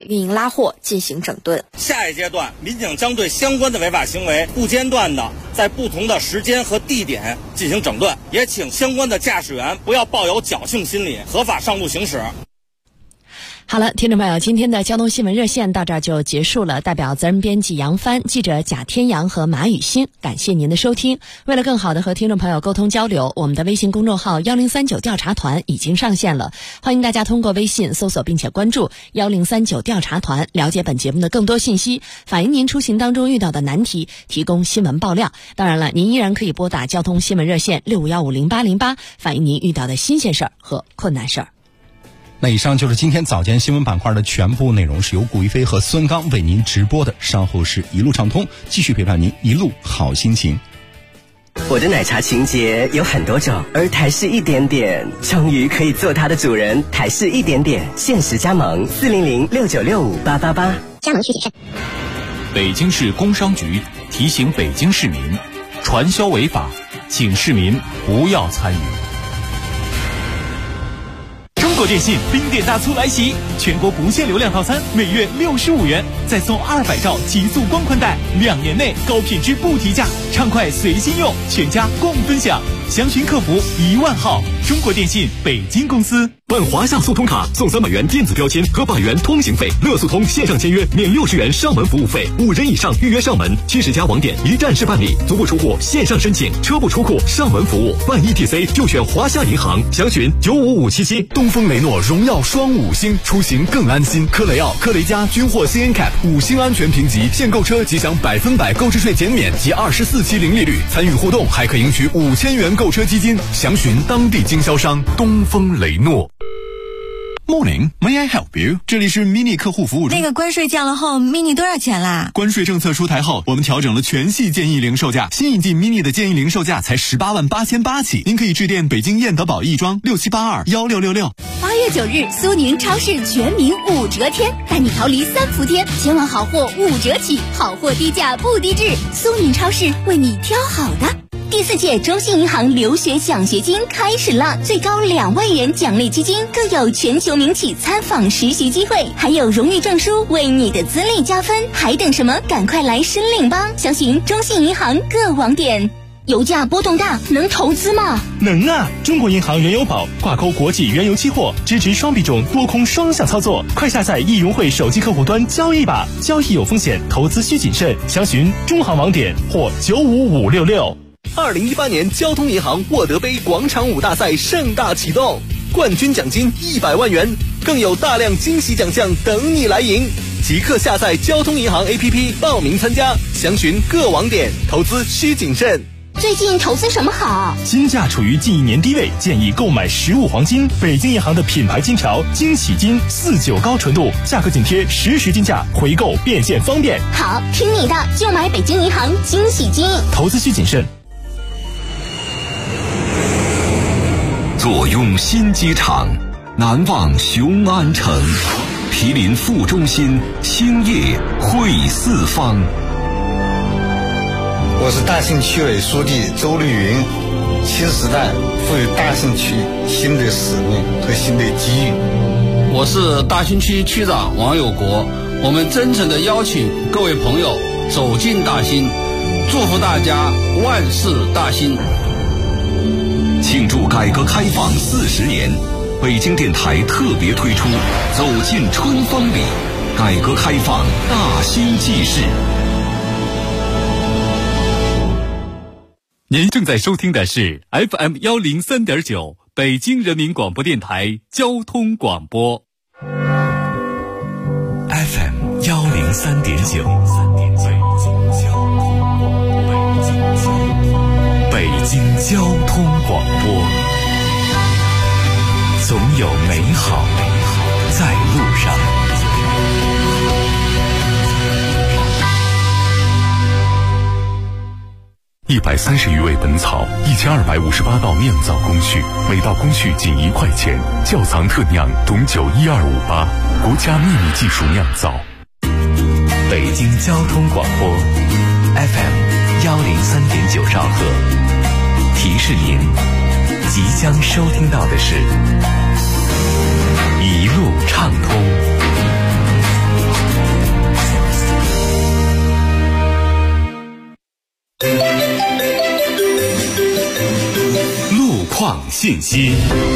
运营拉货进行整顿。 下一阶段，民警将对相关的违法行为不间断的在不同的时间和地点进行整顿，也请相关的驾驶员不要抱有侥幸心理，合法上路行驶。 好了，听众朋友，今天的交通新闻热线到这儿就结束了。代表责任编辑杨帆、记者贾天阳和马雨欣，感谢您的收听。为了更好的和听众朋友沟通交流，我们的微信公众号1039调查团已经上线了，欢迎大家通过微信搜索并且关注1039调查团，了解本节目的更多信息，反映您出行当中遇到的难题，提供新闻爆料。当然了，您依然可以拨打交通新闻热线65150808，反映您遇到的新鲜事儿和困难事儿。 那以上就是今天早间新闻板块的全部内容，是由顾一飞和孙刚为您直播的。稍后是一路畅通，继续陪伴您一路好心情。 我的奶茶情节有很多种，而台式一点点终于可以做它的主人。台式一点点限时加盟40069658888， 加盟需谨慎。 北京市工商局提醒北京市民，传销违法，请市民不要参与。中国电信冰店大促来袭，全国不限流量套餐每月65元，再送200兆极速光宽带，2年内高品质不提价，畅快随心用，全家共分享。详询客服10000号。中国电信北京公司。 办华夏速通卡送300元电子标签和100元通行费，乐速通线上签约免60元上门服务费，5人以上预约上门，70家网点一站式办理，足不出户线上申请，车不出库上门服务，办 ETC 就选华夏银行，详询95577。 东风雷诺荣耀双5星，出行更安心。科雷傲、科雷嘉均获 CNCAP 5星安全评级，现购车即享100%购置税减免及24期零利率，参与互动还可赢取5000元购车基金，详询当地经销商。东风雷诺。 Morning, may I help you？ 这里是 Mini 客户服务中。 那个关税降了后 ，Mini 多少钱啦？ 关税政策出台后，我们调整了全系建议零售价，新引进 Mini 的建议零售价才188800起。您可以致电北京燕德宝亦庄67821666。 8月9日，苏宁超市全民5折天，带你逃离3伏天，千万好货5折起，好货低价不低质，苏宁超市为你挑好的。第4届中信银行留学奖学金开始了，最高2万元奖励基金，更有全球名企参访实习机会，还有荣誉证书为你的资历加分，还等什么？赶快来申领吧！详询中信银行各网点。油价波动大，能投资吗？ 能啊！中国银行原油宝挂钩国际原油期货，支持双币种多空双向操作。快下载易融汇手机客户端交易吧，交易有风险，投资需谨慎。详询中行网点或95566。 2018年交通银行沃德杯广场舞大赛盛大启动，冠军奖金100万元，更有大量惊喜奖项等你来赢。即刻下载交通银行 APP 报名参加，详询各网点，投资需谨慎。 最近投资什么好？ 金价处于近1年低位，建议购买实物黄金。北京银行的品牌金条惊喜金49高纯度，价格紧贴实时金价，回购变现方便。 好，听你的，就买北京银行惊喜金。 投资需谨慎。 坐拥新机场，难忘雄安城，毗邻副中心，兴业汇四方。 我是大兴区委书记周绿云，新时代赋予大兴区新的使命和新的机遇。 我是大兴区区长王有国，我们真诚地邀请各位朋友走进大兴，祝福大家万事大兴。 庆祝改革开放40年，北京电台特别推出走进春风里，改革开放大兴纪事。 您正在收听的是 FM 103.9北京人民广播电台交通广播。 FM 103.9北京交通广播，总有美好在路上。130余味本草，1258道酿造工序，每道工序仅1块钱。窖藏特酿董酒12588，国家秘密技术酿造。北京交通广播 FM 103.9兆赫，提示您，即将收听到的是一路畅通。 信息。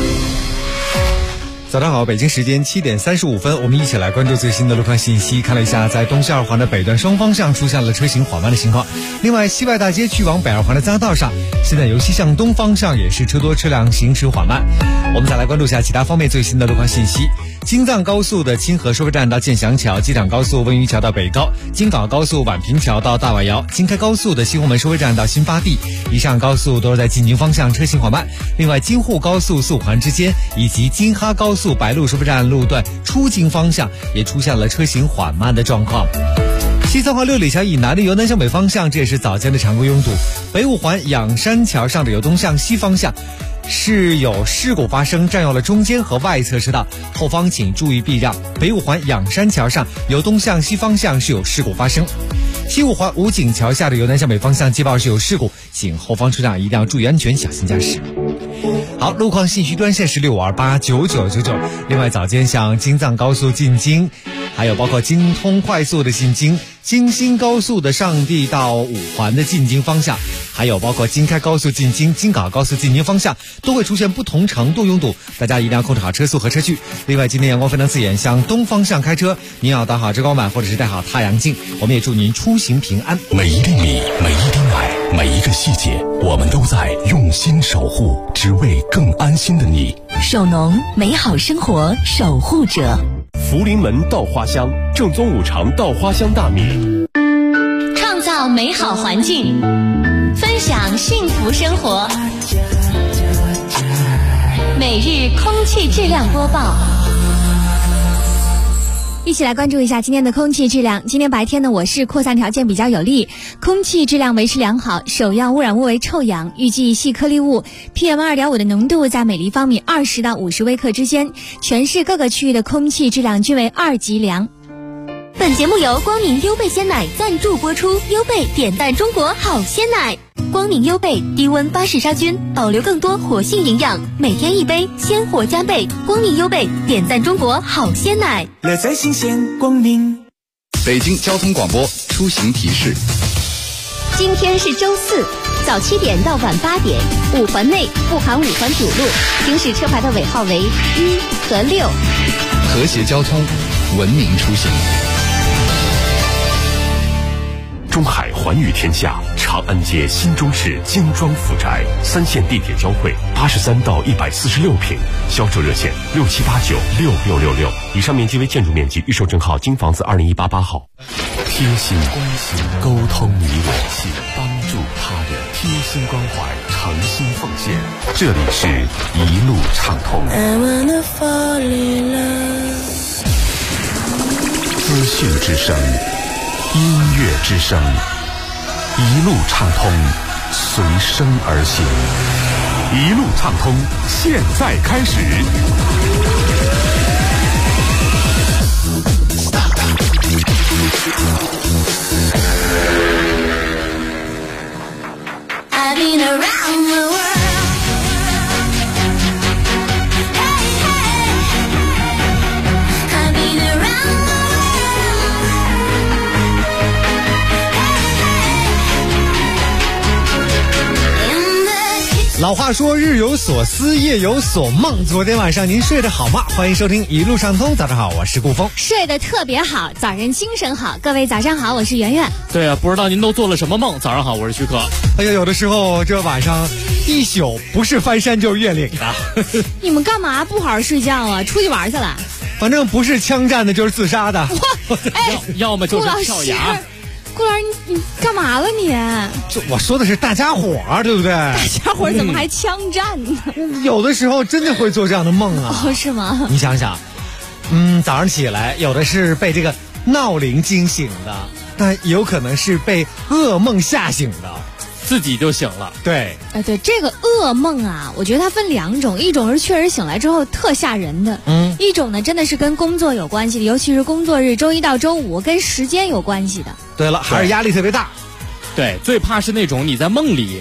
早上好，北京时间7点35分，我们一起来关注最新的路况信息。看了一下，在东西二环的北段双方向出现了车行缓慢的情况。另外，西外大街去往北二环的匝道上，现在由西向东方向也是车多车辆行驶缓慢。我们再来关注一下其他方面最新的路况信息。京藏高速的清河收费站到建祥桥，机场高速温榆桥到北高，京港高速宛平桥到大瓦窑，京开高速的西红门收费站到新发地，以上高速都是在进京方向车行缓慢。另外，京沪高速四五环之间以及京哈高速白鹿收费站路段出京方向也出现了车行缓慢的状况。西三环六里桥以南的由南向北方向，这也是早间的常规拥堵。北五环仰山桥上的由东向西方向是有事故发生，占用了中间和外侧车道，后方请注意避让。北五环仰山桥上由东向西方向是有事故发生。西五环武警桥下的由南向北方向接报是有事故，请后方车辆一定要注意安全，小心驾驶。好，路况信息专线是65289999。另外，早间向京藏高速进京，还有包括京通快速的进京、京新高速的上地到五环的进京方向，还有包括京开高速进京、京港高速进京方向，都会出现不同程度拥堵，大家一定要控制好车速和车距。另外，今天阳光非常刺眼，向东方向开车，您要打好遮光板或者是戴好太阳镜。我们也祝您出行平安。 每一粒米，每一滴奶，每一个细节，我们都在用心守护，只为更安心的你。 首农，美好生活守护者。 福临门稻花香，正宗五常稻花香大米， 创造美好环境，分享幸福生活。每日空气质量播报。一起来关注一下今天的空气质量。今天白天呢，我市扩散条件比较有利，空气质量维持良好，首要污染物为臭氧，预计细颗粒物 PM2.5 的浓度在每立方米20到50微克之间，全市各个区域的空气质量均为2级良。本节目由光明优贝鲜奶赞助播出，优贝点赞中国好鲜奶。光明优贝低温巴氏杀菌，保留更多活性营养，每天一杯，鲜活加倍。光明优贝点赞中国好鲜奶， 乐在新鲜光明。 北京交通广播出行提示： 今天是周四，早7点到晚8点，五环内不含五环主路，行驶车牌的尾号为1和6。 和谐交通，文明出行。 中海寰宇天下长安街新中式精装复宅，3线地铁交汇，83到146平，销售热线67896666。以上面积为建筑面积，预售证号京房子2018-8号。贴心关心，沟通你我，帮助他人，贴心关怀，诚心奉献。这里是一路畅通。资讯之声，音乐之声，一路畅通，随声而行。一路畅通，现在开始。 I've been around the world. 老话说日有所思夜有所梦，昨天晚上您睡得好吗？欢迎收听一路畅通，早上好，我是顾峰。 睡得特别好，早晨精神好。各位早上好，我是圆圆。 对啊，不知道您都做了什么梦。早上好，我是徐克。 哎呀，有的时候这晚上一宿不是翻山就是越岭的。 你们干嘛不好好睡觉啊？出去玩去了？ 反正不是枪战的就是自杀的。 哎， 要么就是跳崖。 顾老师，你干嘛了你？ 我说的是大家伙儿，对不对？大家伙儿怎么还枪战呢？ 有的时候真的会做这样的梦啊。 哦，是吗？ 你想想，早上起来有的是被这个闹铃惊醒的，但有可能是被噩梦吓醒的。 自己就醒了。 对， 对，这个噩梦啊，我觉得它分两种，一种是确实醒来之后特吓人的，一种呢真的是跟工作有关系的，尤其是工作日周一到周五跟时间有关系的。 对了，还是压力特别大。 对，最怕是那种你在梦里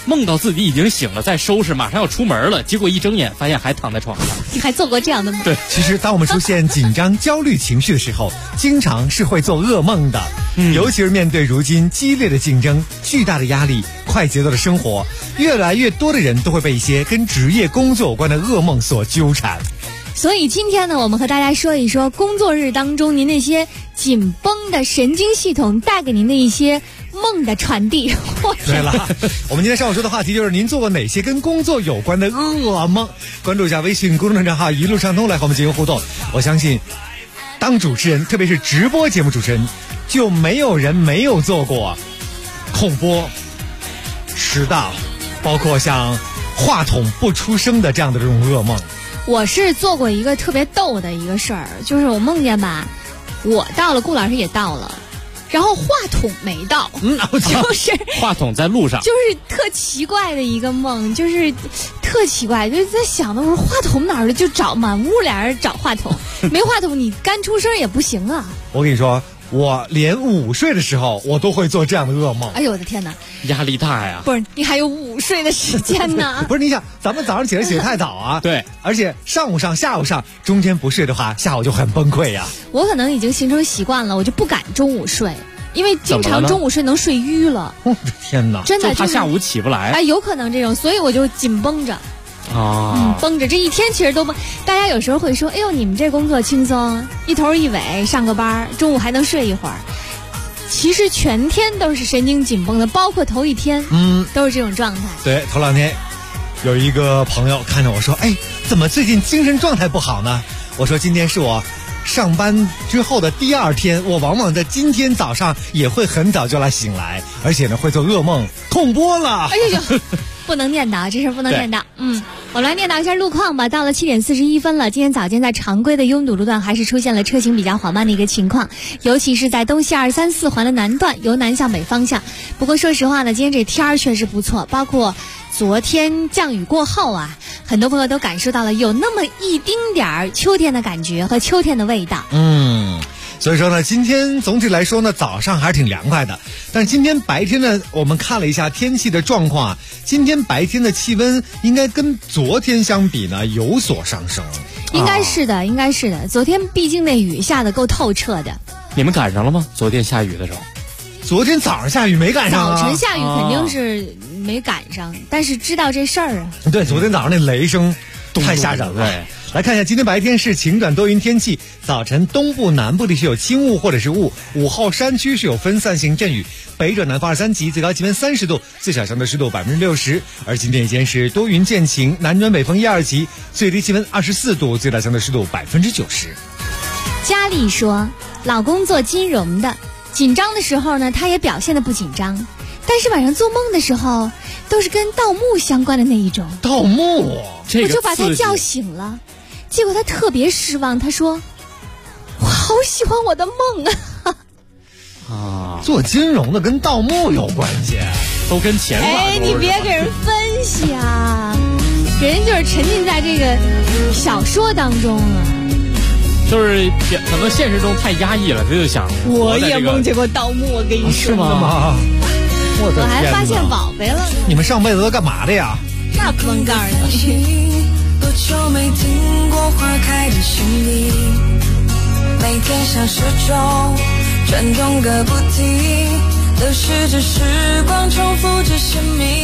梦到自己已经醒了，在收拾，马上要出门了，结果一睁眼发现还躺在床上。 你还做过这样的梦？ 对， 其实当我们出现紧张、焦虑情绪的时候，经常是会做噩梦的。尤其是面对如今激烈的竞争、巨大的压力、快节奏的生活，越来越多的人都会被一些跟职业工作有关的噩梦所纠缠。 所以今天呢，我们和大家说一说工作日当中您那些紧绷的神经系统带给您的一些梦的传递。 对了，我们今天上午说的话题就是您做过哪些跟工作有关的噩梦？关注一下微信公众账号一路畅通来和我们进行互动。我相信当主持人，特别是直播节目主持人，就没有人没有做过空播、迟到，包括像话筒不出声的这样的这种噩梦。 我是做过一个特别逗的一个事儿，就是我梦见吧，我到了，顾老师也到了，然后话筒没到，就是话筒在路上， 就是特奇怪的一个梦，就是特奇怪，就是在想的，我说话筒哪儿了，就找满屋俩人找话筒，没话筒你干出声也不行啊。 我跟你说，我连午睡的时候我都会做这样的噩梦。 哎呦我的天哪， 压力大呀！ 不是，你还有午睡的时间呢？ 不是，你想咱们早上起来起得太早啊， 对， 而且上午上下午上，中间不睡的话，下午就很崩溃呀。 我可能已经形成习惯了，我就不敢中午睡，因为经常中午睡能睡淤了。 我的天哪， 真的就怕下午起不来。 哎，有可能这种，所以我就紧绷着。绷着，这一天其实都绷。大家有时候会说，哎呦，你们这工作轻松，一头一尾上个班，中午还能睡一会儿。其实全天都是神经紧绷的，包括头一天，都是这种状态。 对，头两天有一个朋友看着我说，哎，怎么最近精神状态不好呢？我说今天是我上班之后的第二天，我往往在今天早上也会很早就来醒来，而且呢会做噩梦，空播了。 哎呦，不能念叨，这事不能念叨。我们来念叨一下路况吧。到了7点41分了，今天早间在常规的拥堵路段还是出现了车行比较缓慢的一个情况，尤其是在东西2、3、4环的南段，由南向北方向。不过说实话呢，今天这天儿确实不错，包括昨天降雨过后啊，很多朋友都感受到了有那么一丁点儿秋天的感觉和秋天的味道。 所以说呢，今天总体来说呢，早上还是挺凉快的。但是今天白天呢，我们看了一下天气的状况啊，今天白天的气温应该跟昨天相比呢有所上升。 应该是的，应该是的。昨天毕竟那雨下得够透彻的。 你们赶上了吗？昨天下雨的时候？ 昨天早上下雨没赶上啊。 早晨下雨肯定是没赶上，但是知道这事儿啊。 对，昨天早上那雷声太吓人了。对。来看一下，今天白天是晴转多云天气，早晨东部南部地区有轻雾或者是雾，午后山区是有分散性阵雨，北转南风2、3级，最高气温30度，最小相对湿度60%。而今天一间是多云见晴，南转北风1、2级，最低气温24度，最大相对湿度90%。 佳丽说，老公做金融的，紧张的时候呢，他也表现得不紧张，但是晚上做梦的时候都是跟盗墓相关的那一种。 盗墓， 我就把他叫醒了。结果他特别失望，他说：“我好喜欢我的梦啊！”做金融的跟盗墓有关系， 都跟钱挂钩。 哎，你别给人分析啊，给人就是沉浸在这个小说当中了。 就是可能现实中太压抑了，他就想。 我也梦见过盗墓，我跟你说。 是吗？ 我还发现宝贝了。 你们上辈子都干嘛的呀？ 那不能告诉你。 多久没听过花开的旋律，每天像时钟转动个不停，流逝着时光，重复着生命。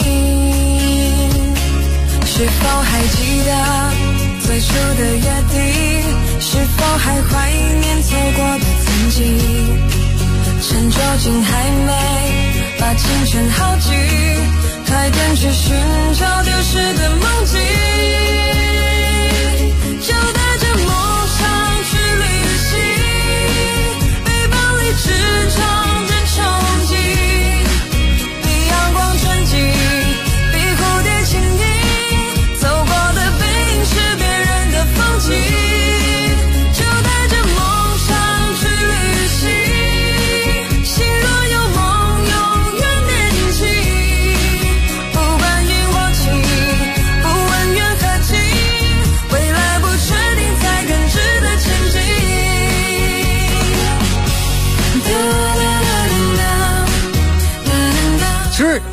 是否还记得最初的约定？是否还怀念走过的曾经？趁酒精还没把青春耗尽，快点去寻找丢失的梦境。就带着梦想去旅行，背包里只装着憧憬，比阳光纯净，比蝴蝶轻盈，走过的背影是别人的风景。就带着梦想去旅行，心若有梦永远年轻，不管云或晴，不问缘和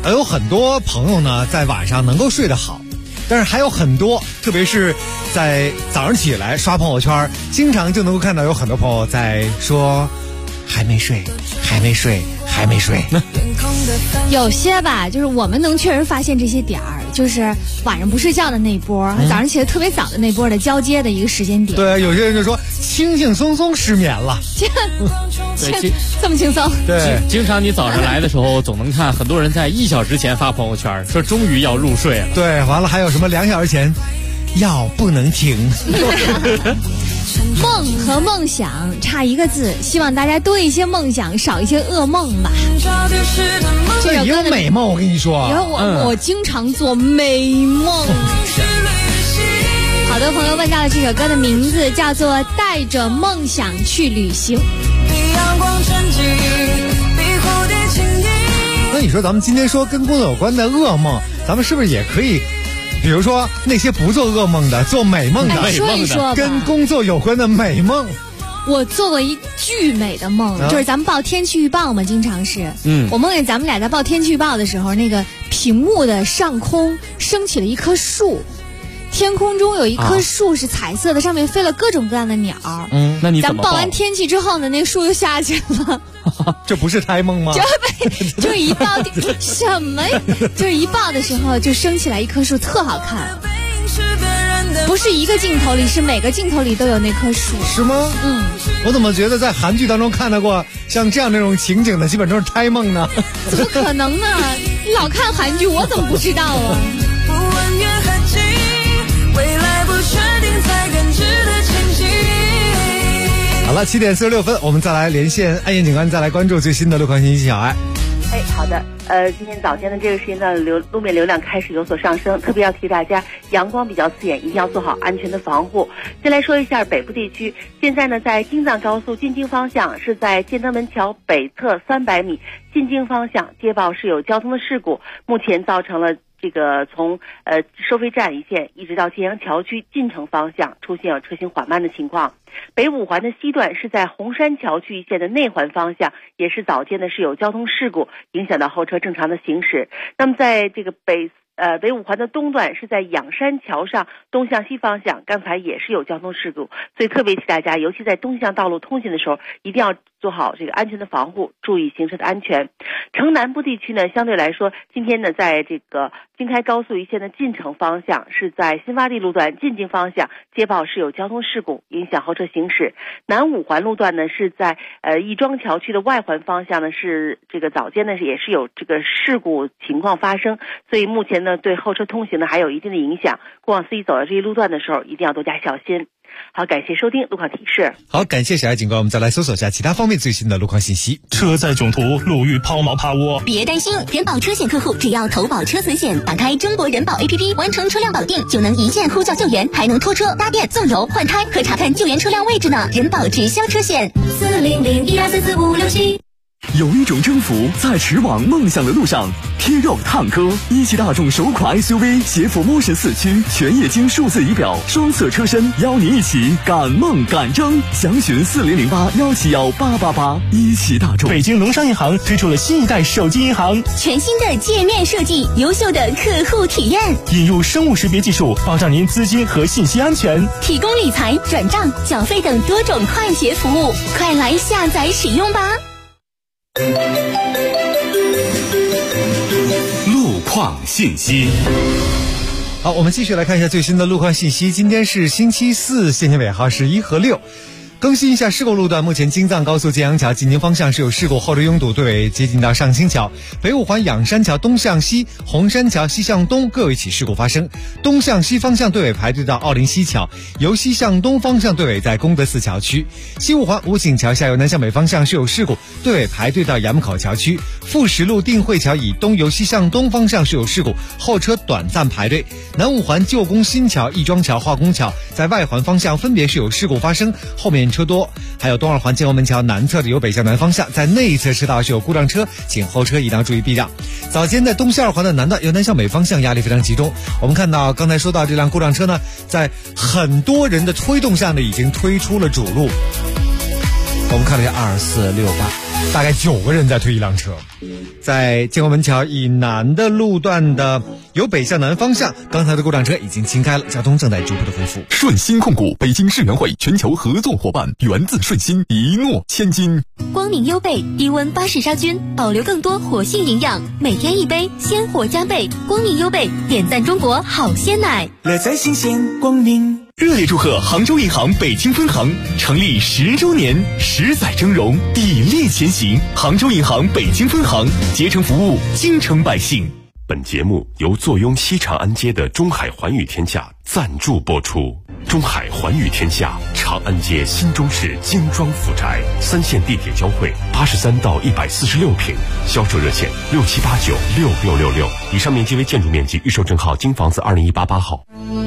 有很多朋友呢在晚上能够睡得好，但是还有很多，特别是在早上起来刷朋友圈，经常就能够看到有很多朋友在说还没睡，还没睡，还没睡。 有些吧，就是我们能确实发现这些点儿，就是晚上不睡觉的那一波，和早上起来特别早的那波的交接的一个时间点。 对，有些人就说轻轻松松失眠了， 这么轻松。 对， 经常你早上来的时候，总能看很多人在1小时前发朋友圈，说终于要入睡了。 对，完了还有什么2小时前，药不能停。 梦和梦想差一个字，希望大家多一些梦想，少一些噩梦吧。 这也有美梦，我跟你说。 因为我经常做美梦。好多朋友问到了这首歌的名字，叫做《带着梦想去旅行》。 那你说咱们今天说跟工作有关的噩梦，咱们是不是也可以？比如说那些不做噩梦的，做美梦的， 说一说跟工作有关的美梦。 我做过一巨美的梦，就是咱们报天气预报嘛，经常是，我梦见咱们俩在报天气预报的时候，那个屏幕的上空升起了一棵树，天空中有一棵树是彩色的，上面飞了各种各样的鸟。 那你怎么咱们报完天气之后呢，那树又下去了。 这不是胎梦吗？ 就是一报什么呀？就是一报的时候就升起来一棵树，特好看。不是一个镜头里，是每个镜头里都有那棵树。 是吗？我怎么觉得在韩剧当中看到过像这样那种情景的，基本都是胎梦呢？ 怎么可能呢？你老看韩剧，我怎么不知道啊？未来不确定才更值得前进。 好了，7点46分，我们再来连线安彦警官，再来关注最新的路况信息。小艾， 好的，今天早间的这个时间段路面流量开始有所上升，特别要提大家阳光比较刺眼，一定要做好安全的防护。先来说一下北部地区，现在呢在京藏高速进京方向是在建德门桥北侧300米，进京方向接报是有交通的事故，目前造成了这个从收费站一线一直到建阳桥区进城方向出现有车行缓慢的情况。北五环的西段是在红山桥区一线的内环方向，也是早间的是有交通事故，影响到后车正常的行驶。那么在这个北五环的东段是在仰山桥上东向西方向，刚才也是有交通事故，所以特别提大家，尤其在东向道路通行的时候，一定要做好这个安全的防护，注意行车的安全。城南部地区呢，相对来说，今天呢，在这个京开高速一线的进城方向，是在新发地路段进京方向接报是有交通事故，影响后车行驶。南五环路段呢，是在亦庄桥区的外环方向呢，是这个早间呢也是有这个事故情况发生，所以目前呢对后车通行呢还有一定的影响。过往司机走到这一路段的时候，一定要多加小心。好，感谢收听路况提示。 好，感谢小艾警官，我们再来搜索一下其他方面最新的路况信息。 车载囧途，路遇抛锚趴窝。 别担心，人保车险客户只要投保车损险，打开中国人保 APP， 完成车辆保定，就能一键呼叫救援，还能拖车、搭电、送油、换胎和查看救援车辆位置呢。人保直销车险40012444567。 有一种征服在驰往梦想的路上，贴肉探歌，一汽大众首款 SUV 携辅 Motion 4驱，全液晶数字仪表，双色车身，邀你一起赶梦赶征。详询4008171888。一汽大众。 北京农商银行推出了新一代手机银行， 全新的界面设计，优秀的客户体验， 引入生物识别技术，保障您资金和信息安全， 提供理财、转账、缴费等多种快捷服务，快来下载使用吧。 路况信息。 好，我们继续来看一下最新的路况信息。今天是星期四，线性尾号是1和6。更新一下事故路段，目前京藏高速建阳桥进京方向是有事故，后车拥堵，队尾接近到上清桥。北五环仰山桥东向西、红山桥西向东各有一起事故发生，东向西方向队尾排队到奥林西桥，由西向东方向队尾在功德寺桥区。西五环武警桥下游南向北方向是有事故，队尾排队到衙门口桥区。富石路定慧桥以东由西向东方向是有事故，后车短暂排队。南五环旧宫新桥、亦庄桥、化工桥在外环方向分别是有事故发生，后面车多。还有东二环建国门桥南侧的由北向南方向，在内侧车道是有故障车，请后车一定要注意避让。早间在东西二环的南段由南向北方向压力非常集中，我们看到刚才说到这辆故障车呢，在很多人的推动下呢，已经推出了主路。 我们看了一下2、4、6、8，大概9个人在推一辆车。在建国门桥以南的路段的由北向南方向，刚才的过站车已经清开了，交通正在逐步的恢复。 顺心控股，北京世园会全球合作伙伴，源自顺心，一诺千金。 光明优贝低温巴氏杀菌，保留更多活性营养，每天一杯，鲜活加倍。光明优贝点赞中国好鲜奶， 乐在新鲜光明。 热烈祝贺杭州银行北京分行成立10周年，10载峥嵘，砥砺前行。杭州银行北京分行竭诚服务京城百姓。 本节目由坐拥西长安街的中海环宇天下赞助播出。中海环宇天下，长安街新中式精装复宅，3线地铁交汇，83到146平，销售热线67896666。以上面积为建筑面积，预售证号京房子20188号。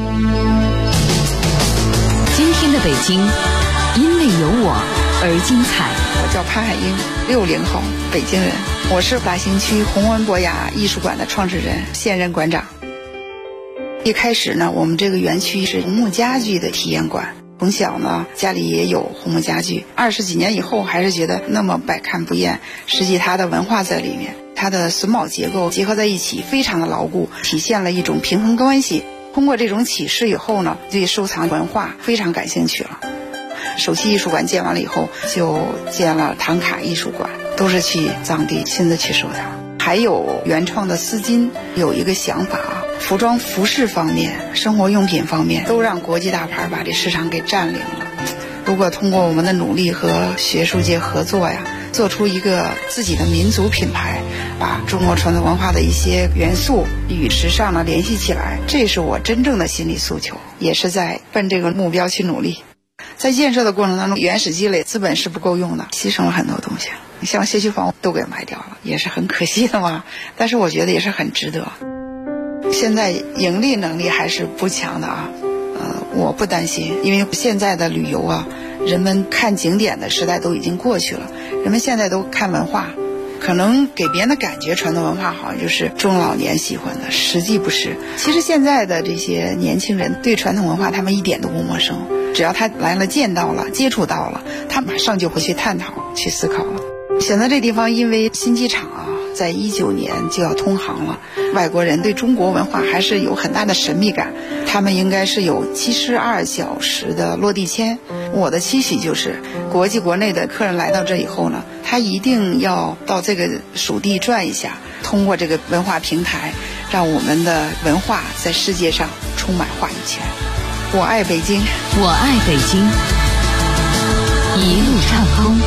今天的北京，因为有我而精彩。 我叫潘海英，60后，北京人。我是大兴区弘文博雅艺术馆的创始人，现任馆长。一开始呢，我们这个园区是红木家具的体验馆。从小呢，家里也有红木家具，20几年以后还是觉得那么百看不厌。实际它的文化在里面，它的榫卯结构结合在一起，非常的牢固，体现了一种平衡关系。通过这种启示以后呢，对收藏文化非常感兴趣了。首期艺术馆建完了以后，就建了唐卡艺术馆，都是去藏地亲自去收藏。还有原创的丝巾，有一个想法，服装服饰方面、生活用品方面，都让国际大牌把这市场给占领了。如果通过我们的努力和学术界合作呀，做出一个自己的民族品牌，把中国传统文化的一些元素与时尚呢联系起来，这是我真正的心理诉求，也是在奔这个目标去努力。在建设的过程当中，原始积累资本是不够用的，牺牲了很多东西，像学区房都给卖掉了，也是很可惜的嘛。但是我觉得也是很值得。现在盈利能力还是不强的啊，我不担心，因为现在的旅游啊，人们看景点的时代都已经过去了，人们现在都看文化。可能给别人的感觉传统文化好像就是中老年喜欢的，实际不是。其实现在的这些年轻人对传统文化他们一点都不陌生，只要他来了见到了接触到了，他马上就会去探讨去思考了。选择这地方因为新机场啊在19年就要通航了，外国人对中国文化还是有很大的神秘感，他们应该是有72小时的落地签。我的期许就是国际国内的客人来到这以后呢，他一定要到这个属地转一下，通过这个文化平台，让我们的文化在世界上充满话语权。我爱北京， 我爱北京，一路畅通。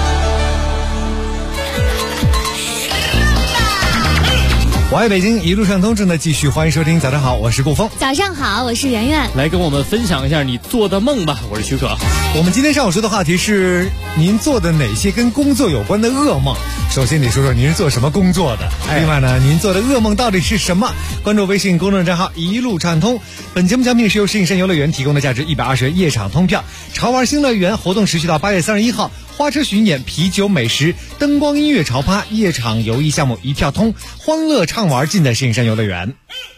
我爱北京，一路畅通正在继续，欢迎收听。早上好，我是顾峰。 早上好，我是圆圆。 来跟我们分享一下你做的梦吧，我是许可。 我们今天上午说的话题是您做的哪些跟工作有关的噩梦。首先得说说您是做什么工作的，另外呢，您做的噩梦到底是什么？关注微信公众账号一路畅通。本节目奖品是由石景山游乐园提供的价值120元夜场通票，潮玩新乐园活动持续到8月31号，花车巡演、啤酒美食、灯光音乐潮趴、夜场游艺项目一票通，欢乐畅玩尽在石景山游乐园。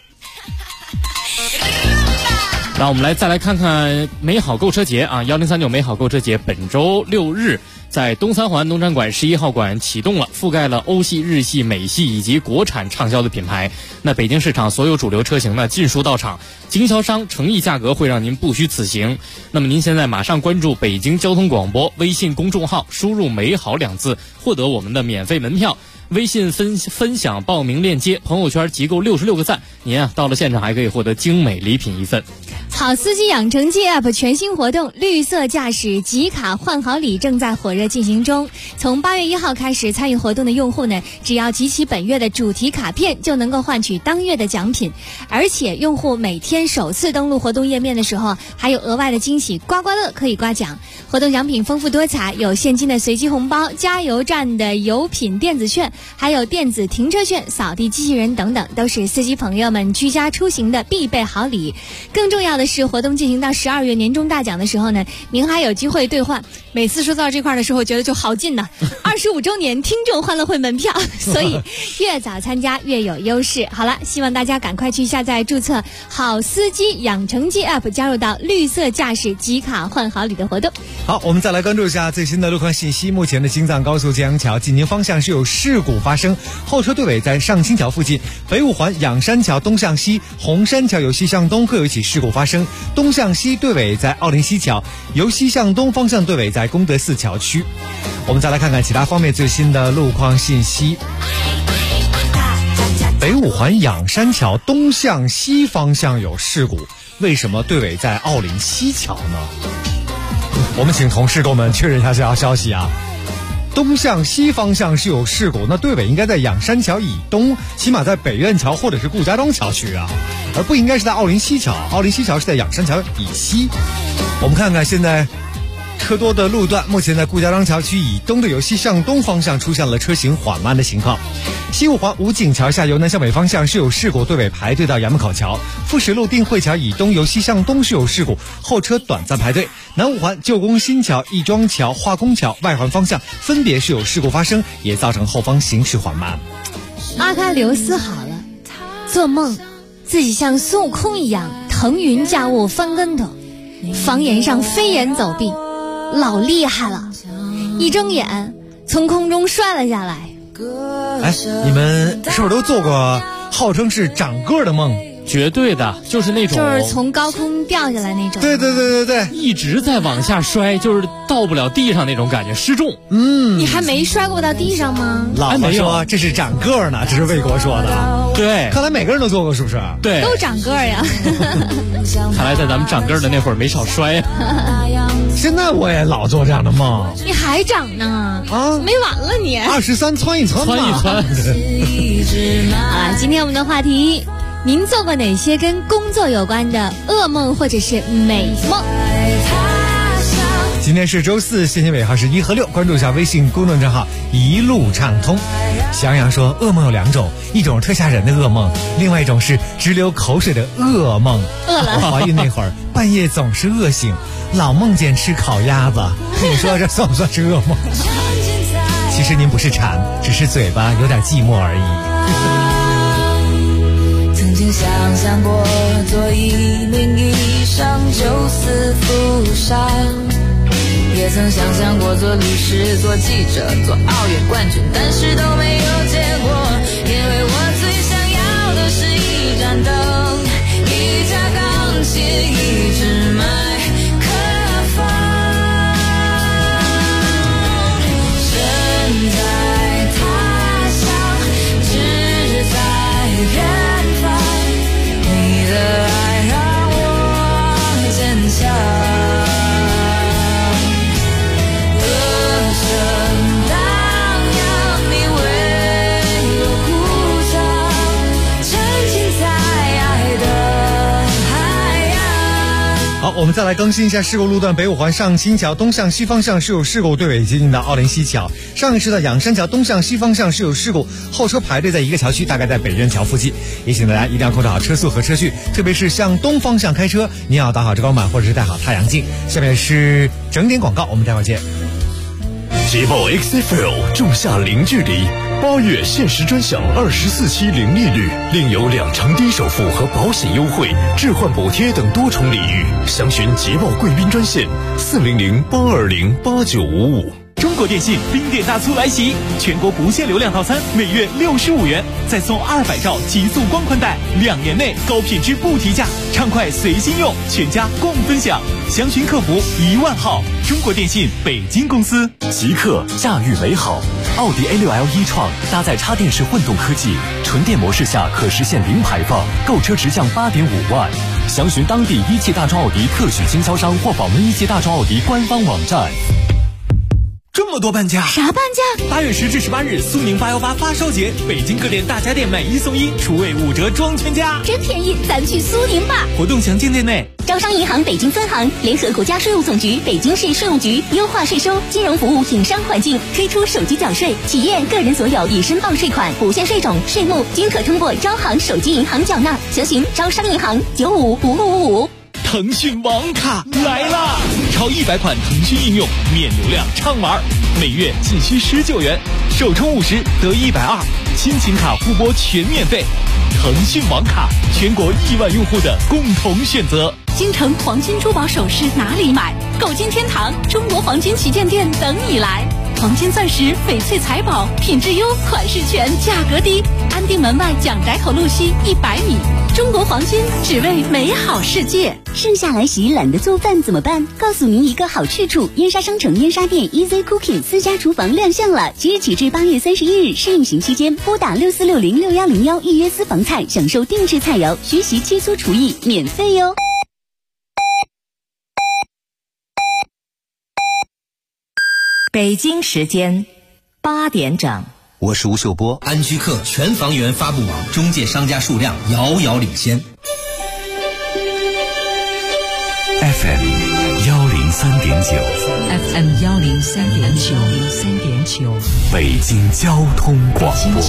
那我们再来看看美好购车节啊，1039美好购车节本周6日在东三环农展馆11号馆启动了，覆盖了欧系、日系、美系以及国产畅销的品牌。那北京市场所有主流车型呢尽数到场，经销商诚意价格会让您不虚此行。那么您现在马上关注北京交通广播微信公众号，输入美好2字，获得我们的免费门票。微信分享报名链接，朋友圈集够66个赞，您到了现场还可以获得精美礼品1份。 好司机养成记 App 全新活动，绿色驾驶集卡换好礼正在火热进行中。从8月1号开始，参与活动的用户呢，只要集齐本月的主题卡片，就能够换取当月的奖品。而且用户每天首次登录活动页面的时候，还有额外的惊喜刮刮乐可以刮奖。活动奖品丰富多彩，有现金的随机红包、加油站的油品电子券、 还有电子停车券、扫地机器人等等，都是司机朋友们居家出行的必备好礼。更重要的是，活动进行到12月年终大奖的时候呢，您还有机会兑换。每次说到这块的时候，觉得就好近呐！25周年听众欢乐会门票，所以越早参加越有优势。好了，希望大家赶快去下载注册好司机养成记 App， 加入到绿色驾驶集卡换好礼的活动。 好，我们再来关注一下最新的路况信息。目前的京藏高速建阳桥济宁方向是有事故发生，后车队尾在上清桥附近，北五环仰山桥东向西、红山桥由西向东各有一起事故发生，东向西队尾在奥林西桥，由西向东方向队尾在功德寺桥区。我们再来看看其他方面最新的路况信息。北五环仰山桥东向西方向有事故，为什么队尾在奥林西桥呢？我们请同事给我们确认一下这条消息啊。东向西方向是有事故，那队尾应该在仰山桥以东，起码在北苑桥或者是顾家庄桥区啊，而不应该是在奥林西桥。奥林西桥是在仰山桥以西。我们看看现在车多的路段，目前在顾家庄桥区以东的由西向东方向出现了车行缓慢的情况。西五环武警桥下由南向北方向是有事故，队尾排队到衙门口桥。富石路定慧桥以东由西向东是有事故，后车短暂排队。南五环旧宫新桥、亦庄桥、化工桥外环方向分别是有事故发生，也造成后方行驶缓慢。 阿喀琉斯好了，做梦自己像孙悟空一样腾云驾雾翻跟头，房檐上飞檐走壁，老厉害了。一睁眼从空中摔了下来。 哎，你们是不是都做过号称是长个的梦？ 绝对的，就是那种就是从高空掉下来那种。 对， 一直在往下摔，就是到不了地上那种感觉，失重。 你还没摔过到地上吗？ 老婆说这是长个呢，这是魏国说的。 对， 看来每个人都做过，是不是？ 对， 都长个呀。 看来在咱们长个的那会儿没少摔呀。 现在我也老做这样的梦。 你还长呢？ 啊， 没完了你 ！23窜一窜嘛。 啊，今天我们的话题，您做过哪些跟工作有关的噩梦或者是美梦？ 今天是周四，信息尾号是1和6，关注一下微信公众账号一路畅通。翔阳说，噩梦有2种，一种特吓人的噩梦，另外一种是直流口水的噩梦。 饿了。 我怀孕那会儿，半夜总是饿醒，老梦见吃烤鸭子。你说这算不算是噩梦？其实您不是馋，只是嘴巴有点寂寞而已。 曾经想象过做一名医生，救死扶伤，也曾想象过做律师、做记者、做奥运冠军，但是都没有结果，因为我最想要的是一盏灯，一架钢琴，一支麦克风。身在他乡，志在远方，你的爱让我坚强。 好，我们再来更新一下事故路段。北五环上清桥东向西方向是有事故，队尾接近到奥林西桥。上一时的仰山桥东向西方向是有事故，后车排队在一个桥区，大概在北苑桥附近。也请大家一定要控制好车速和车距，特别是向东方向开车，您要打好遮光板或者是戴好太阳镜。下面是整点广告，我们待会儿见。 捷豹 XFL 仲夏零距离，8月限时专享24期零利率，另有2成低首付和保险优惠、置换补贴等多重礼遇。详询捷豹贵宾专线400-820-8955。 中国电信冰点大促来袭，全国不限流量套餐每月65元，再送200兆极速光宽带，2年内高品质不提价，畅快随心用，全家共分享。详询客服10000号。中国电信北京公司。 极客驾驭美好，奥迪A6L e-tron搭载插电式混动科技，纯电模式下可实现零排放，购车直降8.5万。详询当地一汽大众奥迪特许经销商或访问一汽大众奥迪官方网站。 这么多半价？ 啥半价 ？8月10至18日，苏宁818发烧节，北京各店大家电买1送1，厨卫5折装全家， 真便宜！咱去苏宁吧。 活动详见店内。 招商银行北京分行联合国家税务总局、北京市税务局优化税收金融服务营商环境，推出手机缴税，企业个人所有已申报税款、不限税种、税目均可通过招行手机银行缴纳。详询招商银行955555。 腾讯网卡来啦！超100款腾讯应用免流量畅玩，每月仅需19元，首充50得120，亲情卡互拨全免费。腾讯网卡，全国亿万用户的共同选择。 京城黄金珠宝首饰哪里买？购金天堂中国黄金旗舰店等你来。黄金钻石、翡翠财宝，品质优，款式全，价格低。安定门外蒋宅口路西100米。中国黄金，只为美好世界。 盛夏来袭，懒得做饭怎么办？告诉您一个好去处，燕莎商城燕莎店 Easy Cooking 4家厨房亮相了。即日起至8月31日试运行期间，拨打64606101预约私房菜，享受定制菜肴，学习切磋厨艺，免费哟。 北京时间8点整， 我是吴秀波。安居客全房源发布网中介商家数量遥遥领先。 FM 103.9 103.9 北京交通广播。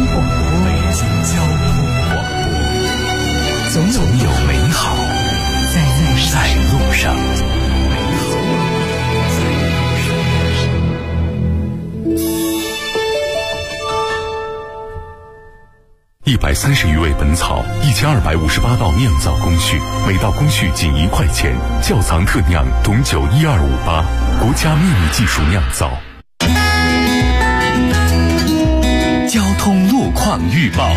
总有美好在路上。130余味本草，1258道酿造工序，每道工序仅1块钱。窖藏特酿董酒12588，国家秘密技术酿造。交通路况预报。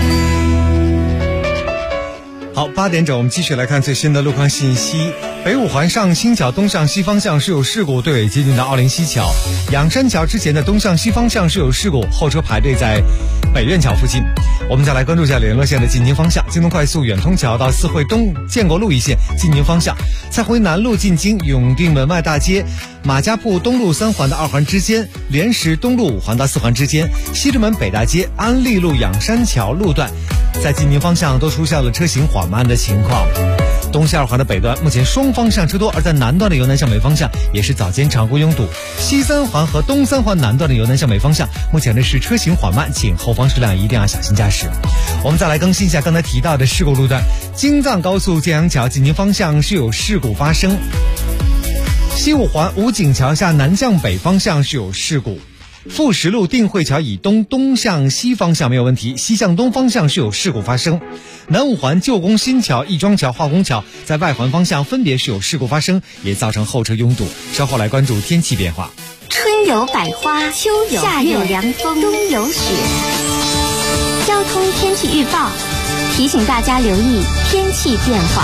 好，8点整，我们继续来看最新的路况信息。北五环上新桥东向西方向是有事故，队尾接近到奥林西桥。仰山桥之前的东向西方向是有事故，后车排队在北苑桥附近。我们再来关注一下联络线的进京方向。京东快速远通桥到四惠东建国路一线进京方向，蔡回南路进京永定门外大街、马家铺东路3环到2环之间，莲石东路5环到4环之间，西直门北大街安利路仰山桥路段在进京方向都出现了车行缓慢的情况。东西2环的北段目前双方向车多，而在南段的由南向北方向也是早间常规拥堵。西3环和东3环南段的由南向北方向目前呢是车行缓慢，请后方车辆一定要小心驾驶。我们再来更新一下刚才提到的事故路段，京藏高速建阳桥进京方向是有事故发生，西5环武警桥下南向北方向是有事故，富石路定慧桥以东东向西方向没有问题，西向东方向是有事故发生。南5环旧宫新桥、亦庄桥、化工桥在外环方向分别是有事故发生，也造成后车拥堵。稍后来关注天气变化。 春有百花，秋有夏有凉风，冬有雪。交通天气预报提醒大家留意天气变化。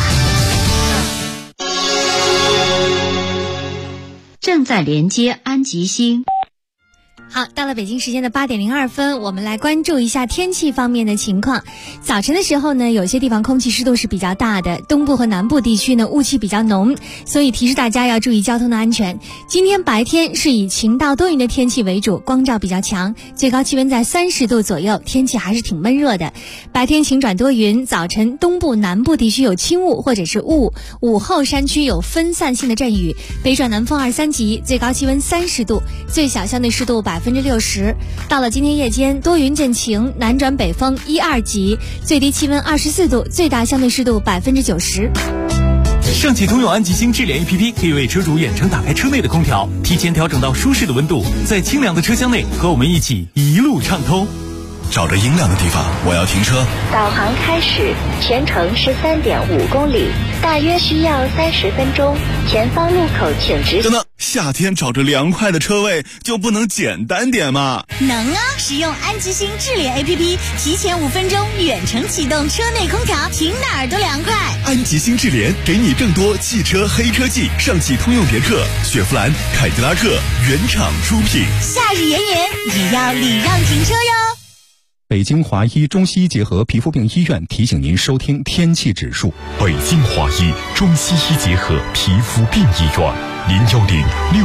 正在连接安吉星。 好，到了北京时间的8点02分，我们来关注一下天气方面的情况。早晨的时候呢，有些地方空气湿度是比较大的，东部和南部地区呢雾气比较浓，所以提示大家要注意交通的安全。今天白天是以晴到多云的天气为主，光照比较强，最高气温在30度左右，天气还是挺闷热的。白天晴转多云，早晨东部南部地区有轻雾或者是雾，午后山区有分散性的阵雨，北转南风2、3级，最高气温30度，最小相对湿度60%。到了今天夜间，多云见晴，南转北风1、2级，最低气温24度，最大相对湿度90%。 上汽通用安吉星智联 APP 可以为车主远程打开车内的空调，提前调整到舒适的温度，在清凉的车厢内和我们一起一路畅通。 找着阴凉的地方，我要停车。 导航开始，全程是3.5公里，大约需要30分钟。前方路口请直行。 等等，夏天找着凉快的车位就不能简单点吗？ 能啊！使用安吉星智联 APP， 提前5分钟远程启动车内空调，停哪儿都凉快。 安吉星智联给你更多汽车黑科技，上汽通用别克、雪佛兰、凯迪拉克原厂出品。 夏日炎炎，也要礼让停车哟。 北京华医中西医结合皮肤病医院提醒您收听天气指数。 北京华医中西医结合皮肤病医院您要领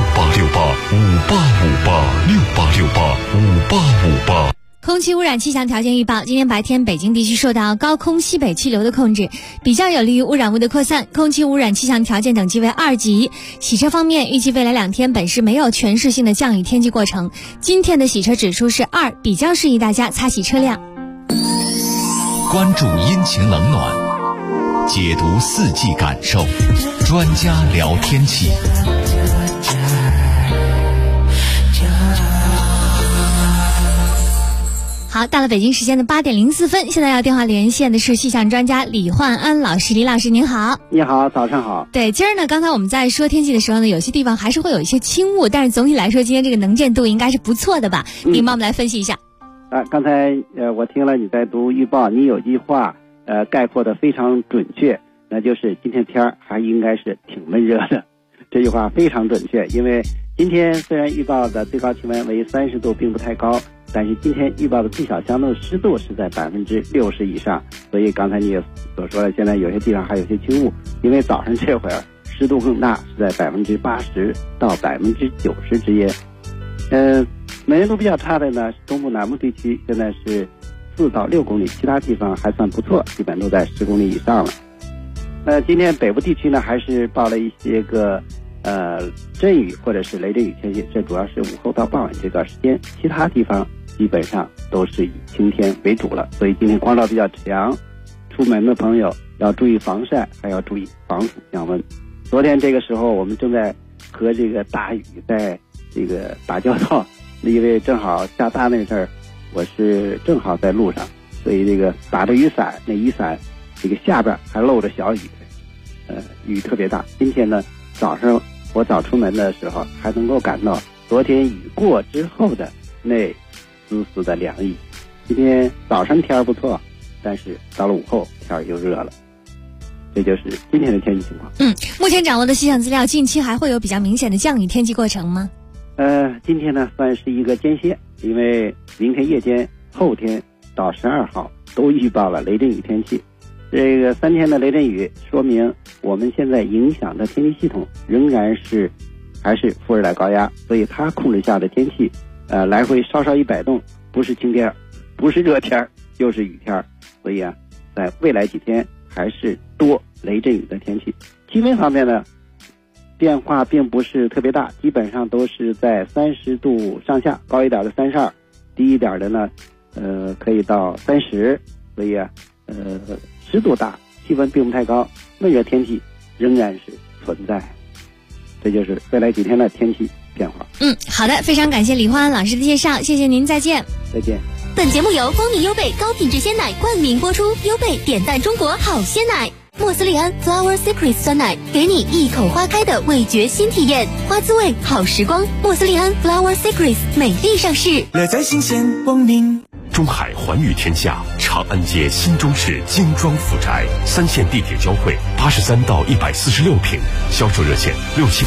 6868585868585858。 空气污染气象条件预报：今天白天北京地区受到高空西北气流的控制，比较有利于污染物的扩散，空气污染气象条件等级为2级。洗车方面，预计未来2天本市没有全市性的降雨天气过程。今天的洗车指数是2，比较适宜大家擦洗车辆。 关注阴晴冷暖，解读四季感受，专家聊天气。 好，到了北京时间的8点04分，现在要电话连线的是气象专家李焕安老师。李老师您好。 你好，早上好。 对，今儿呢，刚才我们在说天气的时候呢，有些地方还是会有一些轻雾，但是总体来说，今天这个能见度应该是不错的吧？您帮我们来分析一下。 刚才我听了你在读预报，你有句话概括的非常准确，那就是今天天儿还应该是挺闷热的。这句话非常准确，因为今天虽然预报的最高气温为30度，并不太高，但是今天预报的最小相对湿度是在60%以上，所以刚才你也所说的，现在有些地方还有些轻雾，因为早上这会儿湿度更大，是在80%到90%之间。能见度比较差的呢，东部南部地区现在是4到6公里，其他地方还算不错，基本都在10公里以上了。今天北部地区呢，还是报了一些个阵雨或者是雷阵雨天气，这主要是午后到傍晚这段时间，其他地方基本上都是以晴天为主了。所以今天光照比较强，出门的朋友要注意防晒，还要注意防暑降温。昨天这个时候我们正在和这个大雨在这个打交道，因为正好下大那阵儿，我是正好在路上，所以这个打着雨伞，那雨伞这个下边还漏着小雨，雨特别大。今天呢，早上我早出门的时候还能够感到昨天雨过之后的那丝丝的凉意。今天早上天不错，但是到了午后天又热了。这就是今天的天气情况。 目前掌握的气象资料，近期还会有比较明显的降雨天气过程吗？ 今天呢算是一个间歇，因为明天夜间、后天到12号都预报了雷阵雨天气。这个3天的雷阵雨，说明我们现在影响的天气系统仍然是还是副热带高压，所以它控制下的天气，来回稍稍一摆动，不是晴天，不是热天，就是雨天。所以啊，在未来几天还是多雷阵雨的天气。气温方面呢，变化并不是特别大，基本上都是在30度上下，高一点的32，低一点的呢，可以到30，所以啊，湿度大，气温并不太高，闷热天气仍然是存在。这就是未来几天的天气变化。 好的，非常感谢李焕安老师的介绍，谢谢您，再见。 再见。 本节目由蜂蜜优贝高品质鲜奶冠名播出，优贝点赞中国好鲜奶。莫斯利安 Flower Secrets 酸奶，给你一口花开的味觉新体验，花滋味好时光。莫斯利安 Flower Secrets 美丽上市， 乐在新鲜光临。 中海环宇天下长安街新中式精装复宅，3线地铁交汇，83到146平，销售热线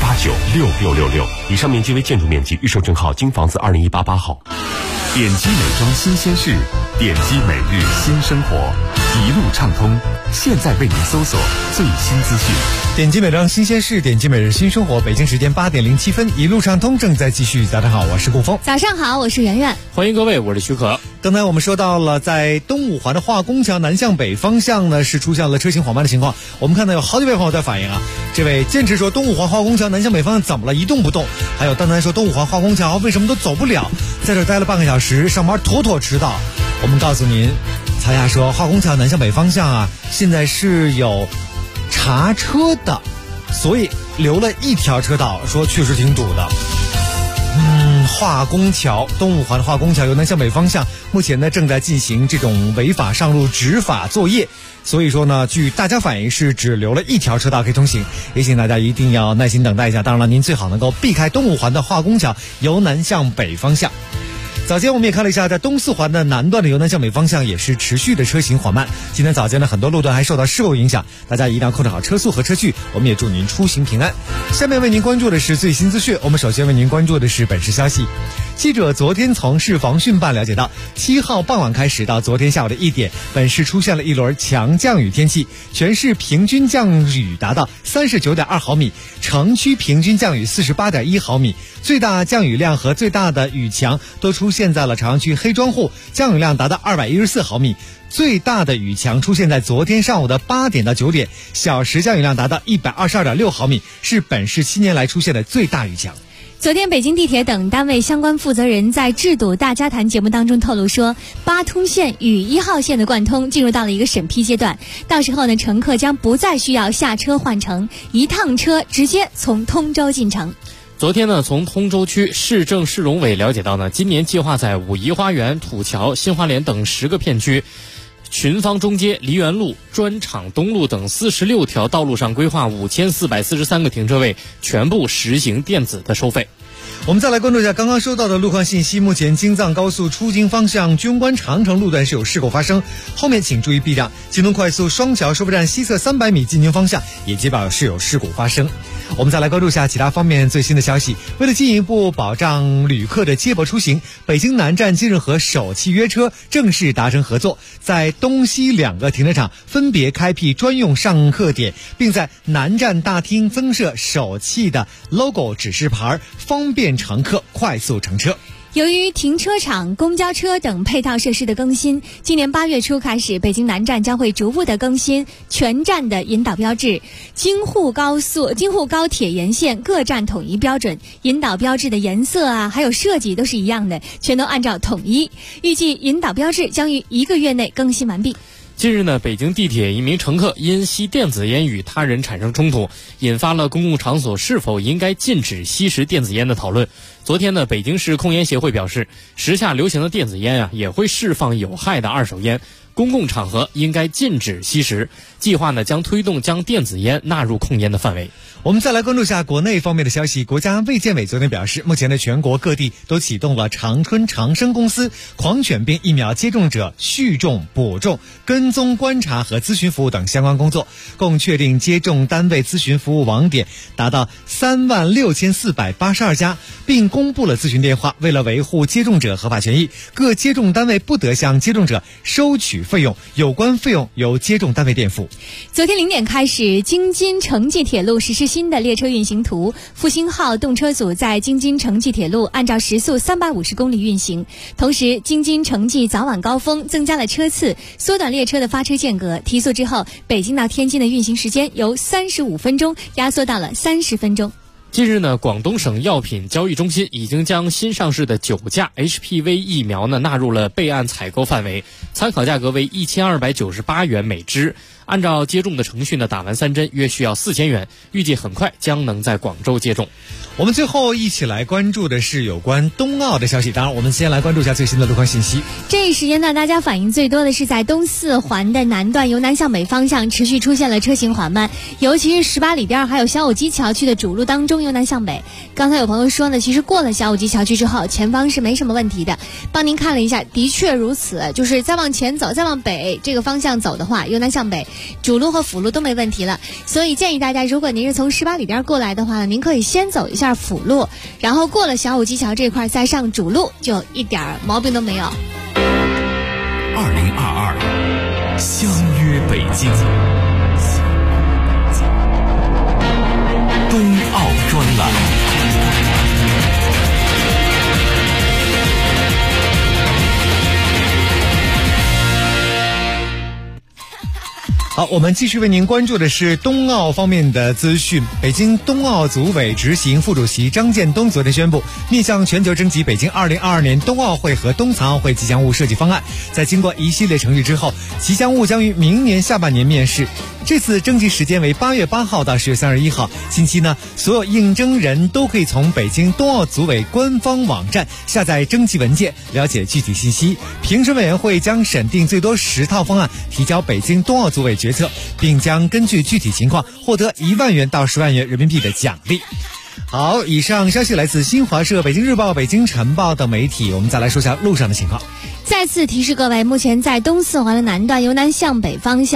67896666。以上面积为建筑面积，预售证号京房子2018-8号。点击美妆新鲜事，点击每日新生活，一路畅通。现在为您搜索最新资讯。 点击美妆新鲜事，点击每日新生活。北京时间8点07分，一路畅通正在继续。早上好，我是顾峰。 早上好，我是圆圆。 欢迎各位，我是许可。 刚才我们说到了，在东五环的化工桥南向北方向呢，是出现了车行缓慢的情况。我们看到有好几位朋友在反映啊，这位坚持说东五环化工桥南向北方向怎么了，一动不动。还有刚才说东五环化工桥为什么都走不了，在这待了半个小时，上班妥妥迟到。我们告诉您，曹亚说化工桥南向北方向啊，现在是有查车的，所以留了一条车道，说确实挺堵的。化工桥东五环的化工桥由南向北方向，目前呢正在进行这种违法上路执法作业，所以说呢，据大家反映是只留了一条车道可以通行，也请大家一定要耐心等待一下。当然了，您最好能够避开东五环的化工桥由南向北方向。早间我们也看了一下，在东四环的南段的由南向北方向也是持续的车行缓慢。今天早间呢，很多路段还受到事故影响，大家一定要控制好车速和车距。我们也祝您出行平安。下面为您关注的是最新资讯，我们首先为您关注的是本市消息。 记者昨天从市防汛办了解到，7号傍晚开始到昨天下午的1点，本市出现了一轮强降雨天气，全市平均降雨达到39.2毫米，城区平均降雨48.1毫米，最大降雨量和最大的雨强都出现在了朝阳区黑庄户，降雨量达到214毫米。最大的雨强出现在昨天上午的8点到9点，小时降雨量达到122.6毫米，是本市7年来出现的最大雨强。 昨天，北京地铁等单位相关负责人在制度大家谈节目当中透露说，8通线与1号线的贯通进入到了一个审批阶段，到时候呢，乘客将不再需要下车换乘，一趟车直接从通州进城。 昨天呢，从通州区市政市容委了解到呢，今年计划在武夷花园、土桥、新华联等10个片区、群芳中街、梨园路、砖厂东路等46条道路上规划5443个停车位，全部实行电子的收费。 我们再来关注一下刚刚收到的路况信息。目前京藏高速出京方向军关长城路段是有事故发生，后面请注意避让。京东快速双桥收费站西侧300米进京方向也接报是有事故发生。我们再来关注一下其他方面最新的消息。为了进一步保障旅客的接驳出行，北京南站近日和首汽约车正式达成合作，在东西2个停车场分别开辟专用上客点，并在南站大厅增设首汽的 logo 指示牌，方便乘客快速乘车。 由于停车场、公交车等配套设施的更新，今年8月初开始，北京南站将会逐步的更新全站的引导标志，京沪高铁沿线各站统一标准，引导标志的颜色啊，还有设计都是一样的，全都按照统一。预计引导标志将于1个月内更新完毕。 近日呢，北京地铁一名乘客因吸电子烟与他人产生冲突，引发了公共场所是否应该禁止吸食电子烟的讨论。昨天呢，北京市控烟协会表示，时下流行的电子烟也会释放有害的二手烟，公共场合应该禁止吸食。计划呢将推动将电子烟纳入控烟的范围。 我们再来关注一下国内方面的消息。国家卫健委昨天表示，目前的全国各地都启动了长春长生公司狂犬病疫苗接种者续种、补种、跟踪观察和咨询服务等相关工作，共确定接种单位咨询服务网点达到36482家，并公布了咨询电话。为了维护接种者合法权益，各接种单位不得向接种者收取费用，有关费用由接种单位垫付。 昨天0点开始，京津城际铁路实施新的列车运行图，复兴号动车组在京津城际铁路按照时速350公里运行，同时京津城际早晚高峰增加了车次，缩短列车的发车间隔，提速之后，北京到天津的运行时间由35分钟压缩到了30分钟。 近日呢，广东省药品交易中心已经将新上市的9价 HPV 疫苗呢纳入了备案采购范围，参考价格为1298元每支。按照接种的程序呢，打完3针约需要4000元，预计很快将能在广州接种。 我们最后一起来关注的是有关冬奥的消息。当然，我们先来关注一下最新的路况信息。 这一时间段，大家反映最多的是在东四环的南段由南向北方向持续出现了车行缓慢，尤其是18里边还有小武基桥区的主路当中由南向北。刚才有朋友说呢，其实过了小武基桥区之后，前方是没什么问题的。帮您看了一下，的确如此，就是再往前走，再往北这个方向走的话，由南向北，主路和辅路都没问题了。所以建议大家，如果您是从18里边过来的话，您可以先走一下辅路，然后过了小武基桥这块再上主路，就一点毛病都没有。 2022相约北京，冬奥专栏。 好，我们继续为您关注的是冬奥方面的资讯。北京冬奥组委执行副主席张建东昨天宣布，面向全球征集北京2022年冬奥会和冬残奥会吉祥物设计方案，在经过一系列程序之后，吉祥物将于明年下半年面世。这次征集时间为8月8号到10月31号。近期呢，所有应征人都可以从北京冬奥组委官方网站下载征集文件，了解具体信息。评审委员会将审定最多10套方案，提交北京冬奥组委决策，并将根据具体情况获得1万元到10万元人民币的奖励。好，以上消息来自新华社、北京日报、北京晨报等媒体。我们再来说一下路上的情况。 再次提示各位，目前在东四环的南段由南向北方向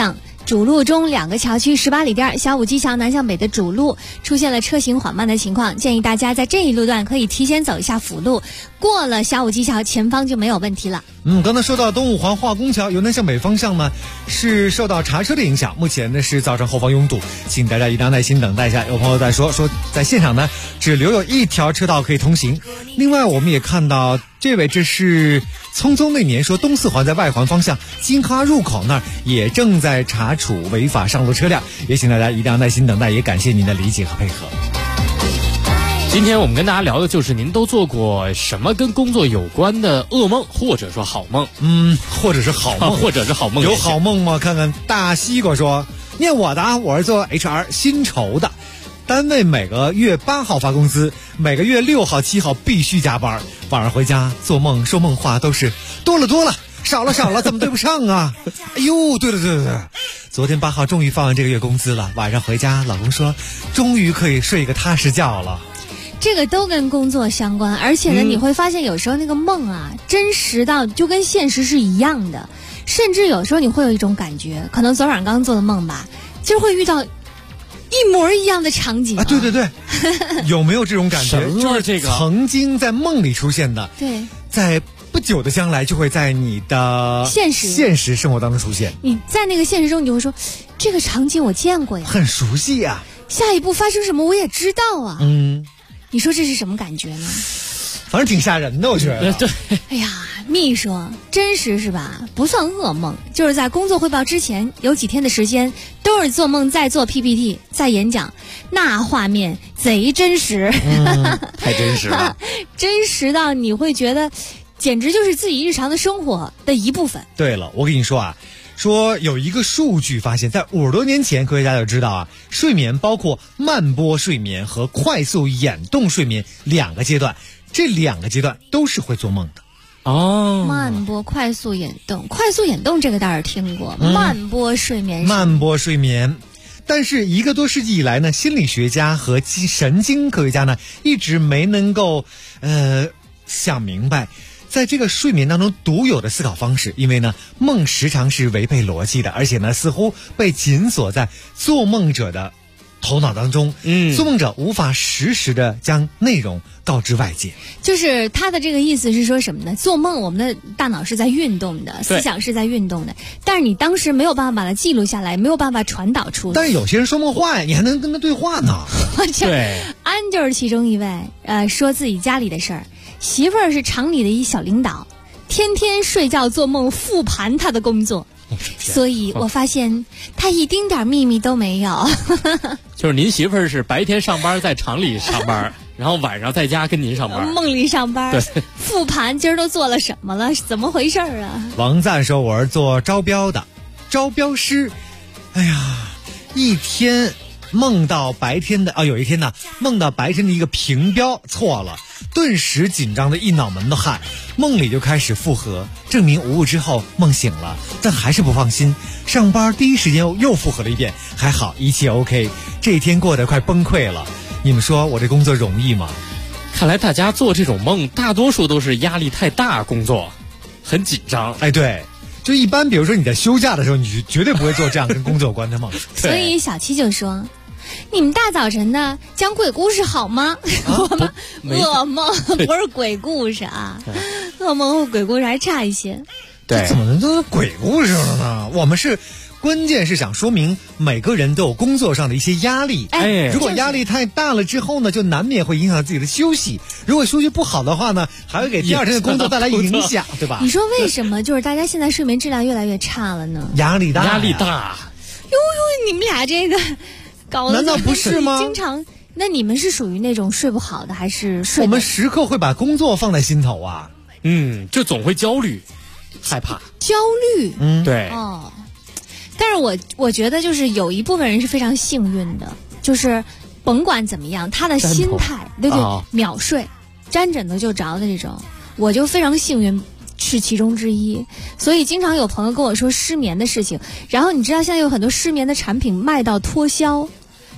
主路中2个桥区18里店小武基桥南向北的主路出现了车行缓慢的情况，建议大家在这一路段可以提前走一下辅路，过了小武基桥前方就没有问题了。 刚才说到东五环化工桥由南向北方向呢，是受到查车的影响，目前呢是造成后方拥堵，请大家一定要耐心等待一下。有朋友在说在现场呢只留有1条车道可以通行。另外我们也看到这是匆匆那年说东四环在外环方向金哈入口那儿也正在查处违法上路车辆，也请大家一定要耐心等待，也感谢您的理解和配合。 今天我们跟大家聊的就是您都做过什么跟工作有关的噩梦，或者说好梦。 或者是好梦， 或者是好梦。 有好梦吗？看看大西瓜说，念我的，我是做 HR 薪酬的，单位每个月8号发工资，每个月6号7号必须加班，晚上回家做梦说梦话都是多了少了怎么对不上啊？哎呦，对了，昨天8号终于发完这个月工资了，晚上回家老公说终于可以睡一个踏实觉了。 这个都跟工作相关，而且呢，你会发现有时候那个梦啊，真实到就跟现实是一样的，甚至有时候你会有一种感觉，可能昨晚刚做的梦吧，就会遇到一模一样的场景。 对，有没有这种感觉？ 就是这个曾经在梦里出现的， 对， 在不久的将来就会在你的现实生活当中出现。 你在那个现实中，你就会说，这个场景我见过呀， 很熟悉呀。 下一步发生什么我也知道啊。你说这是什么感觉呢？ 反正挺吓人的，我觉得。 对。 哎呀，蜜说真实是吧？不算噩梦，就是在工作汇报之前有几天的时间，都是做梦在做 PPT， 在演讲，那画面贼真实。 太真实了， 真实到你会觉得，简直就是自己日常的生活的一部分。 对了，我跟你说啊。说有一个数据发现，在50多年前，科学家就知道啊，睡眠包括慢波睡眠和快速眼动睡眠2个阶段，这2个阶段都是会做梦的。 慢波、快速眼动这个倒是听过，慢波睡眠。 但是1个多世纪以来呢，心理学家和神经科学家呢，一直没能够想明白。在这个睡眠当中独有的思考方式，因为呢梦时常是违背逻辑的，而且呢似乎被紧锁在做梦者的头脑当中，做梦者无法实时的将内容告知外界。 就是他的这个意思是说什么呢？做梦我们的大脑是在运动的，思想是在运动的，但是你当时没有办法把它记录下来，没有办法传导出来。 但是有些人说梦话呀，你还能跟他对话呢。 对，安就是其中一位，说自己家里的事儿。媳妇儿是厂里的一小领导，天天睡觉做梦复盘他的工作，所以我发现他一丁点秘密都没有。 就是您媳妇儿是白天上班在厂里上班，然后晚上在家跟您上班， 梦里上班。 对， 复盘今儿都做了什么了？怎么回事啊？ 王赞说我是做招标的，招标师。哎呀，一天梦到白天的有一天呢，梦到白天的一个评标错了，顿时紧张的一脑门的汗，梦里就开始复核，证明无误之后梦醒了，但还是不放心，上班第一时间又复核了一遍，还好一切 OK， 这一天过得快崩溃了。你们说我这工作容易吗？ 看来大家做这种梦大多数都是压力太大，工作很紧张。 对，就一般比如说你在休假的时候，你绝对不会做这样跟工作有关的梦。 所以小七就说，你们大早晨的讲鬼故事好吗？我们噩梦不是鬼故事啊，噩梦和鬼故事还差一些。 这怎么能都是鬼故事了呢？我们是关键是想说明每个人都有工作上的一些压力。如果压力太大了之后呢，就难免会影响自己的休息。如果休息不好的话呢，还会给第二天的工作带来影响，对吧？ 你说为什么就是大家现在睡眠质量越来越差了呢？ 压力大。 呦，你们俩这个搞得难道不是吗？ 经常，那你们是属于那种睡不好的，还是睡？ 我们时刻会把工作放在心头啊。 就总会焦虑、害怕。 焦虑， 对。 但是我觉得就是有一部分人是非常幸运的，就是甭管怎么样，他的心态对秒睡，沾枕头就着的这种，我就非常幸运是其中之一。所以经常有朋友跟我说失眠的事情，然后你知道现在有很多失眠的产品卖到脱销，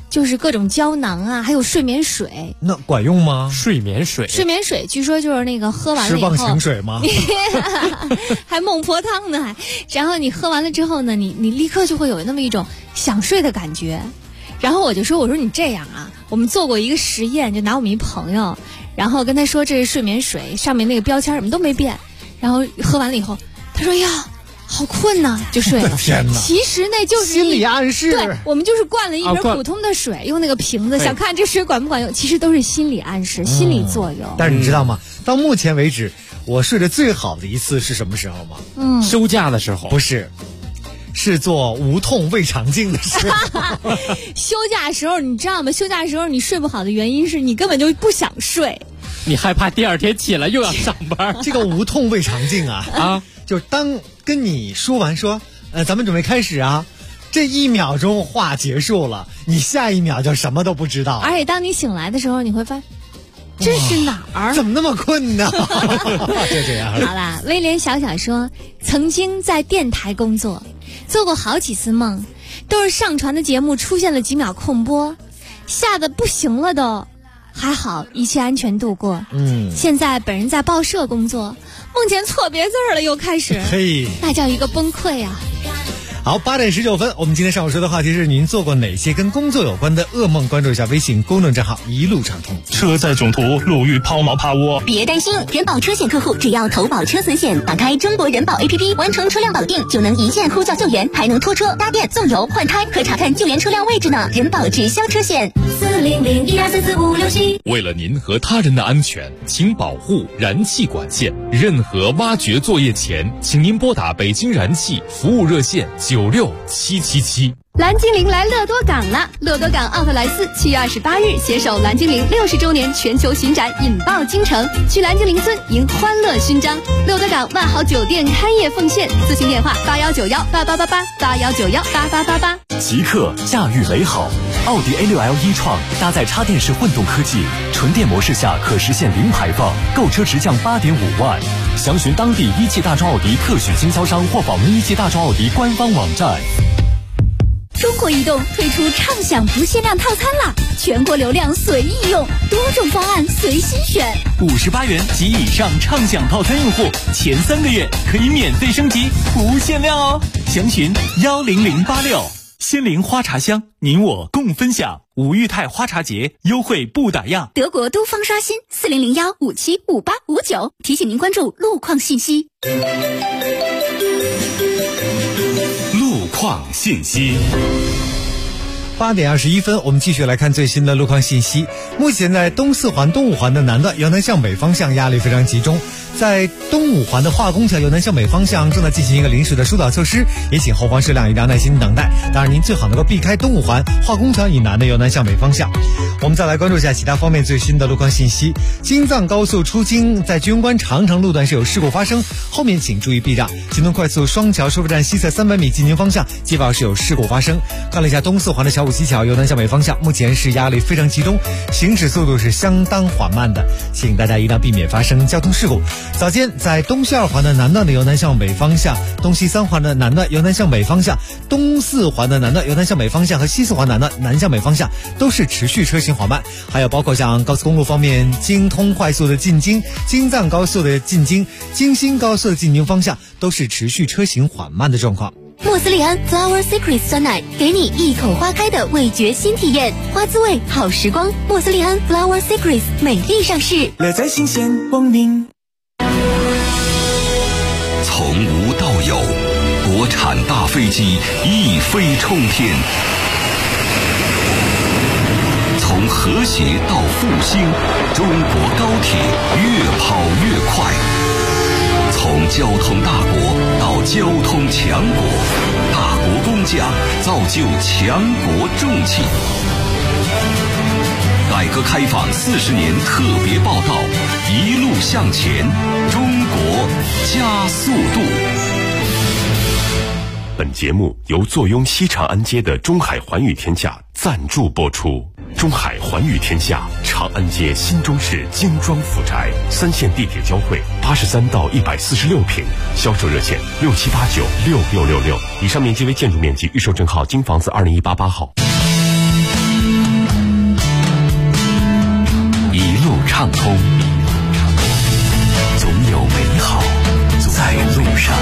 就是各种胶囊啊，还有睡眠水。 那管用吗？ 睡眠水据说就是那个喝完了以后， 是忘情水吗？ 还孟婆汤呢，然后你喝完了之后呢，你立刻就会有那么一种想睡的感觉。然后我说你这样啊，我们做过一个实验，就拿我们一朋友，然后跟他说这是睡眠水，上面那个标签什么都没变，然后喝完了以后，他说呀，好困呐，就睡了。 天哪！ 其实那就是心理暗示。 对，我们就是灌了一瓶普通的水，用那个瓶子，想看这水管不管用，其实都是心理暗示、心理作用。 但是你知道吗？到目前为止，我睡得最好的一次是什么时候吗？ 休假的时候。 不是。是做无痛胃肠镜的时候。 休假的时候你知道吗？休假的时候你睡不好的原因是你根本就不想睡， 你害怕第二天起来又要上班。 这个无痛胃肠镜啊，就当跟你说完说，咱们准备开始啊，这1秒钟话结束了，你下1秒就什么都不知道。 而且当你醒来的时候，你会发现这是哪儿？ 怎么那么困呢？就这样。 好啦，威廉小小说，曾经在电台工作，做过好几次梦，都是上传的节目出现了几秒空播，吓得不行了都。还好一切安全度过。现在本人在报社工作，梦见错别字了又开始，那叫一个崩溃啊。 好，8点19分，我们今天上午说的话题是您做过哪些跟工作有关的噩梦？关注一下微信公众账号一路畅通。 车载囧途，路遇抛锚趴窝。 别担心，人保车险客户只要投保车损险，打开中国人保 APP， 完成车辆保定，就能一键呼叫救援，还能拖车、搭电、送油、换胎，可查看救援车辆位置呢。人保直销车险，400124456 为了您和他人的安全，请保护燃气管线。任何挖掘作业前，请您拨打北京燃气服务热线96777。 蓝精灵来乐多港了！乐多港奥特莱斯7月28日携手蓝精灵60周年全球巡展，引爆京城，去蓝精灵村迎欢乐勋章。乐多港万豪酒店开业奉献，咨询电话8191888881918888。 极客驾驭美好，奥迪A6L e-tron搭载插电式混动科技，纯电模式下可实现零排放，购车直降8.5万。详询当地一汽大众奥迪特许经销商或访问一汽大众奥迪官方网站。 中国移动推出畅享不限量套餐啦，全国流量随意用，多种方案随心选。 58元及以上畅享套餐用户，前3个月可以免费升级，不限量哦。详询10086。仙灵花茶香，您我共分享。五裕泰花茶节优惠不打烊。 德国都方刷新4001575859，提醒您关注路况信息。 路况信息。 8点21分，我们继续来看最新的路况信息。目前在东4环、东5环的南段由南向北方向压力非常集中，在东5环的化工桥由南向北方向正在进行一个临时的疏导措施，也请后方车辆一定要耐心等待。当然，您最好能够避开东5环化工桥以南的由南向北方向。我们再来关注一下其他方面最新的路况信息。京藏高速出京在居庸关长城路段是有事故发生，后面请注意避让。京东快速双桥收费站西侧300米进京方向接报是有事故发生。看了一下东4环的小武西桥由南向北方向，目前是压力非常集中，行驶速度是相当缓慢的，请大家一定要避免发生交通事故。早间在东西2环的南段的由南向北方向，东西3环的南段由南向北方向，东4环的南段由南向北方向和西4环南段南向北方向都是持续车行缓慢。还有包括像高速公路方面，京通快速的进京、京藏高速的进京、京新高速的进京方向都是持续车行缓慢的状况。 莫斯利安 Flower Secrets 酸奶，给你一口花开的味觉新体验，花滋味好时光。莫斯利安 Flower Secrets 美丽上市， 乐在新鲜光明。 从无到有，国产大飞机一飞冲天。从和谐到复兴，中国高铁越跑越快。从交通大国到交通强国，大国工匠造就强国重器。改革开放40年特别报道，一路向前，中国加速度。 本节目由坐拥西长安街的中海环宇天下赞助播出。中海环宇天下，长安街新中市精装府宅，3线地铁交汇，83到146平，销售热线67896666。以上面积为建筑面积，预售证号京房子2018-8号。 畅通，总有美好在路上。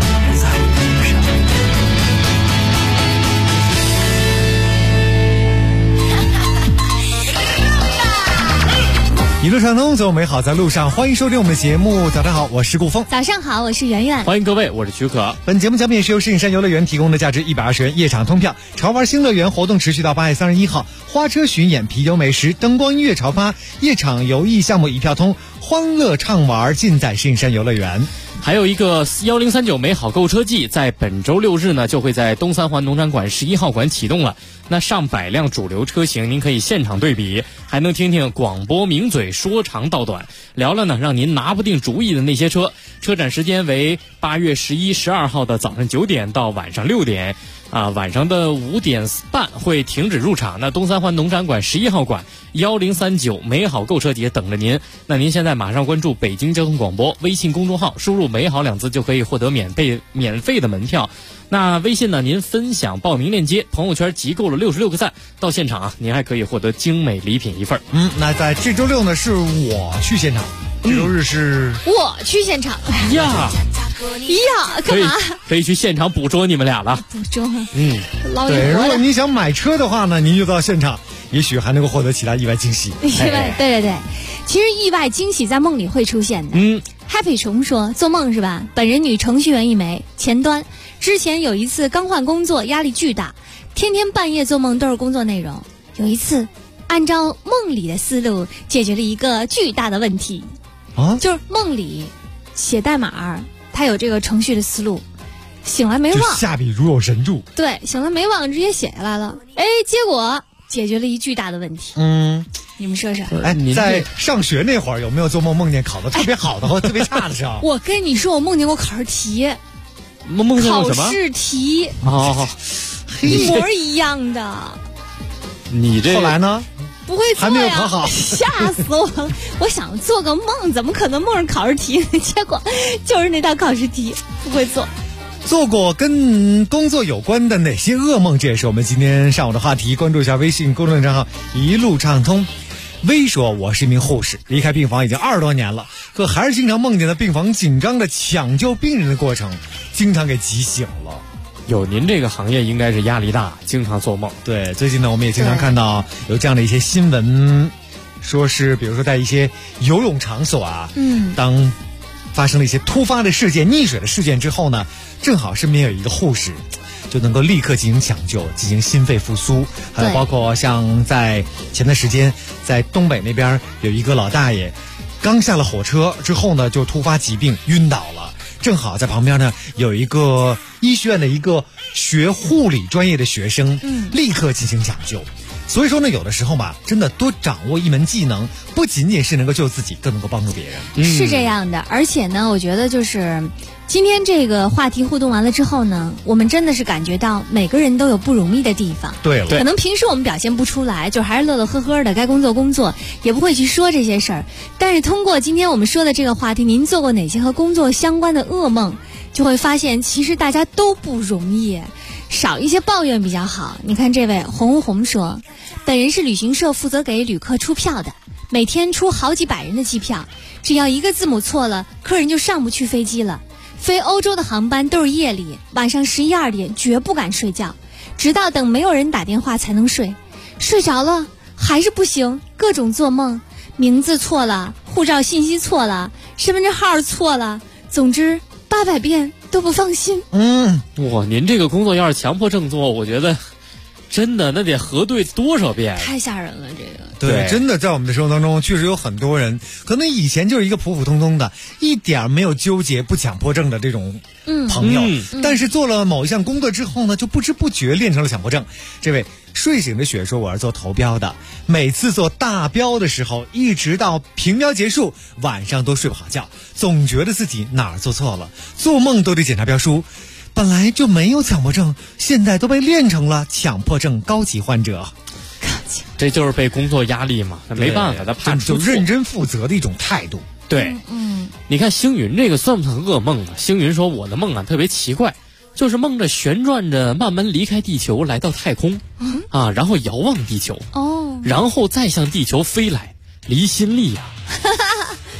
一路畅通，总有美好在路上。欢迎收听我们的节目。早上好，我是顾峰。 早上好，我是圆圆。 欢迎各位，我是许可。 本节目奖品也是由石景山游乐园提供的价值120元夜场通票。潮玩新乐园活动持续到8月31号，花车巡演、啤酒美食、灯光音乐潮趴、夜场游艺项目一票通，欢乐畅玩尽在石景山游乐园。 还有一个1039美好购车季，在本周6日呢，就会在东三环农展馆11号馆启动了。那上百辆主流车型，您可以现场对比，还能听听广播名嘴说长道短，聊聊呢让您拿不定主意的那些车。车展时间为8月11、12号的早上9点到晚上6点。晚上的5点半会停止入场。那东三环农展馆11号馆1039美好购车节等着您。那您现在马上关注北京交通广播微信公众号，输入美好2字就可以获得免费的门票。那微信呢，您分享报名链接，朋友圈集够了66个赞，到现场啊，您还可以获得精美礼品一份。 那在这周6呢，是我去现场，这周日是我去现场呀， 干嘛？ 可以去现场捕捉你们俩了。 捕捉， 对，如果你想买车的话呢，您就到现场，也许还能够获得其他意外惊喜。 对，其实意外惊喜在梦里会出现的。Happy 虫说做梦是吧？本人女程序员一枚，前端。之前有一次刚换工作，压力巨大，天天半夜做梦都是工作内容。有一次，按照梦里的思路解决了一个巨大的问题。就是梦里写代码，它有这个程序的思路，醒来没忘， 就下笔如有神助。 对，醒来没忘，直接写下来了。结果解决了一巨大的问题。你们说说。 在上学那会儿有没有做梦见考得特别好的或特别差的时候？ 我跟你说，我梦见过考试题。 梦见过什么？ 考试题一模一样的。 你这后来呢？ 不会做呀， 还没有考好， 吓死我了！我想做个梦，怎么可能梦上考试题？结果就是那道考试题，不会做。 做过跟工作有关的哪些噩梦？这也是我们今天上午的话题。关注一下微信公众账号一路畅通。微说我是一名护士，离开病房已经20多年了，可还是经常梦见的病房紧张的抢救病人的过程，经常给急醒了。 有您这个行业应该是压力大，经常做梦。 对，最近呢我们也经常看到有这样的一些新闻，说是比如说在一些游泳场所当发生了一些突发的事件、溺水的事件之后呢，正好身边有一个护士就能够立刻进行抢救，进行心肺复苏。还有包括像在前段时间在东北那边有一个老大爷刚下了火车之后呢，就突发疾病晕倒了，正好在旁边呢有一个医学院的一个学护理专业的学生立刻进行抢救。所以说呢，有的时候吧，真的多掌握一门技能，不仅仅是能够救自己，更能够帮助别人。 是这样的，而且呢，我觉得就是今天这个话题互动完了之后呢，我们真的是感觉到每个人都有不容易的地方。 对了， 可能平时我们表现不出来，就还是乐乐呵呵的，该工作工作，也不会去说这些事儿。但是通过今天我们说的这个话题，您做过哪些和工作相关的噩梦，就会发现其实大家都不容易。少一些抱怨比较好。你看这位红红说，本人是旅行社负责给旅客出票的，每天出好几百人的机票，只要一个字母错了，客人就上不去飞机了。飞欧洲的航班都是夜里，晚上11、12点绝不敢睡觉，直到等没有人打电话才能睡。睡着了还是不行，各种做梦，名字错了，护照信息错了，身份证号错了，总之800遍都不放心。 哇，您这个工作要是强迫症做，我觉得真的那得核对多少遍， 太吓人了这个。 对，真的在我们的生活当中，确实有很多人可能以前就是一个普普通通的，一点没有纠结、不强迫症的这种朋友，但是做了某一项工作之后呢，就不知不觉练成了强迫症。这位睡醒的雪说，我是做投标的，每次做大标的时候，一直到评标结束，晚上都睡不好觉，总觉得自己哪儿做错了，做梦都得检查标书。本来就没有强迫症，现在都被练成了强迫症高级患者。 这就是被工作压力嘛，没办法，他怕就认真负责的一种态度。 对，你看星云这个算不算噩梦啊？星云说，我的梦啊特别奇怪，就是梦着旋转着慢慢离开地球，来到太空，然后遥望地球，然后再向地球飞来，离心力啊，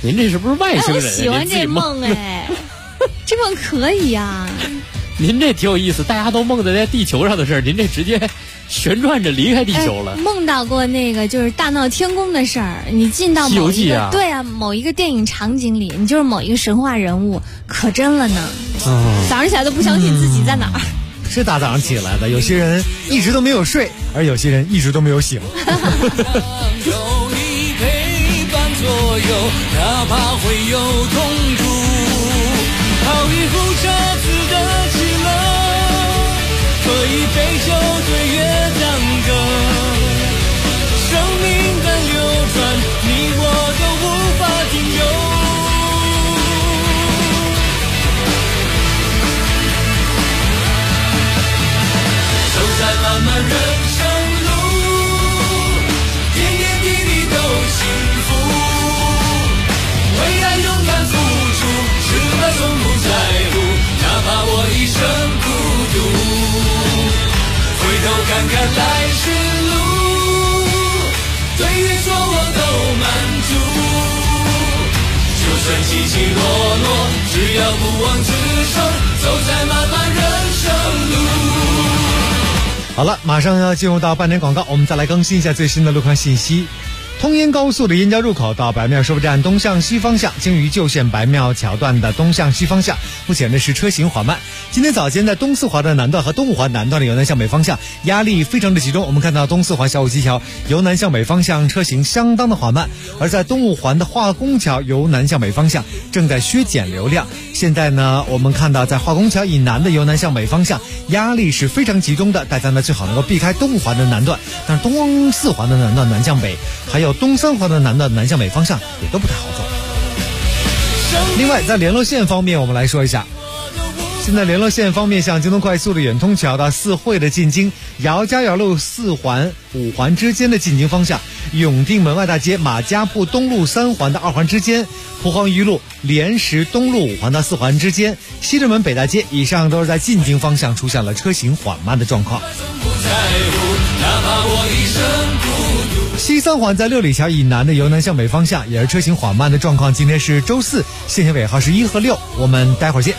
您这是不是外星人？ 我喜欢这梦哎，这梦可以啊。 您这挺有意思，大家都梦的在地球上的事儿，您这直接旋转着离开地球了。 梦到过那个就是大闹天宫的事儿，你进到某一个对啊某一个电影场景里，你就是某一个神话人物，可真了呢。早上起来都不相信自己在哪儿。 是大早上起来的，有些人一直都没有睡，而有些人一直都没有醒。 有你陪伴左右，哪怕会有痛苦，好一壶车子的喜乐，喝一杯酒对月当歌，生命的流转，你我都无法停留。走在漫漫人生路，点点滴滴都幸福，为爱勇敢付出，失败从不在乎，哪怕我一生孤独，回头看看来时路，对与错我都满足，就算起起落落，只要不忘此生，走在漫漫人生路。 好了，马上要进入到半点广告，我们再来更新一下最新的路况信息。通燕高速的燕郊入口到白庙收费站东向西方向，经于旧县白庙桥段的东向西方向，目前呢是车行缓慢。今天早间在东四环的南段和东五环南段的由南向北方向压力非常的集中，我们看到东四环小武基桥由南向北方向车行相当的缓慢，而在东五环的化工桥由南向北方向正在削减流量。现在呢我们看到在化工桥以南的由南向北方向压力是非常集中的，大家呢最好能够避开东五环的南段，但是东四环的南段南向北还有东三环的南段南向北方向也都不太好走。另外在联络线方面我们来说一下，现在联络线方面，像京东快速的远通桥到四惠的进京，姚家窑路四环五环之间的进京方向，永定门外大街马家铺东路三环的二环之间，蒲黄榆路莲石东路五环到四环之间，西直门北大街以上都是在进京方向出现了车行缓慢的状况。西三环在六里桥以南的由南向北方向也是车行缓慢的状况。今天是周四，限行尾号是1和6，我们待会儿见。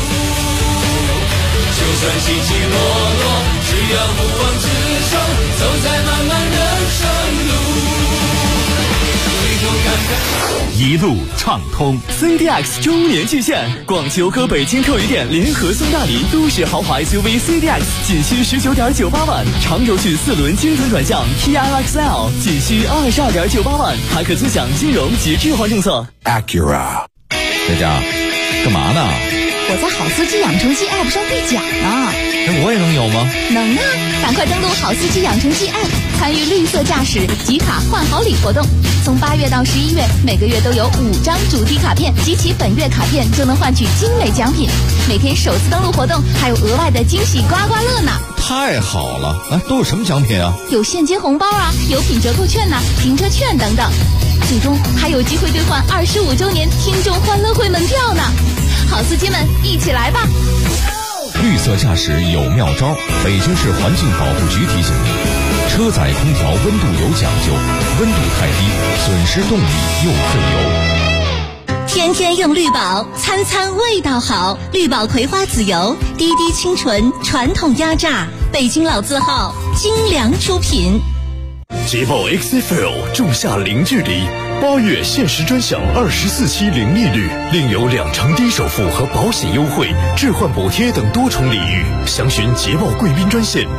就算起起落落，只要不忘此生，走在漫漫人生路，回头看看。 一路畅通 CDX 周年巨献，广州和北京客运店联合送大礼，都市豪华 SUV CDX 仅需19.98万，长轴距4轮精准转向 TRXL 仅需22.98万，还可尊享金融及置换政策。 Acura， 佳佳，干嘛呢？ 我在好司机养成记 App 上兑奖呢。 我也能有吗？ 能啊！赶快登录好司机养成记 App， 参与绿色驾驶集卡换好礼活动。从8月到11月，每个月都有5张主题卡片，集齐本月卡片就能换取精美奖品。每天首次登录活动还有额外的惊喜刮刮乐呢！ 太好了！哎，都有什么奖品啊？ 有现金红包啊，有品折扣券呐、停车券等等。最终还有机会兑换25周年听众欢乐会门票呢！好司机们，一起来吧！ 绿色驾驶有妙招，北京市环境保护局提醒你：车载空调温度有讲究，温度太低，损失动力又费油。 天天用绿宝，餐餐味道好。绿宝葵花籽油，滴滴清纯，传统压榨，北京老字号，精良出品。 捷豹 XFL 仲夏零距离，8月限时专享24期零利率，另有2成低首付和保险优惠、置换补贴等多重礼遇。详询捷豹贵宾专线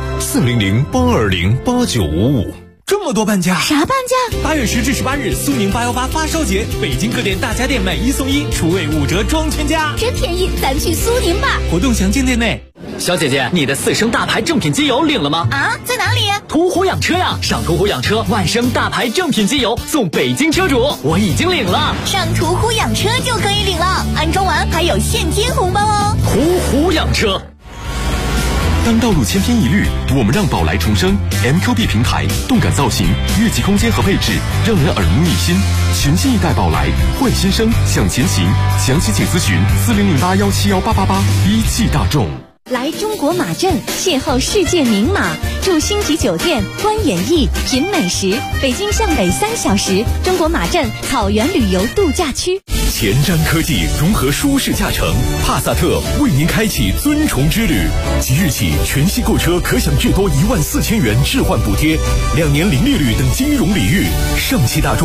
400-820-8955。 这么多半价？ 啥半价 ？8月10至18日，苏宁818发烧节，北京各店大家电买1送1，厨卫5折装全家， 真便宜！咱去苏宁吧。 活动详见店内。 小姐姐，你的4升大牌正品机油领了吗？ 啊，在哪里？ 途虎养车呀！上途虎养车万升大牌正品机油送北京车主，我已经领了。 上途虎养车就可以领了，安装完还有现金红包哦。 途虎养车。 当道路千篇一律，我们让宝来重生 MQB 平台，动感造型，越级空间和配置，让人耳目一新。全新一代宝来，换新生，向前行。详情请咨询4008171888。一汽大众。 来中国马镇邂逅世界名马， 住星级酒店，观演艺，品美食。北京向北3小时，中国马镇草原旅游度假区。 前瞻科技融合舒适驾乘，帕萨特为您开启尊崇之旅。即日起，全系购车可享最多14000元置换补贴，2年零利率等金融礼遇。上汽大众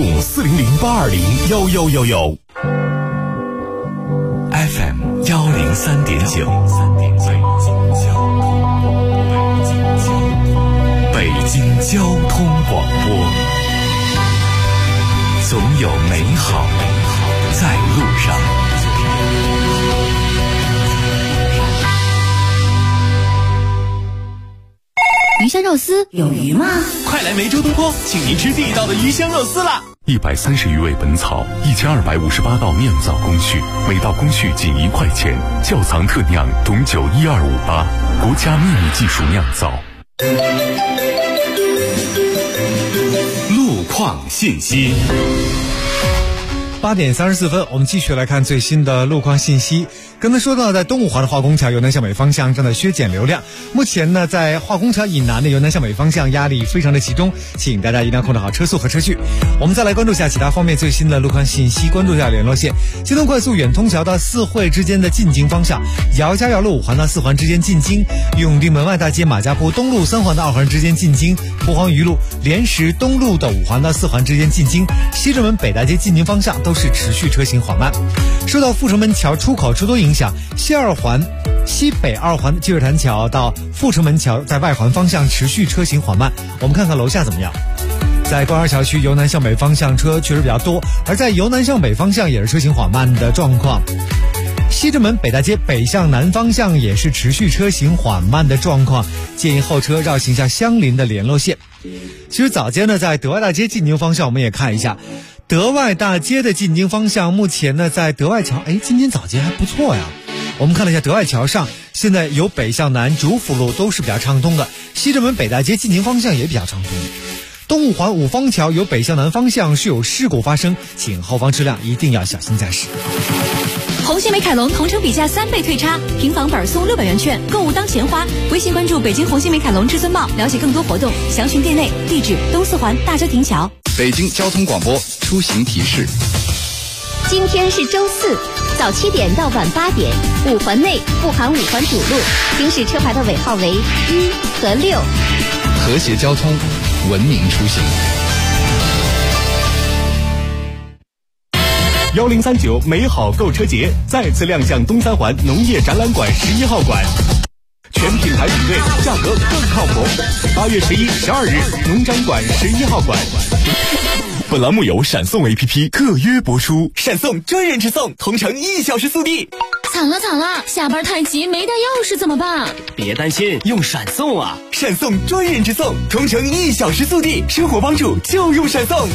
400-820-1111。FM 103.9，北京交通广播，总有美好在路上。 鱼香肉丝有鱼吗？ 快来梅州东坡，请您吃地道的鱼香肉丝啦 ！130余味本草，1258道酿造工序，每道工序仅1块钱，窖藏特酿，董酒12588，国家秘密技术酿造。 路况信息。 8点34分，我们继续来看最新的路况信息。刚才说到，在东五环的化工桥由南向北方向正在削减流量。目前呢，在化工桥以南的由南向北方向压力非常的集中，请大家一定要控制好车速和车距。我们再来关注一下其他方面最新的路况信息，关注一下联络线：京东快速远通桥到四惠之间的进京方向，姚家窑路5环到4环之间进京，永定门外大街马家铺东路3环到2环之间进京，蒲黄榆路莲石东路的5环到4环之间进京，西直门北大街进京方向都是持续车行缓慢。受到阜成门桥出口出多影响，西2环、西北2环积水潭桥到阜成门桥在外环方向持续车行缓慢。我们看看楼下怎么样。在官园桥区由南向北方向车确实比较多，而在由南向北方向也是车行缓慢的状况。西直门北大街北向南方向也是持续车行缓慢的状况，建议后车绕行下相邻的联络线。其实早间呢，在德外大街进京方向我们也看一下，德外大街的进京方向目前呢，在德外桥，今天早间还不错呀。我们看了一下德外桥上，现在由北向南主辅路都是比较畅通的，西直门北大街进京方向也比较畅通。东五环五方桥由北向南方向是有事故发生，请后方车辆一定要小心驾驶。 红星美凯龙同城比价3倍退差，平房本送600元券，购物当钱花。微信关注北京红星美凯龙至尊茂，了解更多活动，详询店内。地址：东四环大郊亭桥。 北京交通广播出行提示： 今天是周4，早7点到晚8点，5环内不含5环主路，行驶车牌的尾号为1和6。 和谐交通，文明出行。 1039美好购车节再次亮相东三环农业展览馆11号馆，全品牌比对，价格更靠谱。8月11、12日，农展馆11号馆。 本栏目由闪送 APP 特约播出， 闪送专人直送，同城1小时速递。 惨了，下班太急没带钥匙怎么办？ 别担心，用闪送啊！闪送专人直送，同城1小时速递，生活帮助就用闪送。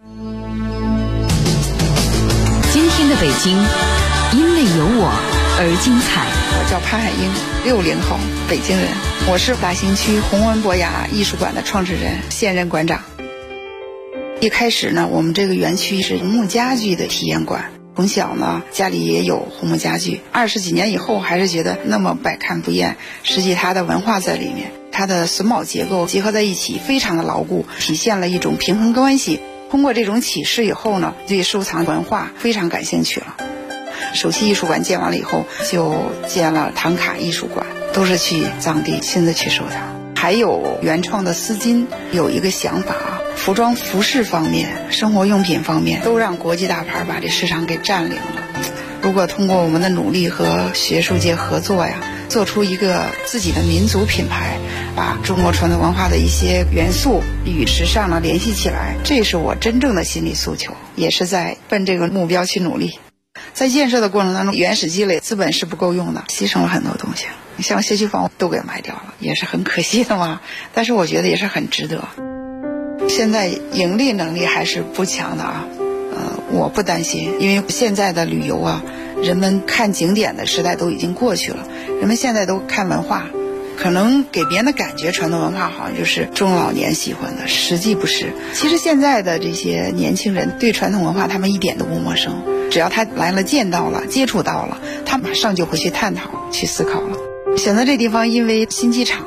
今天的北京，因为有我而精彩。 我叫潘海英，60后，北京人。我是大兴区红文博雅艺术馆的创始人，现任馆长。一开始呢，我们这个园区是红木家具的体验馆。从小呢，家里也有红木家具，20几年以后还是觉得那么百看不厌。实际它的文化在里面，它的榫卯结构结合在一起，非常的牢固，体现了一种平衡关系。通过这种启示以后呢，对收藏文化非常感兴趣了。首席艺术馆建完了以后，就建了唐卡艺术馆，都是去藏地亲自去收藏。还有原创的丝巾，有一个想法，服装服饰方面、生活用品方面，都让国际大牌把这市场给占领了。如果通过我们的努力和学术界合作呀，做出一个自己的民族品牌，把中国传统文化的一些元素与时尚呢联系起来，这是我真正的心理诉求，也是在奔这个目标去努力。在建设的过程当中，原始积累资本是不够用的，牺牲了很多东西，像学区房都给卖掉了，也是很可惜的嘛。但是我觉得也是很值得。现在盈利能力还是不强的啊，我不担心，因为现在的旅游啊，人们看景点的时代都已经过去了，人们现在都看文化。可能给别人的感觉传统文化好像就是中老年喜欢的，实际不是。其实现在的这些年轻人对传统文化他们一点都不陌生，只要他来了见到了接触到了，他马上就会去探讨去思考了。选择这地方因为新机场啊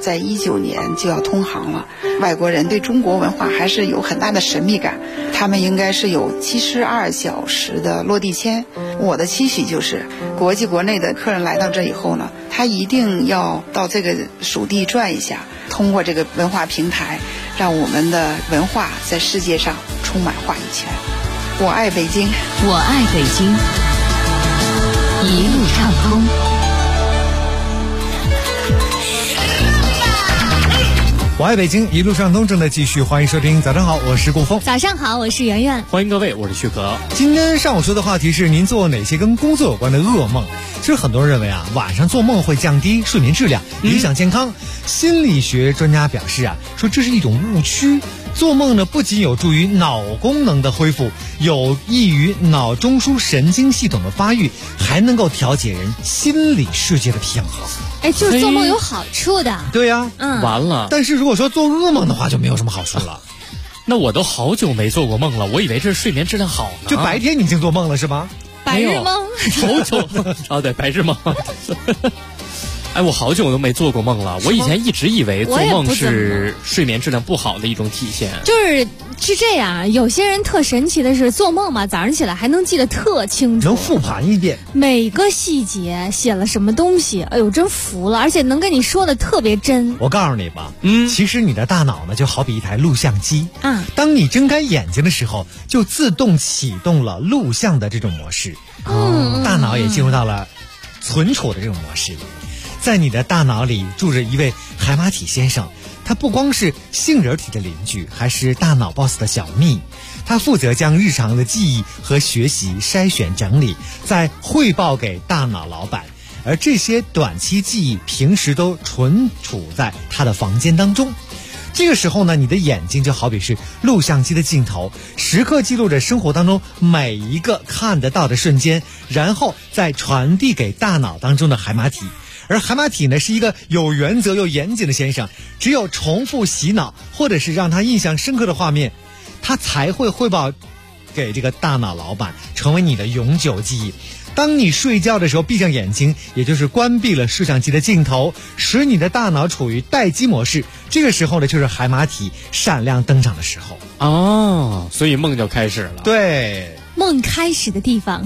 在19年就要通航了。外国人对中国文化还是有很大的神秘感，他们应该是有72小时的落地签。我的期许就是国际国内的客人来到这以后呢，他一定要到这个属地转一下，通过这个文化平台，让我们的文化在世界上充满话语权。我爱北京， 我爱北京，一路畅通。 我爱北京，一路上通正在继续，欢迎收听。早上好，我是顾峰。 早上好，我是圆圆。 欢迎各位，我是旭哥。 今天上午说的话题是您做哪些跟工作有关的噩梦？其实很多人认为啊，晚上做梦会降低睡眠质量，影响健康。心理学专家表示啊，说这是一种误区。做梦呢，不仅有助于脑功能的恢复，有益于脑中枢神经系统的发育，还能够调节人心理世界的平衡。 哎，就是做梦有好处的。 对呀， 完了。 但是如果说做噩梦的话，就没有什么好处了。 那我都好久没做过梦了，我以为这是睡眠质量好呢。 就白天你已经做梦了是吧？ 白日梦。 好久啊，对，白日梦。哎，我好久都没做过梦了。我以前一直以为做梦是睡眠质量不好的一种体现。 是这样，有些人特神奇的是做梦嘛，早上起来还能记得特清楚， 能复盘一遍每个细节，写了什么东西，哎呦真服了，而且能跟你说的特别真。 我告诉你吧，其实你的大脑呢就好比一台录像机啊， 当你睁开眼睛的时候，就自动启动了录像的这种模式，大脑也进入到了存储的这种模式。在你的大脑里住着一位海马体先生，他不光是杏仁体的邻居，还是大脑 boss 的小蜜。他负责将日常的记忆和学习筛选整理，再汇报给大脑老板。而这些短期记忆平时都存储在他的房间当中。这个时候呢，你的眼睛就好比是录像机的镜头，时刻记录着生活当中每一个看得到的瞬间，然后再传递给大脑当中的海马体。而海马体呢是一个有原则又严谨的先生，只有重复洗脑或者是让他印象深刻的画面，他才会汇报给这个大脑老板，成为你的永久记忆。当你睡觉的时候闭上眼睛，也就是关闭了摄像机的镜头，使你的大脑处于待机模式，这个时候呢就是海马体闪亮登场的时候。 哦，所以梦就开始了。 对， 梦开始的地方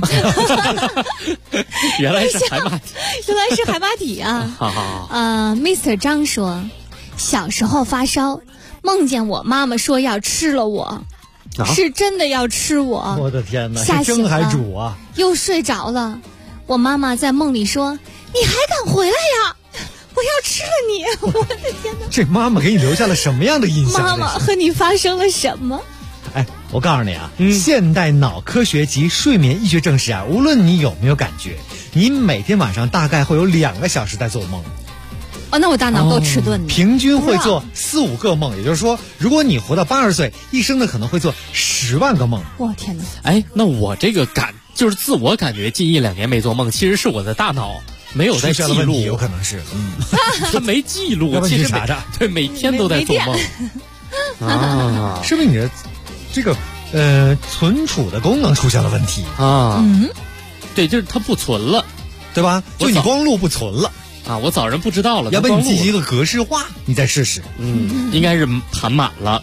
原来是海马体原来是海马体啊。Mr. 张说，小时候发烧，梦见我妈妈说要吃了我，是真的要吃我。 我的天哪， 吓醒了， 是蒸还煮啊？ 又睡着了。我妈妈在梦里说，你还敢回来呀，我要吃了你。我的天哪， 这妈妈给你留下了什么样的印象？ 妈妈和你发生了什么？ 哎，我告诉你啊，现代脑科学及睡眠医学证实啊，无论你有没有感觉，你每天晚上大概会有2个小时在做梦。 哦，那我大脑够迟钝的。 平均会做4-5个梦，也就是说，如果你活到80岁，一生呢可能会做10万个梦。 我天哪！ 哎，那我这个就是自我感觉近1-2年没做梦，其实是我的大脑没有在记录， 有可能是， 他没记录，其实对每天都在做梦啊，是不是你的这个存储的功能出现了问题啊？对，就是它不存了， 对吧？就你光录不存了啊！我早上不知道了， 要不然你进行一个格式化，你再试试。 应该是盘满了。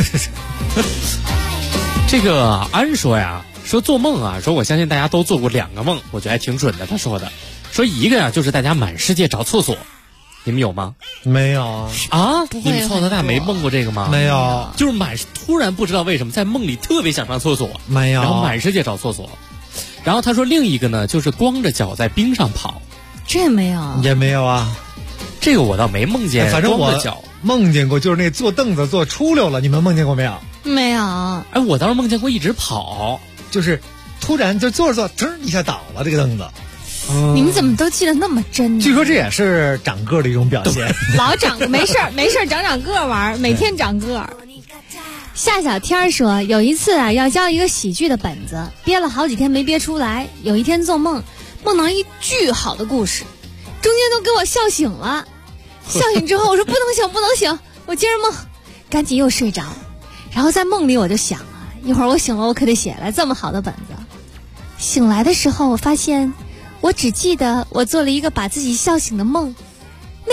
这个安说呀，说做梦啊，说我相信大家都做过2个梦，我觉得还挺准的。他说的，说一个呀就是大家满世界找厕所，你们有吗？ 没有啊？你们从小到大没梦过这个吗？ 没有， 就是突然不知道为什么在梦里特别想上厕所， 没有， 然后满世界找厕所。然后他说另一个呢，就是光着脚在冰上跑， 这也没有， 也没有啊。 这个我倒没梦见， 反正我光着脚梦见过，就是那坐凳子坐出溜了，你们梦见过没有？ 没有。 哎，我倒是梦见过一直跑， 就是突然就坐着噔一下倒了这个凳子。 你们怎么都记得那么真呢？ 据说这也是长个的一种表现。 老长没事长个玩，每天长个。夏小天说，有一次啊，要交一个喜剧的本子，憋了好几天没憋出来。有一天做梦，梦到一巨好的故事，中间都给我笑醒了。笑醒之后，我说不能醒，我接着梦，赶紧又睡着。然后在梦里我就想啊，一会儿我醒了，我可得写来这么好的本子。醒来的时候，我发现我只记得我做了一个把自己笑醒的梦，那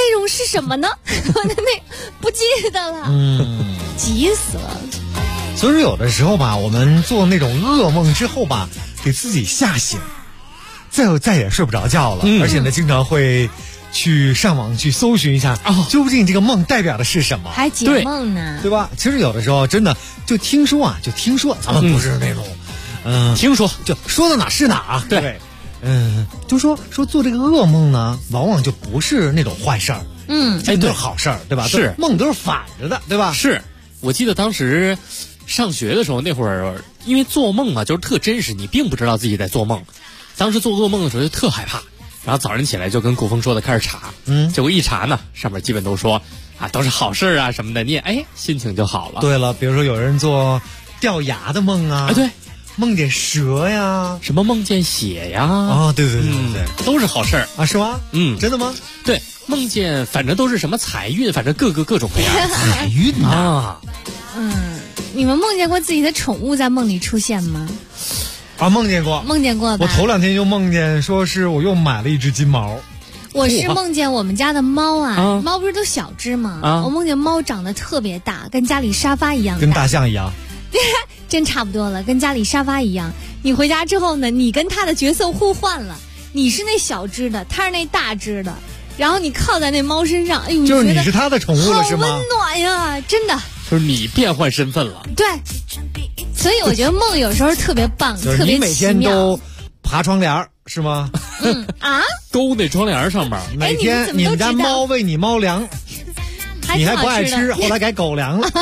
容是什么呢？不记得了，急死了。 所以说有的时候吧，我们做那种噩梦之后吧，给自己吓醒，再也睡不着觉了，而且呢，经常会去上网去搜寻一下，究竟这个梦代表的是什么， 还解梦呢， 对吧？其实有的时候真的就听说，咱们不是那种， 听说就说到哪是哪啊， 对， 就说做这个噩梦呢，往往就不是那种坏事儿，都是好事儿，对吧？ 是梦都是反着的，对吧？ 是，我记得当时上学的时候，那会儿因为做梦嘛，就是特真实，你并不知道自己在做梦。当时做噩梦的时候就特害怕，然后早上起来就跟顾峰说的开始查，结果一查呢，上面基本都说都是好事啊什么的，你也心情就好了。 对了，比如说有人做掉牙的梦啊， 对， 梦见蛇呀， 什么梦见血呀， 对， 都是好事儿啊，是吗？真的吗？ 对，梦见反正都是什么财运，反正各种各样财运啊。 你们梦见过自己的宠物在梦里出现吗？ 梦见过吧。我头2天就梦见，说是我又买了一只金毛。 我是梦见我们家的猫啊，猫不是都小只吗？我梦见猫长得特别大，跟家里沙发一样大， 跟大象一样。 真差不多了，跟家里沙发一样。你回家之后呢，你跟它的角色互换了，你是那小只的，它是那大只的，然后你靠在那猫身上，哎呦， 就是你是它的宠物了，是吗？ 好温暖呀，真的。 就是你变换身份了。 对，所以我觉得梦有时候特别棒， 就是你每天都爬窗帘是吗？ 勾那窗帘上面。 哪天你们家猫喂你猫粮，你还不爱吃，后来改狗粮了。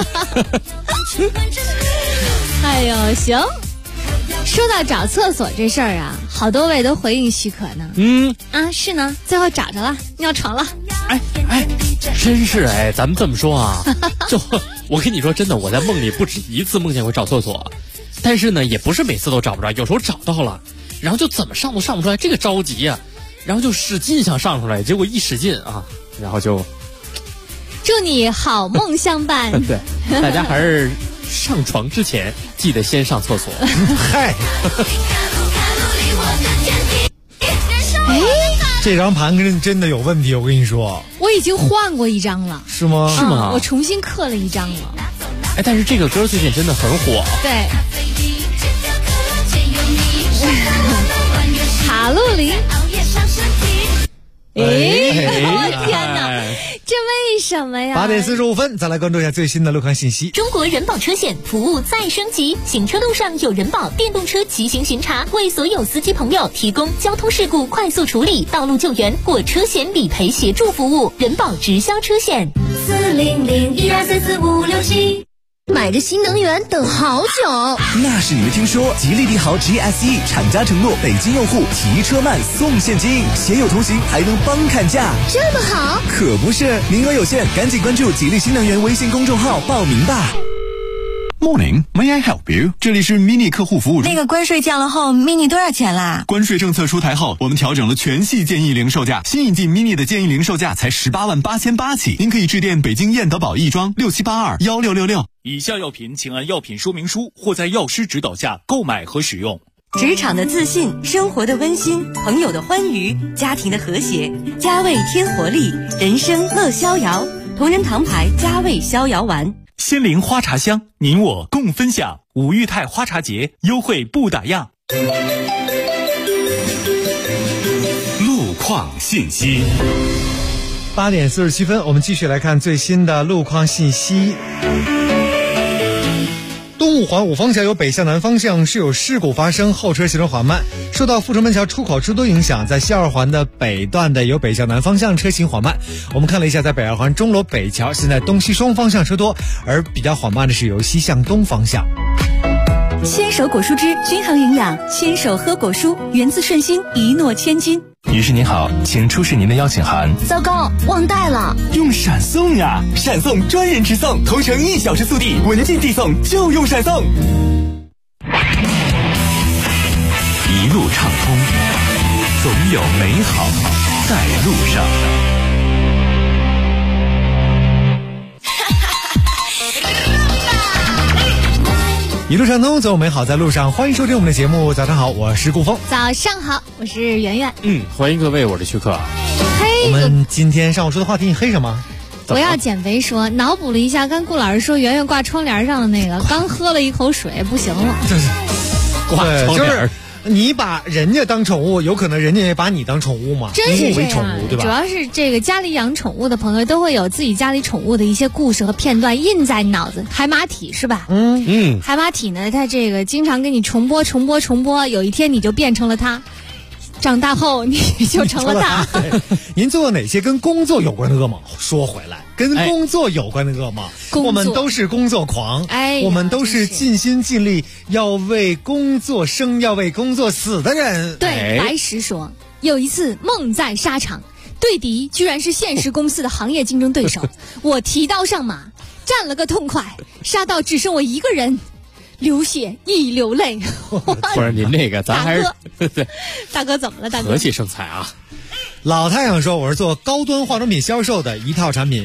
哎呦，行。说到找厕所这事儿啊，好多位都回应许可呢。是呢，最后找着了，尿床了。 真是咱们这么说啊，就我跟你说真的，我在梦里不止一次梦见过找厕所，但是呢，也不是每次都找不着，有时候找到了，然后就怎么上都上不出来，这个着急啊，然后就使劲想上出来，结果一使劲啊，然后就。 祝你好梦相伴。 对，大家还是上床之前记得先上厕所。 嗨。这张盘真的有问题，我跟你说。 我已经换过一张了。 是吗？ 是吗？ 我重新刻了一张了。 但是这个歌最近真的很火。 对。卡路里。我天哪，这为什么呀？ 8点45分，再来关注一下最新的路况信息。 中国人保车险服务再升级，行车路上有人保电动车骑行巡查，为所有司机朋友提供交通事故快速处理、道路救援或车险理赔协助服务。人保直销车险40012344567。 买着新能源等好久， 那是你没听说。吉利帝豪 GSE 厂家承诺北京用户提车慢送现金，携友同行还能帮砍价， 这么好？ 可不是，名额有限，赶紧关注吉利新能源微信公众号报名吧。 Morning, may I help you？ 这里是 Mini 客户服务中。 那个关税降了后 ，Mini 多少钱啦？ 关税政策出台后，我们调整了全系建议零售价，新引进 Mini 的建议零售价才188800起。您可以致电北京燕德宝亦庄6782166666。 以下药品请按药品说明书或在药师指导下购买和使用。 职场的自信，生活的温馨，朋友的欢愉，家庭的和谐，佳味添活力，人生乐逍遥。同仁堂牌佳味逍遥丸。 仙灵花茶香，您我共分享。五裕泰花茶节优惠不打烊。 路况信息。 8点47分，我们继续来看最新的路况信息。东五环5方向由北向南方向是有事故发生，后车行驶缓慢。受到阜成门桥出口之多影响，在西2环的北段的由北向南方向车行缓慢。我们看了一下，在北2环钟楼北桥，现在东西双方向车多，而比较缓慢的是由西向东方向。 牵手果蔬汁均衡营养，牵手喝果蔬，源自顺心，一诺千金。 女士您好，请出示您的邀请函。 糟糕，忘带了。 用闪送呀，闪送专人直送，同城1小时速递，文件递送就用闪送。 一路畅通，总有美好在路上。 一路畅通，总有美好在路上。欢迎收听我们的节目。早上好，我是顾峰。 早上好，我是圆圆。 欢迎各位，我是徐克。 我们今天上午说的话题，你黑什么？ 我要减肥说，脑补了一下，刚顾老师说圆圆挂窗帘上的那个，刚喝了一口水，不行了。 挂窗帘。你把人家当宠物，有可能人家也把你当宠物嘛？ 真是这样， 宠物对吧？ 主要是这个家里养宠物的朋友都会有自己家里宠物的一些故事和片段印在脑子。海马体是吧？海马体呢，它这个经常给你重播，有一天你就变成了它。长大后你就成了他。 您做过哪些跟工作有关的噩梦？说回来，跟工作有关的噩梦，我们都是工作狂，我们都是尽心尽力要为工作生要为工作死的人。 对，白石说，有一次梦在沙场，对敌居然是现实公司的行业竞争对手，我提刀上马，战了个痛快，杀到只剩我一个人。流血亦流泪。 不是您那个，咱还是大哥怎么了？大哥和气生财啊！ 老太阳说，我是做高端化妆品销售的，一套产品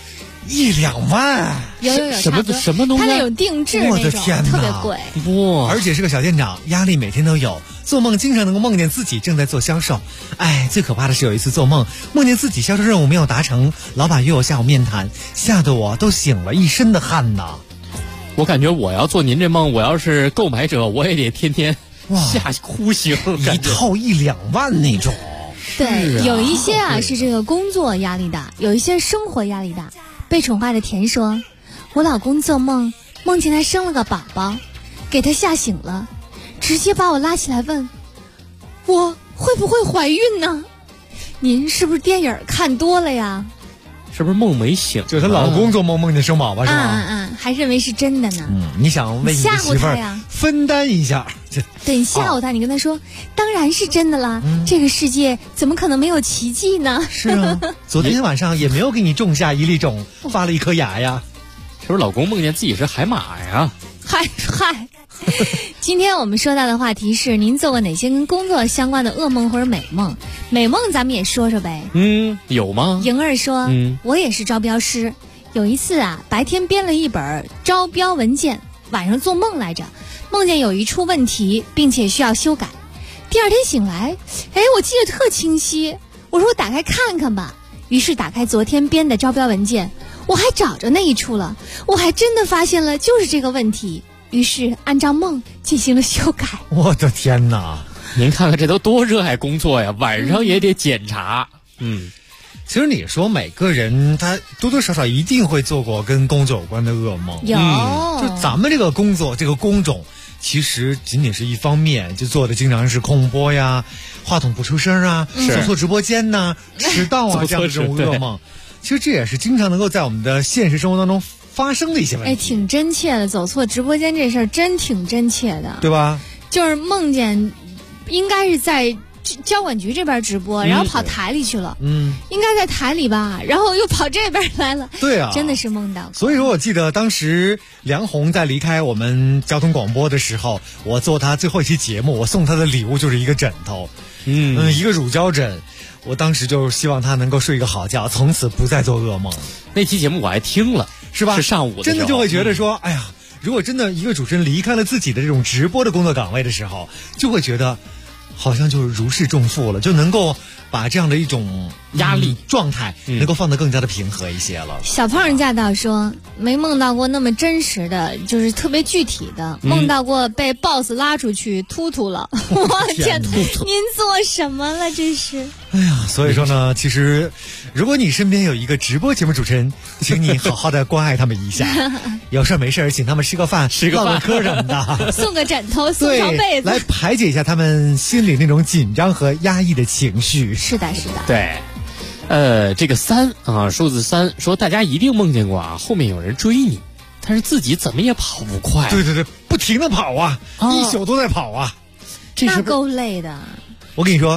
1-2万。 有什么东西？ 他那种定制那种， 我的天哪， 特别贵哇！ 而且是个小店长，压力每天都有，做梦经常能够梦见自己正在做销售。哎，最可怕的是有一次做梦见自己销售任务没有达成，老板约我下午面谈，吓得我都醒了一身的汗呐。 我感觉我要做您这梦，我要是购买者，我也得天天下酷刑， 一套1-2万那种。 对，有一些是这个工作压力大，有一些生活压力大。被宠坏的田说，我老公做梦见他生了个宝宝，给他吓醒了，直接把我拉起来问，我会不会怀孕呢？您是不是电影看多了呀？ 是不是梦没醒？ 就是她老公做梦见生宝宝是吧？ 还认为是真的呢。 你想为你的媳妇儿分担一下？ 对，你吓唬他，你跟他说，当然是真的啦。这个世界怎么可能没有奇迹呢？ 是啊，昨天晚上也没有给你种下一粒种，发了一颗芽呀。 是不是老公梦见自己是海马呀？ 嗨。今天我们说到的话题是，您做过哪些跟工作相关的噩梦或者美梦？美梦咱们也说说呗。 有吗？ 莹儿说，我也是招标师，有一次白天编了一本招标文件，晚上做梦来着，梦见有一处问题，并且需要修改。第二天醒来，我记得特清晰，我说我打开看看吧。于是打开昨天编的招标文件，我还找着那一处了，我还真的发现了就是这个问题。于是按照梦进行了修改。 我的天哪！ 您看看这都多热爱工作呀，晚上也得检查。 其实你说每个人他多多少少一定会做过跟工作有关的噩梦。 有， 就咱们这个工作这个工种，其实仅仅是一方面，就做的经常是空播呀，话筒不出声啊，走错直播间呐，迟到啊这样的这种噩梦。其实这也是经常能够在我们的现实生活当中发生的一些问题。 挺真切的，走错直播间这事儿真挺真切的， 对吧？ 就是梦见应该是在交管局这边直播，然后跑台里去了，应该在台里吧，然后又跑这边来了。 对啊， 真的是梦到。 所以说我记得当时梁红在离开我们交通广播的时候，我做他最后一期节目，我送他的礼物就是一个枕头，一个乳胶枕。我当时就希望他能够睡一个好觉，从此不再做噩梦。 那期节目我还听了， 是吧？ 是上午的时候， 真的就会觉得说，哎呀，如果真的一个主持人离开了自己的这种直播的工作岗位的时候，就会觉得好像就是如释重负了，就能够把这样的一种压力状态能够放得更加的平和一些了。 小胖驾到说，没梦到过那么真实的，就是特别具体的，梦到过被 boss 拉出去突突了。我天，您做什么了这是？ 哎呀，所以说呢，其实如果你身边有一个直播节目主持人，请你好好的关爱他们一下，有事没事请他们吃个饭，唠个嗑什么的， 送个枕头，送条被子， 来排解一下他们心里那种紧张和压抑的情绪。 是的，是的， 对。这个数字3说，大家一定梦见过后面有人追你，但是自己怎么也跑不快。 对，不停的跑一宿都在跑这是够累的。 我跟你说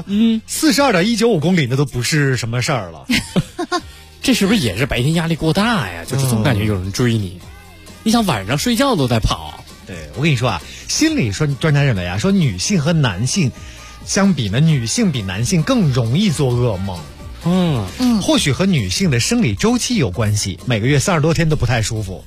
，42.195公里那都不是什么事儿了。 这是不是也是白天压力过大呀？就是总感觉有人追你，你想晚上睡觉都在跑。 对，我跟你说心理专家认为说女性和男性相比呢，女性比男性更容易做噩梦。或许和女性的生理周期有关系，每个月30多天都不太舒服。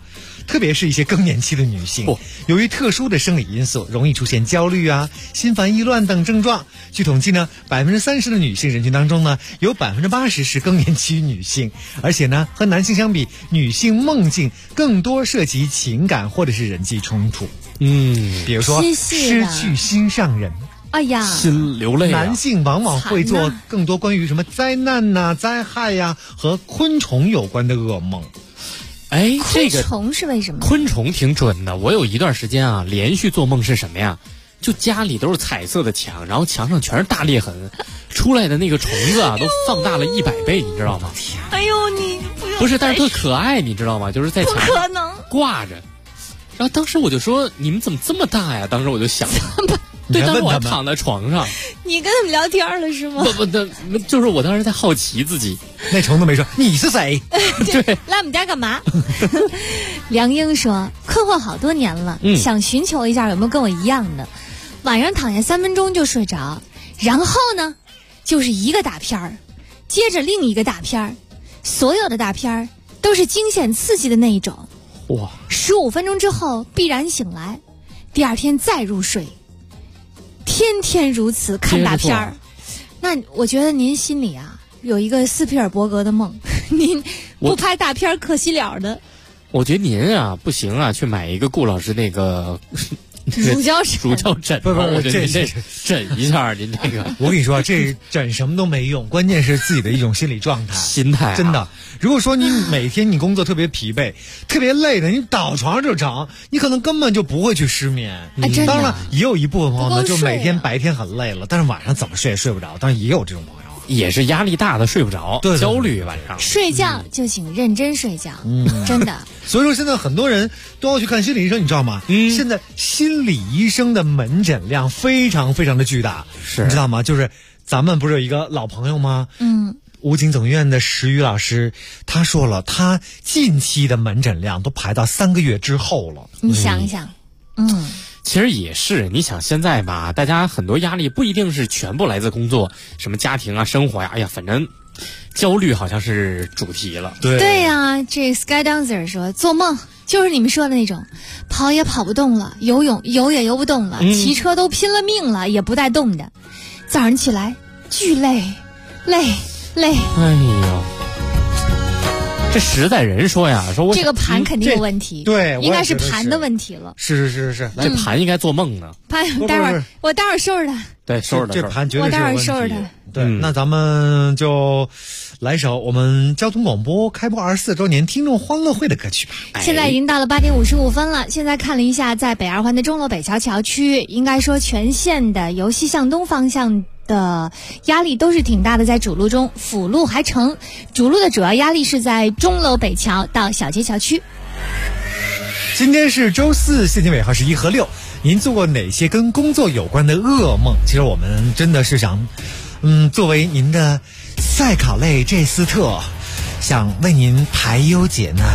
特别是一些更年期的女性，由于特殊的生理因素，容易出现焦虑啊、心烦意乱等症状。据统计呢，30%的女性人群当中呢，有80%是更年期女性，而且呢，和男性相比，女性梦境更多涉及情感或者是人际冲突。比如说失去心上人。 哎呀， 心流泪男性往往会做更多关于什么灾难呐、灾害呀、和昆虫有关的噩梦。 哎，这个昆虫是为什么？ 昆虫挺准的。我有一段时间啊，连续做梦是什么呀？就家里都是彩色的墙，然后墙上全是大裂痕，出来的那个虫子啊，都放大了100倍，你知道吗？ 哎呦，你不是，但是特可爱，你知道吗？就是在墙上挂着。然后当时我就说，你们怎么这么大呀？当时我就想。对，当时我还躺在床上。 你跟他们聊天了是吗？ 不，就是我当时在好奇自己。 那虫子没说你是谁？ 对，来我们家干嘛？梁英说，困惑好多年了，想寻求一下有没有跟我一样的，晚上躺下3分钟就睡着，然后呢，就是一个大片儿，接着另一个大片儿，所有的大片儿都是惊险刺激的那一种。 哇 ！15分钟之后必然醒来，第二天再入睡。天天如此看大片儿，那我觉得您心里啊有一个斯皮尔伯格的梦，您不拍大片可惜了的。 我觉得您啊不行啊，去买一个顾老师那个乳胶枕，不，这枕一下您这个。 我跟你说，这枕什么都没用，关键是自己的一种心理状态、 心态、 真的，如果说你每天你工作特别疲惫、特别累的，你倒床上就整，你可能根本就不会去失眠。当然了，也有一部分朋友呢，就每天白天很累了，但是晚上怎么睡也睡不着。当然也有这种朋友。 也是压力大的睡不着， 对， 焦虑晚上睡觉就请认真睡觉，真的。 所以说现在很多人都要去看心理医生，你知道吗？现在心理医生的门诊量非常非常的巨大， 是你知道吗？就是咱们不是有一个老朋友吗？武警总院的石宇老师，他说了，他近期的门诊量都排到3个月之后了。 你想一想， 其实也是，你想现在吧，大家很多压力不一定是全部来自工作，什么家庭啊、生活呀，哎呀，反正焦虑好像是主题了。 对呀，这 Sky Dancer 说，做梦就是你们说的那种，跑也跑不动了，游泳游也游不动了，骑车都拼了命了也不带动的，早上起来巨累。 哎呀。这实在人说呀，说我这个盘肯定有问题， 对， 应该是盘的问题了。 是， 这盘应该做梦呢。 盘，我待会儿收拾它。 对，收拾它。 这盘绝对是有问题。 我待会儿收拾它。 对，那咱们就来首我们交通广播开播24周年听众欢乐会的歌曲吧。 现在已经到了8点55分了。现在看了一下，在北二环的钟楼北桥桥区，应该说全线的由西向东方向的压力都是挺大的，在主路中，辅路还成，主路的主要压力是在钟楼北桥到小街桥区。 今天是周4，现金尾号是1和6。您做过哪些跟工作有关的噩梦？其实我们真的是想，作为您的赛考类这斯特，想为您排忧解难。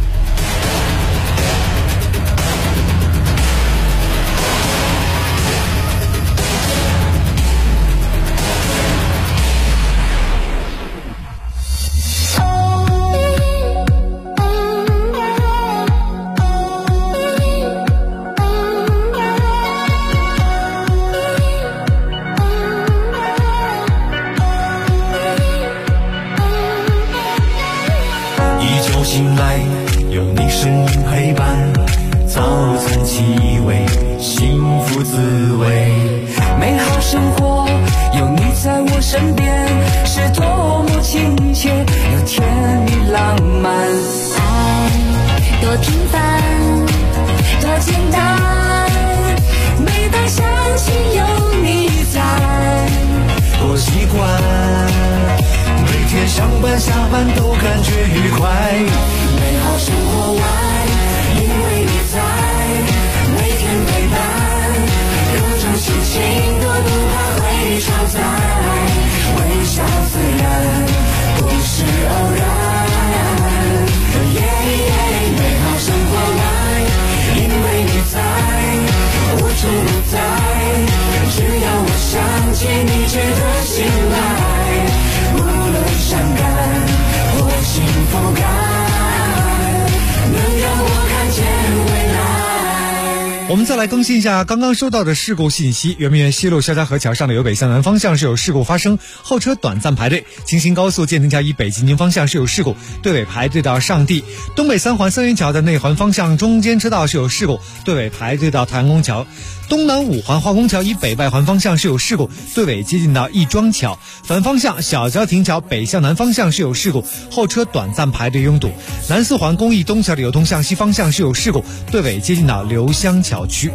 醒来有你身影陪伴，早餐气味，幸福滋味，美好生活有你在我身边，是多么亲切又甜蜜浪漫。 爱多平凡多简单，每当想起有你在， 多习惯每天上班下班都感觉愉快， 美好生活外因为你在，每天陪伴，各种事情都不怕会超载，微笑自然不是偶然，美好生活外因为你在，无处不在，只要我想起你值得信赖，无论伤感或幸福感，能让我看见我们再来更新一下刚刚收到的事故信息。圆明园西路肖家河桥上的由北向南方向是有事故发生，后车短暂排队。京新高速建宁桥以北进京方向是有事故，队尾排队到上地。东北三环三元桥的内环方向中间车道是有事故，队尾排队到太阳宫桥。东南五环化工桥以北外环方向是有事故，队尾接近到亦庄桥。反方向小交亭桥北向南方向是有事故，后车短暂排队拥堵。南四环公益东桥的流通向西方向是有事故，队尾接近到刘香桥区。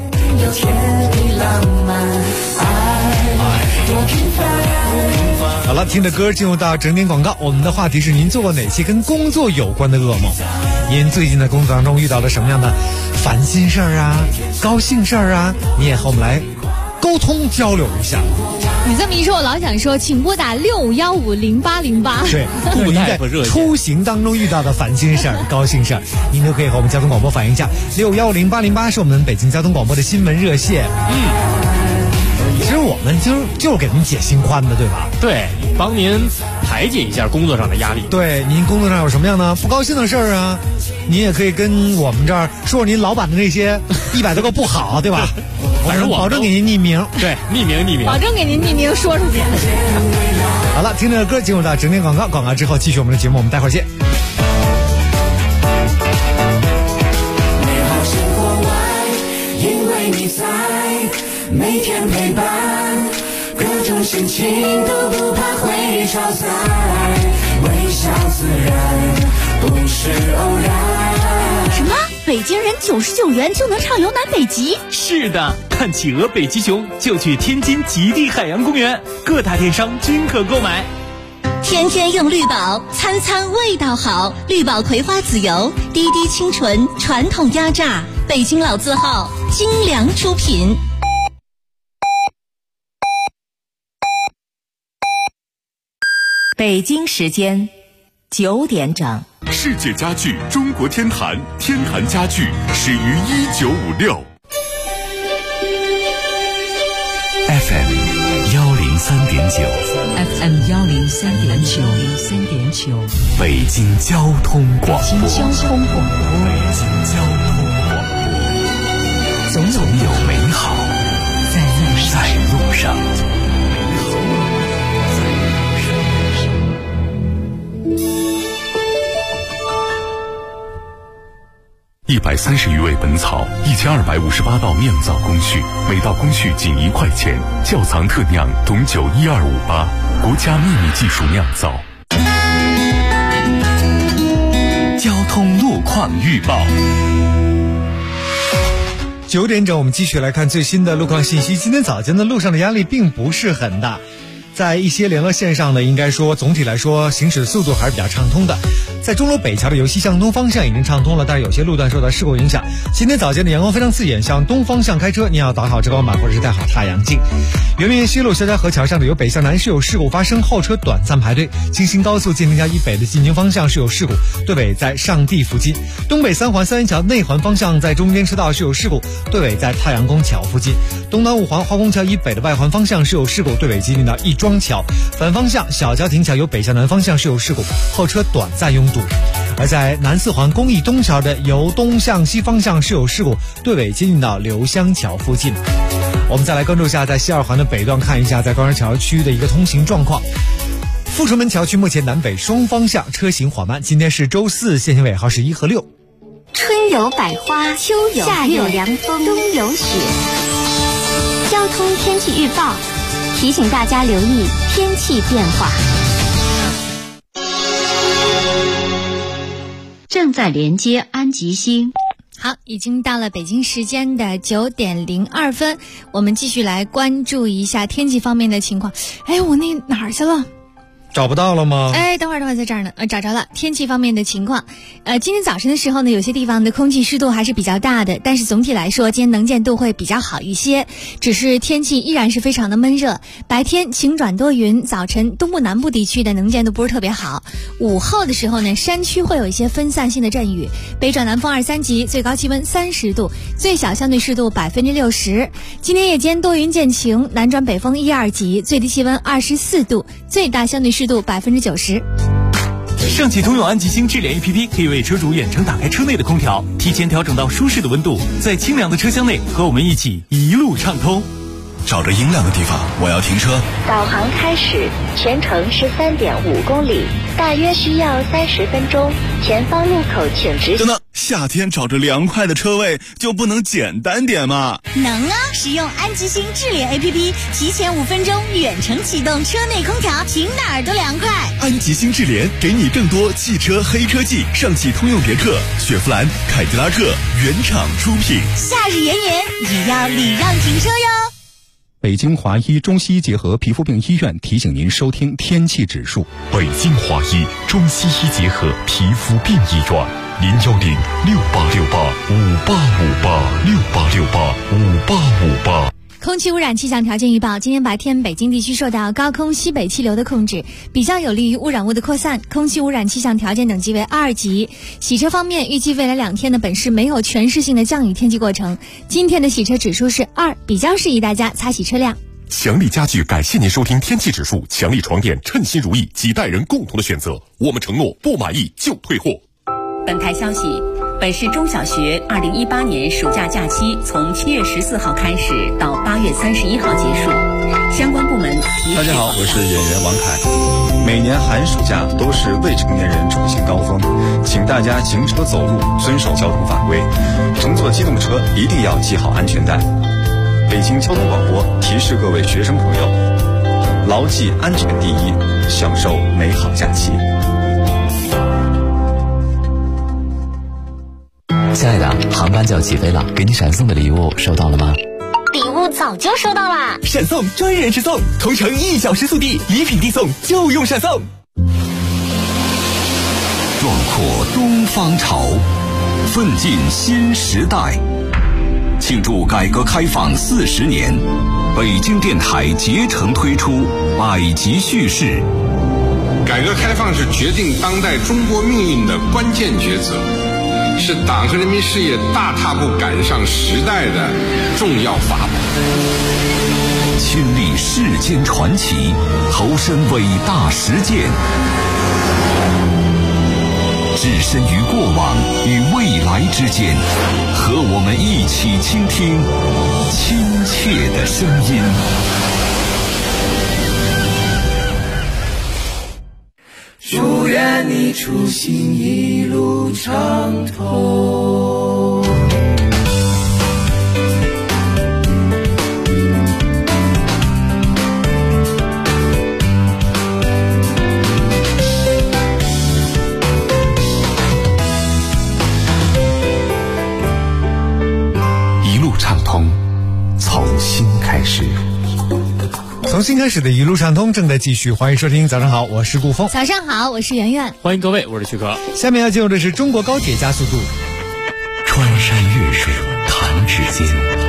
好了，听着歌进入到整点广告。我们的话题是您做过哪些跟工作有关的噩梦？您最近的工作当中遇到了什么样的烦心事儿啊、高兴事儿啊？你也和我们来沟通交流一下。 你这么一说，我老想说，请拨打6150808。 对，您在出行当中遇到的烦心事儿、高兴事儿，您都可以和我们交通广播反映一下。6150808是我们北京交通广播的新闻热线。其实我们就是给您解心宽的，对吧？ 对，帮您排解一下工作上的压力。 对，您工作上有什么样的不高兴的事儿啊？您也可以跟我们这儿说您老板的那些100多个不好，对吧？反正保证给您匿名。 对，匿名， 保证给您匿名说出去。 好了，听着歌进入到整点广告，广告之后继续我们的节目，我们待会儿见。 美好生活外，因为你在，每天陪伴，各种心情都不怕会超载，微笑自然，不是偶然。 什么？北京人99元就能畅游南北极？ 是的，看企鹅、北极熊就去天津极地海洋公园，各大电商均可购买。 天天用绿宝，餐餐味道好。绿宝葵花籽油，滴滴清纯，传统压榨，北京老字号，精良出品。 北京时间9点整。 世界家具中国天坛，天坛家具始于1956。 FM 103.9 FM 103.9 北京交通广播。 北京交通广播， 总有美好在路上。 130余味本草，1258道酿造工序，每道工序仅1块钱。窖藏特酿董酒12588，国家秘密技术酿造。 交通路况预报。 9点整，我们继续来看最新的路况信息。今天早间的路上的压力并不是很大，在一些联络线上呢，应该说总体来说行驶速度还是比较畅通的。在钟楼北桥的由西向东方向已经畅通了，但是有些路段受到事故影响。今天早间的阳光非常刺眼，向东方向开车，你要打好遮光板或者是戴好太阳镜。圆明园西路肖家河桥上的由北向南是有事故发生，后车短暂排队。京新高速建宁桥以北的进京方向是有事故，队尾在上地附近。东北三环三元桥内环方向在中间车道是有事故，队尾在太阳宫桥附近。东南五环化工桥以北的外环方向是有事故，队尾接近到亦庄桥。反方向小交亭桥由北向南方向是有事故，后车短暂拥堵。而在南四环公益东桥的由东向西方向是有事故，队尾接近到刘香桥附近。我们再来关注一下在西二环的北段，看一下在高山桥区的一个通行状况。阜成门桥区目前南北双方向车行缓慢，今天是周四，限行尾号是1和6。 春有百花，秋有夏有凉风，冬有雪。交通天气预报提醒大家留意天气变化。 正在连接安吉星。 好，已经到了北京时间的9点02分，我们继续来关注一下天气方面的情况。哎，我那哪儿去了？ 找不到了吗？ 哎，等会儿在这儿呢。找着了。天气方面的情况，今天早晨的时候呢，有些地方的空气湿度还是比较大的，但是总体来说，今天能见度会比较好一些。只是天气依然是非常的闷热，白天晴转多云，早晨东部南部地区的能见度不是特别好。午后的时候呢，山区会有一些分散性的阵雨，北转南风2、3级，最高气温30度，最小相对湿度60%。今天夜间多云见晴，南转北风1、2级，最低气温24度，最大相对湿度90%。 上汽通用安吉星智联 APP 可以为车主远程打开车内的空调，提前调整到舒适的温度，在清凉的车厢内和我们一起一路畅通。 找着阴凉的地方，我要停车。 导航开始，全程是3.5公里，大约需要30分钟。前方路口请直。 等等，夏天找着凉快的车位就不能简单点吗？ 能啊！使用安吉星智联 APP， 提前5分钟远程启动车内空调，停哪儿都凉快。 安吉星智联给你更多汽车黑科技，上汽通用别克、雪佛兰、凯迪拉克原厂出品。 夏日炎炎也要礼让停车哟。 北京华医中西医结合皮肤病医院提醒您收听天气指数。 北京华医中西医结合皮肤病医院，010-6868-5858，6868-5858。 空气污染气象条件预报：今天白天，北京地区受到高空西北气流的控制，比较有利于污染物的扩散，空气污染气象条件等级为2级。洗车方面，预计未来2天的本市没有全市性的降雨天气过程。今天的洗车指数是2，比较适宜大家擦洗车辆。 强力家具感谢您收听天气指数，强力床垫称心如意，几代人共同的选择。我们承诺不满意就退货。 本台消息，本市中小学2018年暑假假期从7月14号开始到8月31号结束，相关部门大家好，我是演员王凯。每年寒暑假都是未成年人出行高峰，请大家行车走路遵守交通法规，乘坐机动车一定要系好安全带。北京交通广播提示各位学生朋友，牢记安全第一，享受美好假期。 亲爱的，航班就要起飞了，给你闪送的礼物收到了吗？ 礼物早就收到啦！ 闪送专人直送，同城1小时速递，礼品递送就用闪送。 壮阔东方潮，奋进新时代。庆祝改革开放40年，北京电台竭诚推出百集叙事。 改革开放是决定当代中国命运的关键抉择，是党和人民事业大踏步赶上时代的重要法宝。 亲历世间传奇，投身伟大实践，置身于过往与未来之间，和我们一起倾听亲切的声音。 祝愿你出行一路畅通。 一路畅通，从新开始。 从新开始的一路畅通正在继续，欢迎收听。早上好，我是顾峰。 早上好，我是圆圆。 欢迎各位，我是徐哥。 下面要进入的是中国高铁加速度。 穿山越水弹指间，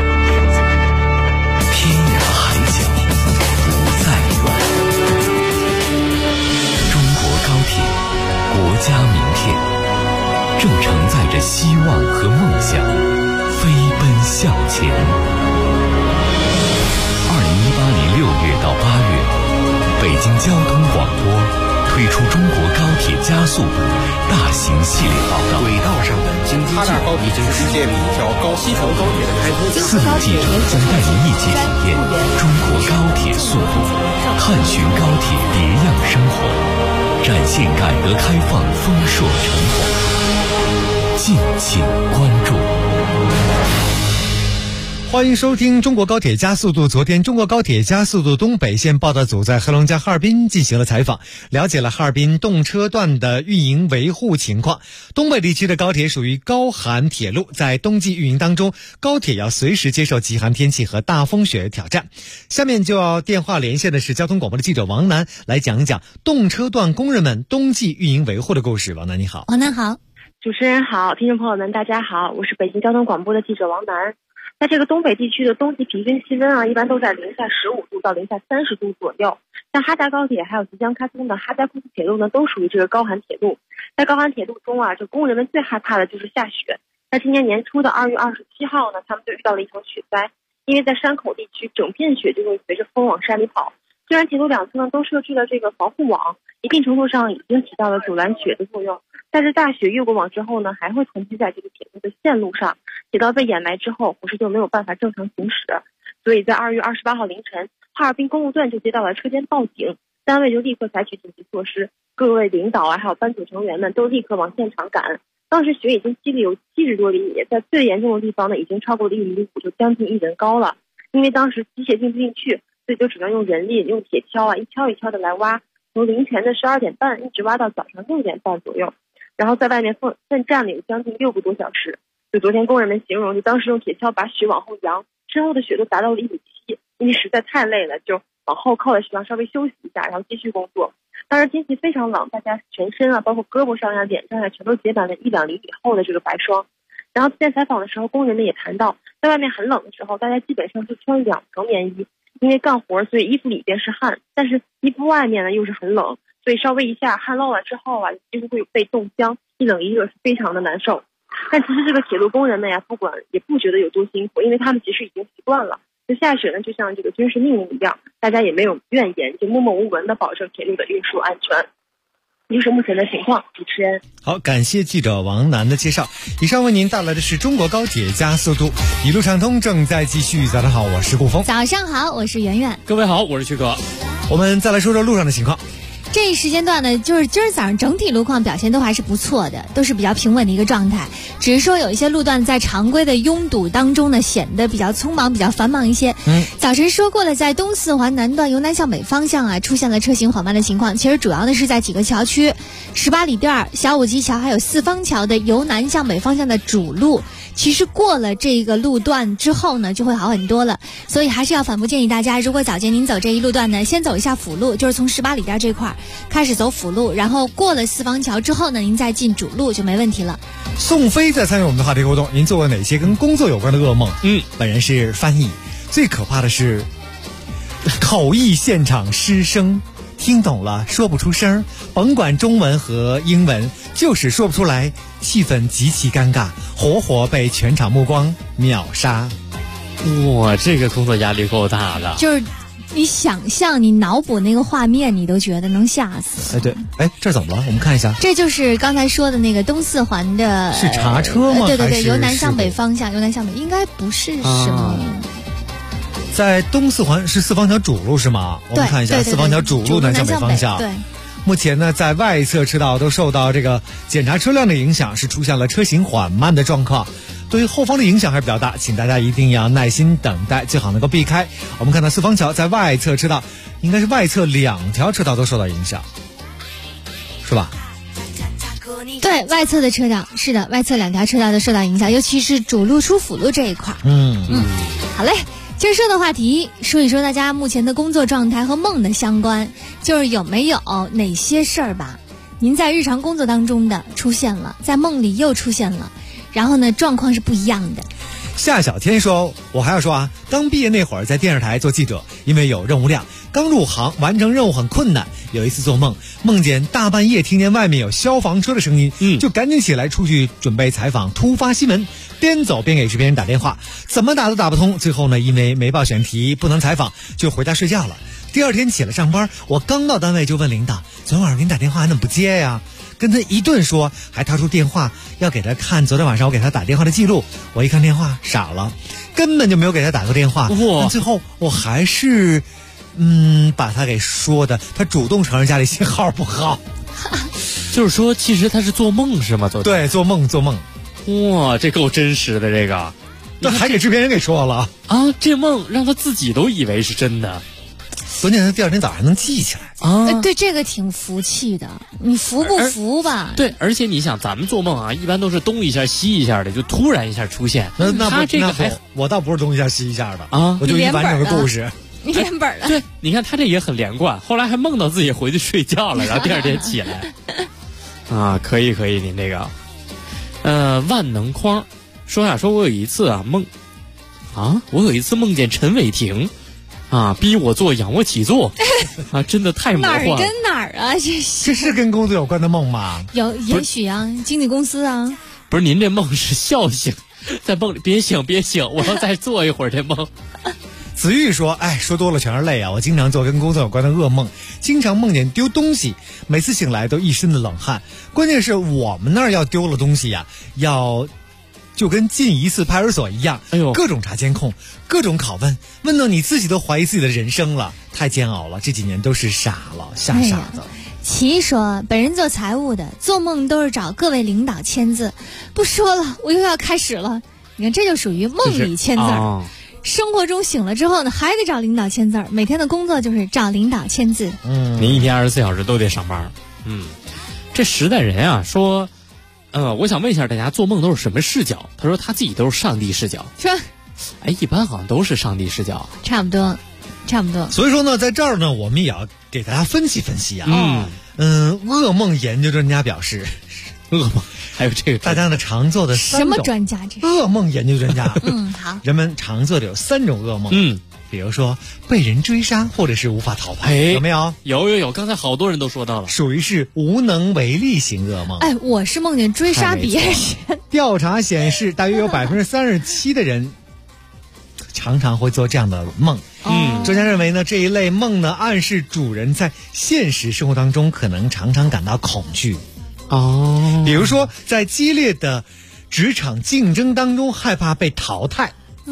天涯海角不再远。中国高铁，国家名片，正承载着希望和梦想，飞奔向前。2018年6月到8月，北京交通广播推出中国高铁加速度大型系列报道。 轨道上的京津冀高铁是世界里一条西条高铁的开通。 4路记者将带您一起体验中国高铁速度，探寻高铁别样生活，展现改革开放丰硕成果。敬请关注。 欢迎收听中国高铁加速度。昨天，中国高铁加速度东北线报道组在黑龙江哈尔滨进行了采访，了解了哈尔滨动车段的运营维护情况。东北地区的高铁属于高寒铁路，在冬季运营当中，高铁要随时接受极寒天气和大风雪挑战。下面就要电话连线的是交通广播的记者王楠，来讲一讲动车段工人们冬季运营维护的故事。王楠你好。 王楠好。 主持人好，听众朋友们大家好，我是北京交通广播的记者王楠。在这个东北地区的冬季平均气温一般都在-15度到-30度左右。像哈达高铁还有即将开通的哈达快速铁路呢，都属于这个高寒铁路。在高寒铁路中这工人们最害怕的就是下雪。在今年年初的2月27号呢，他们就遇到了一场雪灾，因为在山口地区整片雪就会随着风往山里跑， 虽然铁路两侧呢都设置了这个防护网，一定程度上已经起到了阻拦雪的作用，但是大雪越过网之后呢，还会沉积在这个铁路的线路上，铁道被掩埋之后，火车就没有办法正常行驶。所以在2月28号凌晨，哈尔滨公路段就接到了车间报警，单位就立刻采取紧急措施，各位领导还有班组成员们都立刻往现场赶。当时雪已经积了有70多厘米，在最严重的地方呢，已经超过了1.5米，就将近1人高了。因为当时机械进不进去，所以就只能用人力、用铁锹一锹一锹的来挖，从凌晨的12点半一直挖到早上6点半左右，然后在外面奋战了有将近6个多小时。就昨天工人们形容，就当时用铁锹把雪往后扬，身后的雪都达到了1.7米，因为实在太累了，就往后靠在雪上稍微休息一下，然后继续工作。当时天气非常冷，大家全身包括胳膊上呀、脸上呀，全都结满了1-2厘米厚的这个白霜。然后在采访的时候，工人们也谈到，在外面很冷的时候，大家基本上是穿2层棉衣，因为干活，所以衣服里边是汗，但是衣服外面呢又是很冷，所以稍微一下汗漏了之后几乎会被冻僵，一冷一热是非常的难受。但其实这个铁路工人们不管也不觉得有多辛苦，因为他们其实已经习惯了。就下雪呢，就像这个军事命令一样，大家也没有怨言，就默默无闻的保证铁路的运输安全。这是目前的情况，主持人。 好，感谢记者王楠的介绍。以上为您带来的是中国高铁加速度，一路畅通正在继续。早上好，我是顾峰。 早上好，我是圆圆。 各位好，我是曲哥。 我们再来说说路上的情况。 这一时间段呢，就是今儿早上整体路况表现都还是不错的，都是比较平稳的一个状态。只是说有一些路段在常规的拥堵当中呢，显得比较匆忙、比较繁忙一些。早晨说过了，在东四环南段由南向北方向出现了车行缓慢的情况。其实主要的是在几个桥区，18里店、小五级桥还有四方桥的由南向北方向的主路，其实过了这个路段之后呢，就会好很多了。所以还是要反复建议大家，如果早间您走这一路段呢，先走一下辅路，就是从18里店这块开始走辅路，然后过了四方桥之后呢，您再进主路就没问题了。 宋飞在参与我们的话题互动，您做过哪些跟工作有关的噩梦？本人是翻译，最可怕的是口译现场失声，听懂了说不出声，甭管中文和英文，就是说不出来，气氛极其尴尬，活活被全场目光秒杀。 哇，这个工作压力够大的。 就是你想象，你脑补那个画面，你都觉得能吓死。 对，这怎么了？我们看一下。 这就是刚才说的那个东四环的， 是查车吗？ 对，由南向北方向，由南向北，应该不是什么。 在东四环是四方桥主路是吗？我们看一下四方桥主路南向北方向。 对。 目前呢，在外侧车道都受到这个检查车辆的影响，是出现了车行缓慢的状况。对于后方的影响还是比较大，请大家一定要耐心等待，最好能够避开。我们看到四方桥在外侧车道，应该是外侧2条车道都受到影响，是吧？ 对，外侧的车道是的，外侧2条车道都受到影响，尤其是主路出辅路这一块。好嘞。今儿说的话题，说一说大家目前的工作状态和梦的相关，就是有没有哪些事儿吧，您在日常工作当中的出现了，在梦里又出现了，然后呢状况是不一样的。 夏小天说，我还要说刚毕业那会儿在电视台做记者，因为有任务量，刚入行完成任务很困难。有一次做梦见大半夜听见外面有消防车的声音，就赶紧起来出去准备采访突发新闻，边走边给制片人打电话，怎么打都打不通。最后呢，因为没报选题不能采访，就回家睡觉了。第二天起来上班，我刚到单位就问领导，昨天晚上给你打电话你怎么不接呀？跟他一顿说，还掏出电话要给他看昨天晚上我给他打电话的记录。我一看电话傻了，根本就没有给他打过电话。但最后我还是把他给说的，他主动承认家里信号不好。 就是说其实他是做梦是吗？ 对，做梦。 哇，这够真实的这个， 那还给制片人给说了啊！这梦让他自己都以为是真的。 关键他第二天早上还能记起来啊！ 对，这个挺服气的，你服不服吧？ 对，而且你想，咱们做梦一般都是东一下西一下的，就突然一下出现。他这个我倒不是东一下西一下的我就一完整的故事。 你连本了。 对，你看他这也很连贯，后来还梦到自己回去睡觉了，然后第二天起来。可以，您这个，万能框说我有一次梦见陈伟霆。逼我做仰卧起坐，真的太魔幻了。 哪儿跟哪儿啊？ 这是跟工作有关的梦吗？ 也许经纪公司啊。 不是，您这梦是笑醒，在梦里别醒，我要再做一会儿这梦。 子玉说：“哎，说多了全是泪啊！我经常做跟工作有关的噩梦，经常梦见丢东西，每次醒来都一身的冷汗。关键是我们那儿要丢了东西呀，要就跟进一次派出所一样，哎呦，各种查监控，各种拷问，问到你自己都怀疑自己的人生了，太煎熬了。这几年都是傻了，吓傻子。” 齐说：“本人做财务的，做梦都是找各位领导签字。不说了，我又要开始了。你看，这就属于梦里签字。生活中醒了之后呢，还得找领导签字，每天的工作就是找领导签字。 你一天24小时都得上班。这时代人啊说，我想问一下大家，做梦都是什么视角？他说他自己都是上帝视角。 是吧？ 一般好像都是上帝视角。 差不多。 所以说呢，在这儿呢，我们也要给大家分析分析啊。噩梦研究专家表示， 噩梦还有这个大家呢常做的什么专家？这是噩梦研究专家。 好， 人们常做的有3种噩梦。比如说被人追杀，或者是无法逃跑，有没有？ 有，刚才好多人都说到了， 属于是无能为力型噩梦。 我是梦见追杀别人。 调查显示，大约有37%的人常常会做这样的梦。专家认为呢，这一类梦呢，暗示主人在现实生活当中可能常常感到恐惧。比如说在激烈的职场竞争当中害怕被淘汰。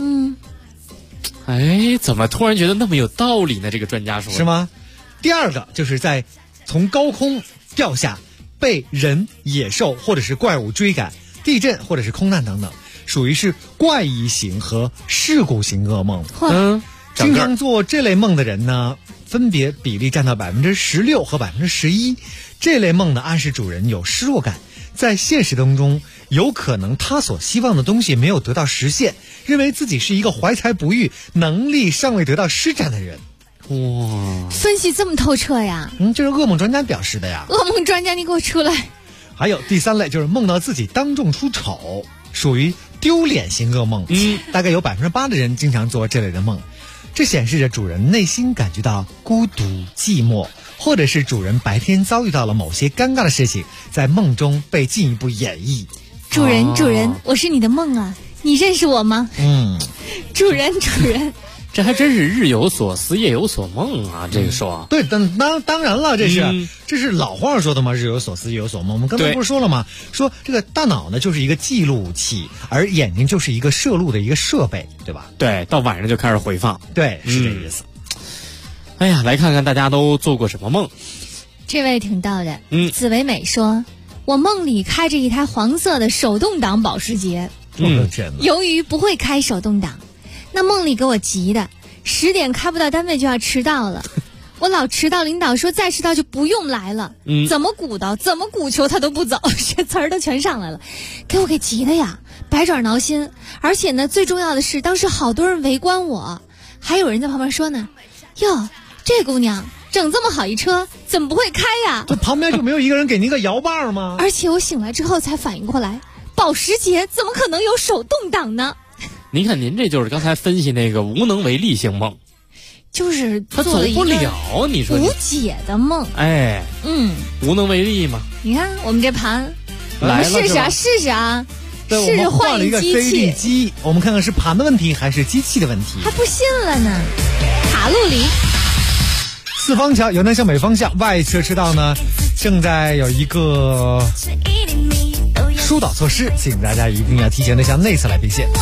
怎么突然觉得那么有道理呢？这个专家说是吗？第二个就是在从高空掉下，被人、野兽或者是怪物追赶，地震或者是空难等等，属于是怪异型和事故型噩梦。经常做这类梦的人呢，分别比例占到16%和11%。这类梦呢，暗示主人有失落感，在现实当中有可能他所希望的东西没有得到实现，认为自己是一个怀才不遇、能力尚未得到施展的人。 哇，分析这么透彻呀！ 这是噩梦专家表示的呀。 噩梦专家，你给我出来！ 还有第3类就是梦到自己当众出丑，属于丢脸型噩梦。大概有8%的人经常做这类的梦。这显示着主人内心感觉到孤独寂寞，或者是主人白天遭遇到了某些尴尬的事情，在梦中被进一步演绎。 主人，我是你的梦啊，你认识我吗？主人， 这还真是日有所思夜有所梦啊！这个说对，当然了，这是老话说的嘛，日有所思夜有所梦。我们刚才不是说了吗？说这个大脑呢就是一个记录器，而眼睛就是一个摄录的一个设备，对吧？ 对，到晚上就开始回放。 对，是这个意思。 来看看大家都做过什么梦。 这位挺逗的。紫薇美说，我梦里开着一台黄色的手动挡保时捷。由于不会开手动挡，那梦里给我急的10点开不到单位就要迟到了。我老迟到，领导说再迟到就不用来了。怎么鼓捣，怎么鼓求他都不走，这词儿都全上来了，给我给急的呀，百爪挠心。而且呢，最重要的是当时好多人围观我，还有人在旁边说呢，哟，这姑娘整这么好一车怎么不会开呀？ 这旁边就没有一个人给您个摇把吗？ 而且我醒来之后才反应过来，保时捷怎么可能有手动挡呢？ 您看，您这就是刚才分析那个无能为力型梦， 就是他走不了，你说无解的梦。 无能为力嘛。 你看我们这盘，我们试试啊，试试啊， 试着换了一个 CD 机，我们看看是盘的问题还是机器的问题。 还不信了呢。卡路里。 四方桥由南向北方向外侧车道呢，正在有一个疏导措施，请大家一定要提前的向内侧来并线。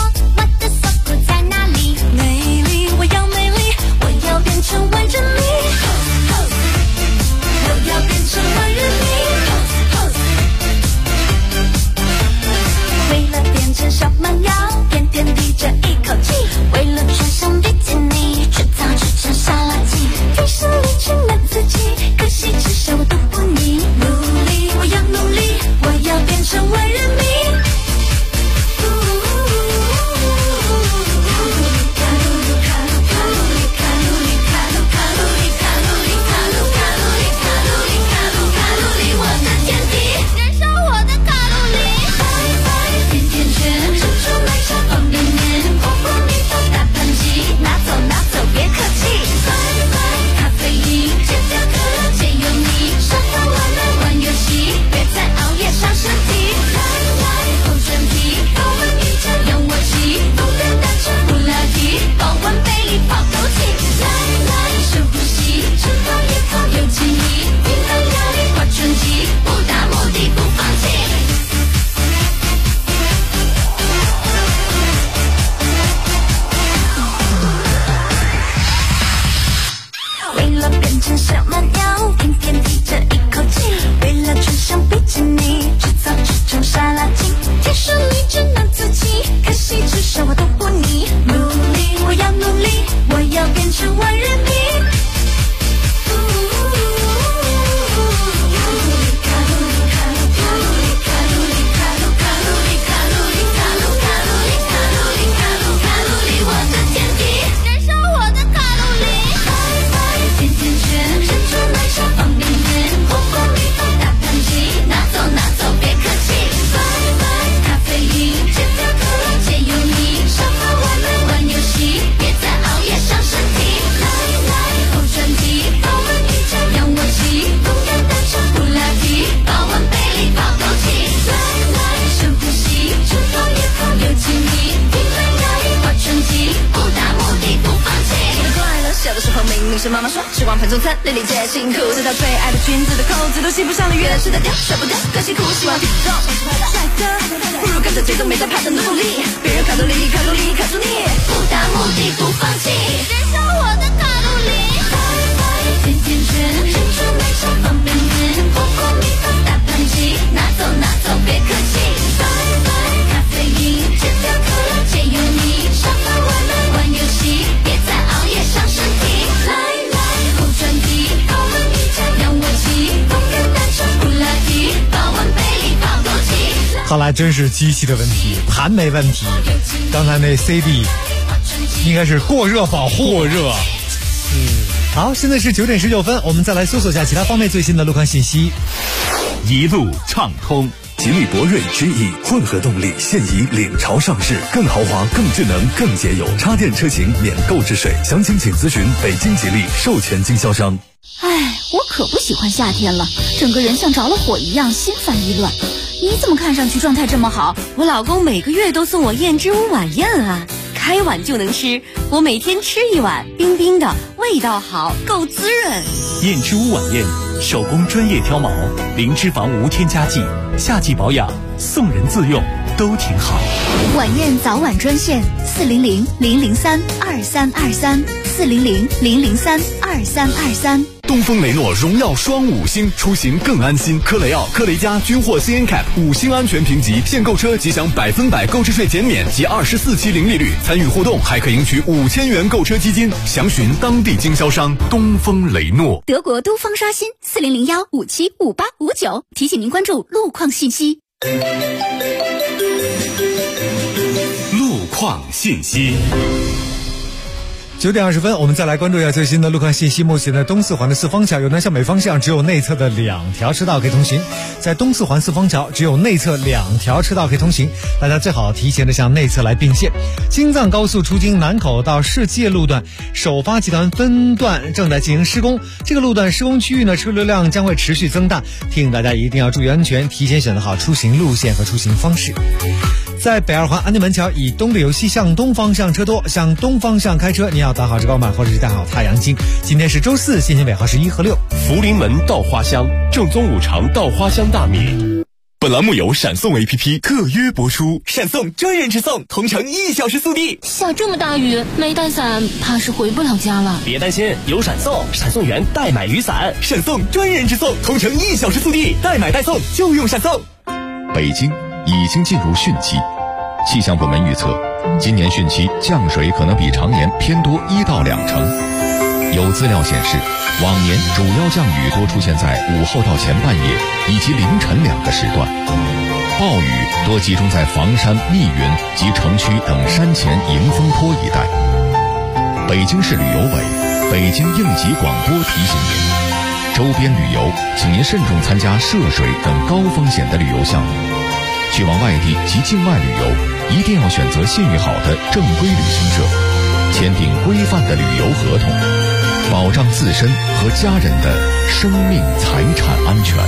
成完整你，我要变成万人迷。为了变成小蛮腰，天天提着一口气；为了穿上比基尼，却早吃成沙拉鸡。天生丽质难自己，可惜吃什么都不腻。努力，我要努力，我要变成万人迷。 是妈妈说吃光盘中餐，累累皆辛苦。直到最爱的裙子的扣子都系不上了，原始的调舍不得更辛苦。希望体重帅哥，不如跟着节奏没在怕的努力，别人卡路里卡路里卡住你，不达目的不放弃，燃烧我的卡路里。甜甜圈，珍珠奶茶方便面，火锅米饭大盘鸡，拿走拿走别客气。咖啡因，戒掉可乐戒油腻，沙发外卖玩游戏，别再熬夜伤身体。来后转体，高温瑜伽仰卧起，动感单车普拉提，保温杯里泡枸杞。 看来真是机器的问题，盘没问题。刚才那 CD 应该是过热保护。 过热。 好，现在是9点19分，我们再来搜索一下其他方面最新的路况信息。 一路畅通。吉利博瑞 GE 混合动力现已领潮上市，更豪华、更智能、更节油，插电车型免购置税。详情请咨询北京吉利授权经销商。 哎，我可不喜欢夏天了，整个人像着了火一样，心烦意乱。你怎么看上去状态这么好？ 我老公每个月都送我燕之屋晚宴啊，开碗就能吃，我每天吃一碗，冰冰的，味道好，够滋润。 燕之屋晚宴，手工专业挑毛，零脂肪无添加剂，夏季保养，送人自用都挺好。 晚宴早晚专线400-003-2323，400-003-2323。 东风雷诺荣耀双5星，出行更安心。科雷傲、科雷嘉均获 CNCAP 5星安全评级，现购车即享100%购置税减免及24期零利率，参与互动还可赢取5000元购车基金。详询当地经销商东风雷诺。 德国都方刷新40015755859，提醒您关注路况信息。 路况信息。 9点20分，我们再来关注一下最新的路况信息。目前的东四环的四方桥由南向北方向只有内侧的2条车道可以通行，在东四环四方桥只有内侧2条车道可以通行，大家最好提前的向内侧来并线。京藏高速出京南口到世界路段首发集团分段正在进行施工，这个路段施工区域呢，车流量将会持续增大，提醒大家一定要注意安全，提前选择好出行路线和出行方式。在北二环安定门桥以东北由西向东方向车多，向东方向开车你要打好遮高板或者是戴好太阳镜。今天是周四，限行尾号是1和6。 福临门稻花香，正宗五常稻花香大米。本栏目由闪送 APP 特约播出， 闪送专人直送，同城1小时速递。 下这么大雨，没带伞，怕是回不了家了。 别担心，有闪送，闪送员代买雨伞，闪送专人直送，同城1小时速递，代买代送就用闪送。 北京已经进入汛期，气象部门预测，今年汛期降水可能比常年偏多1到2成。有资料显示，往年主要降雨多出现在午后到前半夜以及凌晨2个时段，暴雨多集中在房山、密云及城区等山前迎风坡一带。北京市旅游委、北京应急广播提醒您，周边旅游请您慎重参加涉水等高风险的旅游项目。去往外地及境外旅游，一定要选择信誉好的正规旅行社，签订规范的旅游合同，保障自身和家人的生命财产安全。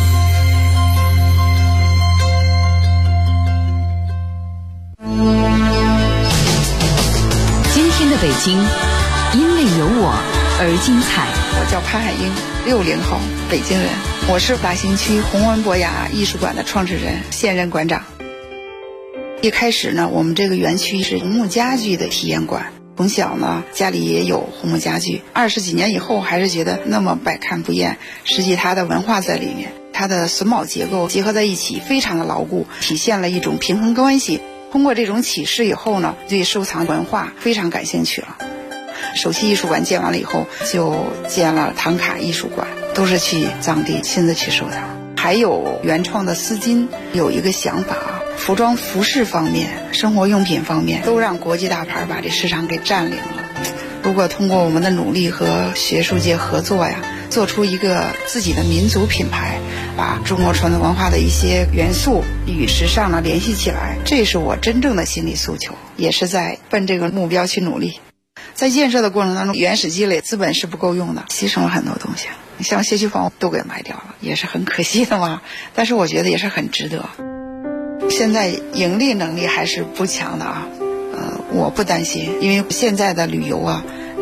今天的北京，因为有我而精彩。 我叫潘海英，60后，北京人。我是大兴区红湾博雅艺术馆的创始人，现任馆长。一开始呢，我们这个园区是红木家具的体验馆。从小呢，家里也有红木家具，20几年以后还是觉得那么百看不厌。实际它的文化在里面，它的榫卯结构结合在一起，非常的牢固，体现了一种平衡关系。通过这种启示以后呢，对收藏文化非常感兴趣了。首期艺术馆建完了以后，就建了唐卡艺术馆，都是去藏地亲自去收藏。还有原创的丝巾，有一个想法，服装服饰方面、生活用品方面都让国际大牌把这市场给占领了。如果通过我们的努力和学术界合作呀，做出一个自己的民族品牌，把中国传统文化的一些元素与时尚呢联系起来，这是我真正的心理诉求，也是在奔这个目标去努力。在建设的过程当中，原始积累资本是不够用的，牺牲了很多东西，像学区房都给卖掉了，也是很可惜的嘛。但是我觉得也是很值得。现在盈利能力还是不强的啊，我不担心，因为现在的旅游啊，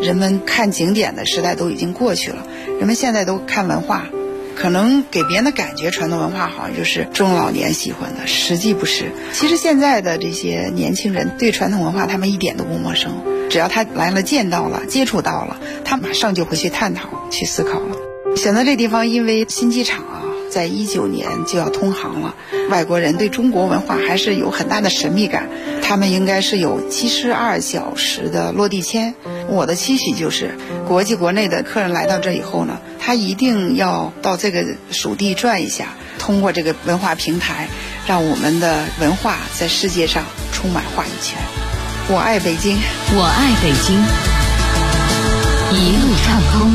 人们看景点的时代都已经过去了，人们现在都看文化。可能给别人的感觉传统文化好像就是中老年喜欢的，实际不是。其实现在的这些年轻人对传统文化他们一点都不陌生，只要他来了见到了接触到了，他马上就会去探讨去思考了。选择这地方因为新机场在19年就要通航了，外国人对中国文化还是有很大的神秘感，他们应该是有72小时的落地签。我的期许就是国际国内的客人来到这以后呢，他一定要到这个属地转一下，通过这个文化平台让我们的文化在世界上充满话语权。我爱北京， 我爱北京，一路畅通。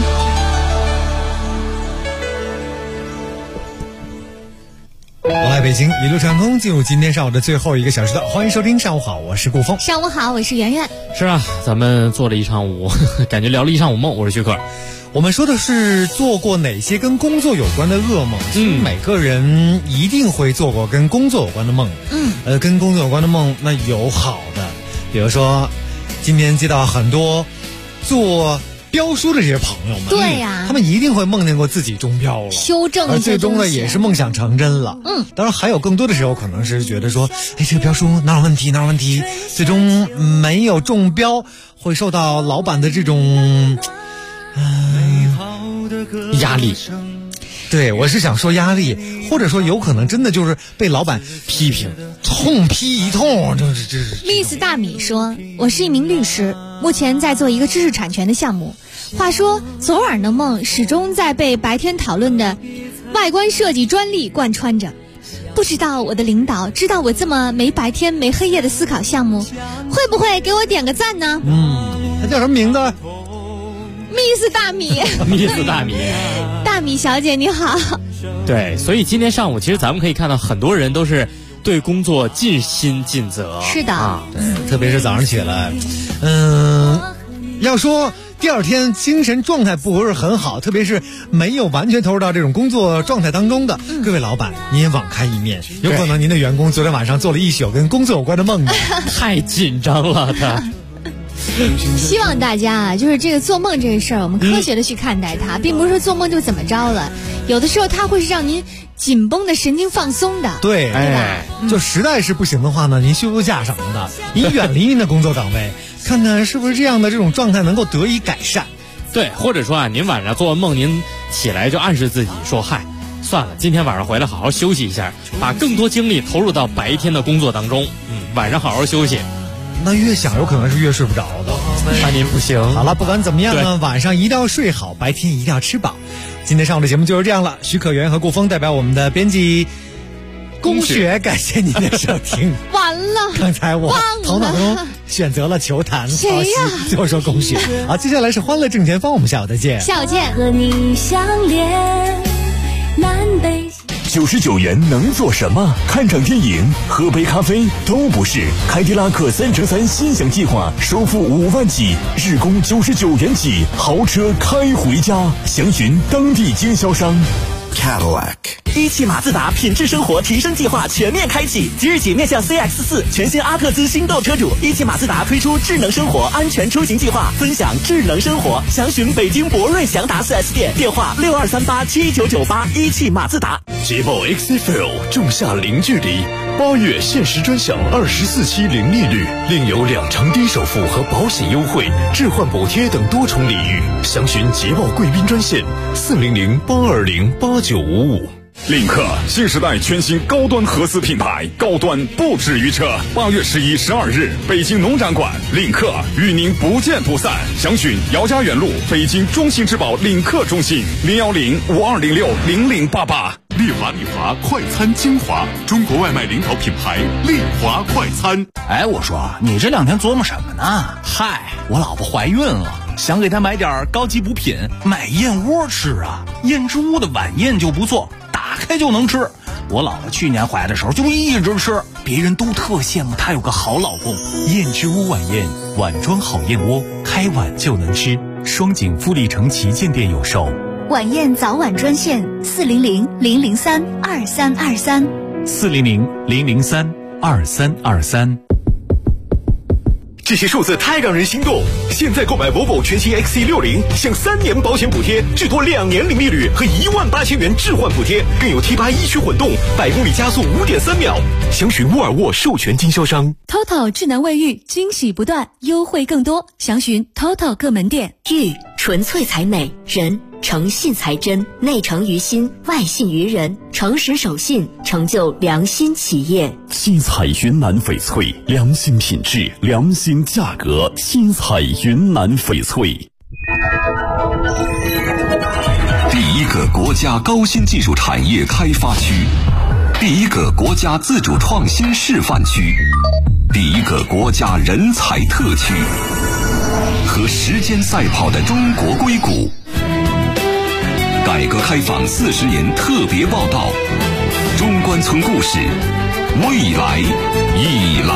我爱北京，一路畅通，进入今天上午的最后一个小时的，欢迎收听上午好，我是顾峰。 上午好，我是圆圆。 是啊，咱们做了一上午，感觉聊了一上午梦。我是徐克。 我们说的是做过哪些跟工作有关的噩梦。其实每个人一定会做过跟工作有关的梦。跟工作有关的梦，那有好的，比如说今天接到很多做标书的这些朋友们， 对呀， 他们一定会梦见过自己中标了， 修正， 而最终呢也是梦想成真了。当然还有更多的时候可能是觉得说，这个标书哪有问题，最终没有中标，会受到老板的这种压力。 对，我是想说压力，或者说有可能真的就是被老板批评，痛批一通。 Miss 大米说，我是一名律师，目前在做一个知识产权的项目。话说昨晚的梦始终在被白天讨论的外观设计专利贯穿着，不知道我的领导知道我这么没白天没黑夜的思考项目，会不会给我点个赞呢？ 他叫什么名字 ？Miss 大米 Miss 大米大米小姐你好。 对，所以今天上午其实咱们可以看到很多人都是对工作尽心尽责。 是的， 对，特别是早上起来，要说第二天精神状态不是很好，特别是没有完全投入到这种工作状态当中的各位老板，您也网开一面，有可能您的员工昨天晚上做了一宿跟工作有关的梦呢。 太紧张了他。 希望大家就是这个做梦这个事儿，我们科学的去看待它，并不是说做梦就怎么着了，有的时候它会是让您紧绷的神经放松的。 对吧？ 就实在是不行的话呢，您休假什么的，您远离您的工作岗位，看看是不是这样的这种状态能够得以改善。 对，或者说您晚上做完梦，您起来就暗示自己说，嗨，算了，今天晚上回来好好休息一下，把更多精力投入到白天的工作当中。晚上好好休息。 那越想有可能是越睡不着的， 那您不行。 好了，不管怎么样呢，晚上一定要睡好，白天一定要吃饱。今天上午的节目就是这样了，徐可元和顾峰代表我们的编辑龚雪，感谢您的收听。 完了， 刚才我头脑中选择了球坛， 谁呀？ 就说龚雪。好，接下来是欢乐正前方，我们下午再见。 下午见。 和你相连，南北。 99元能做什么？看场电影、喝杯咖啡都不是。凯迪拉克3乘3心想计划，首付5万起，日供99元起，豪车开回家。详询当地经销商。 Cadillac 一汽马自达品质生活提升计划全面开启，即日起面向 CX-4 全新阿特兹新购车主，一汽马自达推出智能生活安全出行计划，分享智能生活。详询北京博瑞祥达 4S 店，电话62387998。一汽马自达。 捷豹 XFL 仲夏零距离，8月限时专享24期零利率，另有2成低首付和保险优惠、置换补贴等多重礼遇。详询捷豹贵宾专线400-820-8955。 领克新时代全新高端合资品牌，高端不止于车。8月11、12日，北京农展馆，领克与您不见不散。详询姚家园路北京中信之宝领克中心010-5206-0088。 丽华快餐精华，中国外卖领导品牌丽华快餐。 哎，我说你这2天琢磨什么呢？嗨，我老婆怀孕了，想给她买点高级补品，买燕窝吃啊。燕之屋的晚宴就不错，打开就能吃。我老婆去年怀的时候就一直吃，别人都特羡慕她有个好老公。 燕之屋晚宴，碗装好燕窝，开碗就能吃。双井富力城旗舰店有售。 晚宴早晚专线400-003-2323。 400-003-2323。 这些数字太让人心动！现在购买 Volvo 全新 XC60，享3年保险补贴，至多2年零利率和18000元置换补贴，更有 T8 驱混动，100公里加速5.3秒。详询沃尔沃授权经销商。 TOTO 智能卫浴，惊喜不断，优惠更多，详询 TOTO 各门店。 玉纯粹才美，人诚信才真，内诚于心，外信于人，诚实守信，成就良心企业。 新彩云南翡翠，良心品质，良心价格。新彩云南翡翠。 第一个国家高新技术产业开发区，第一个国家自主创新示范区，第一个国家人才特区，和时间赛跑的中国硅谷。改革开放40年特别报道，中关村故事，未来已来。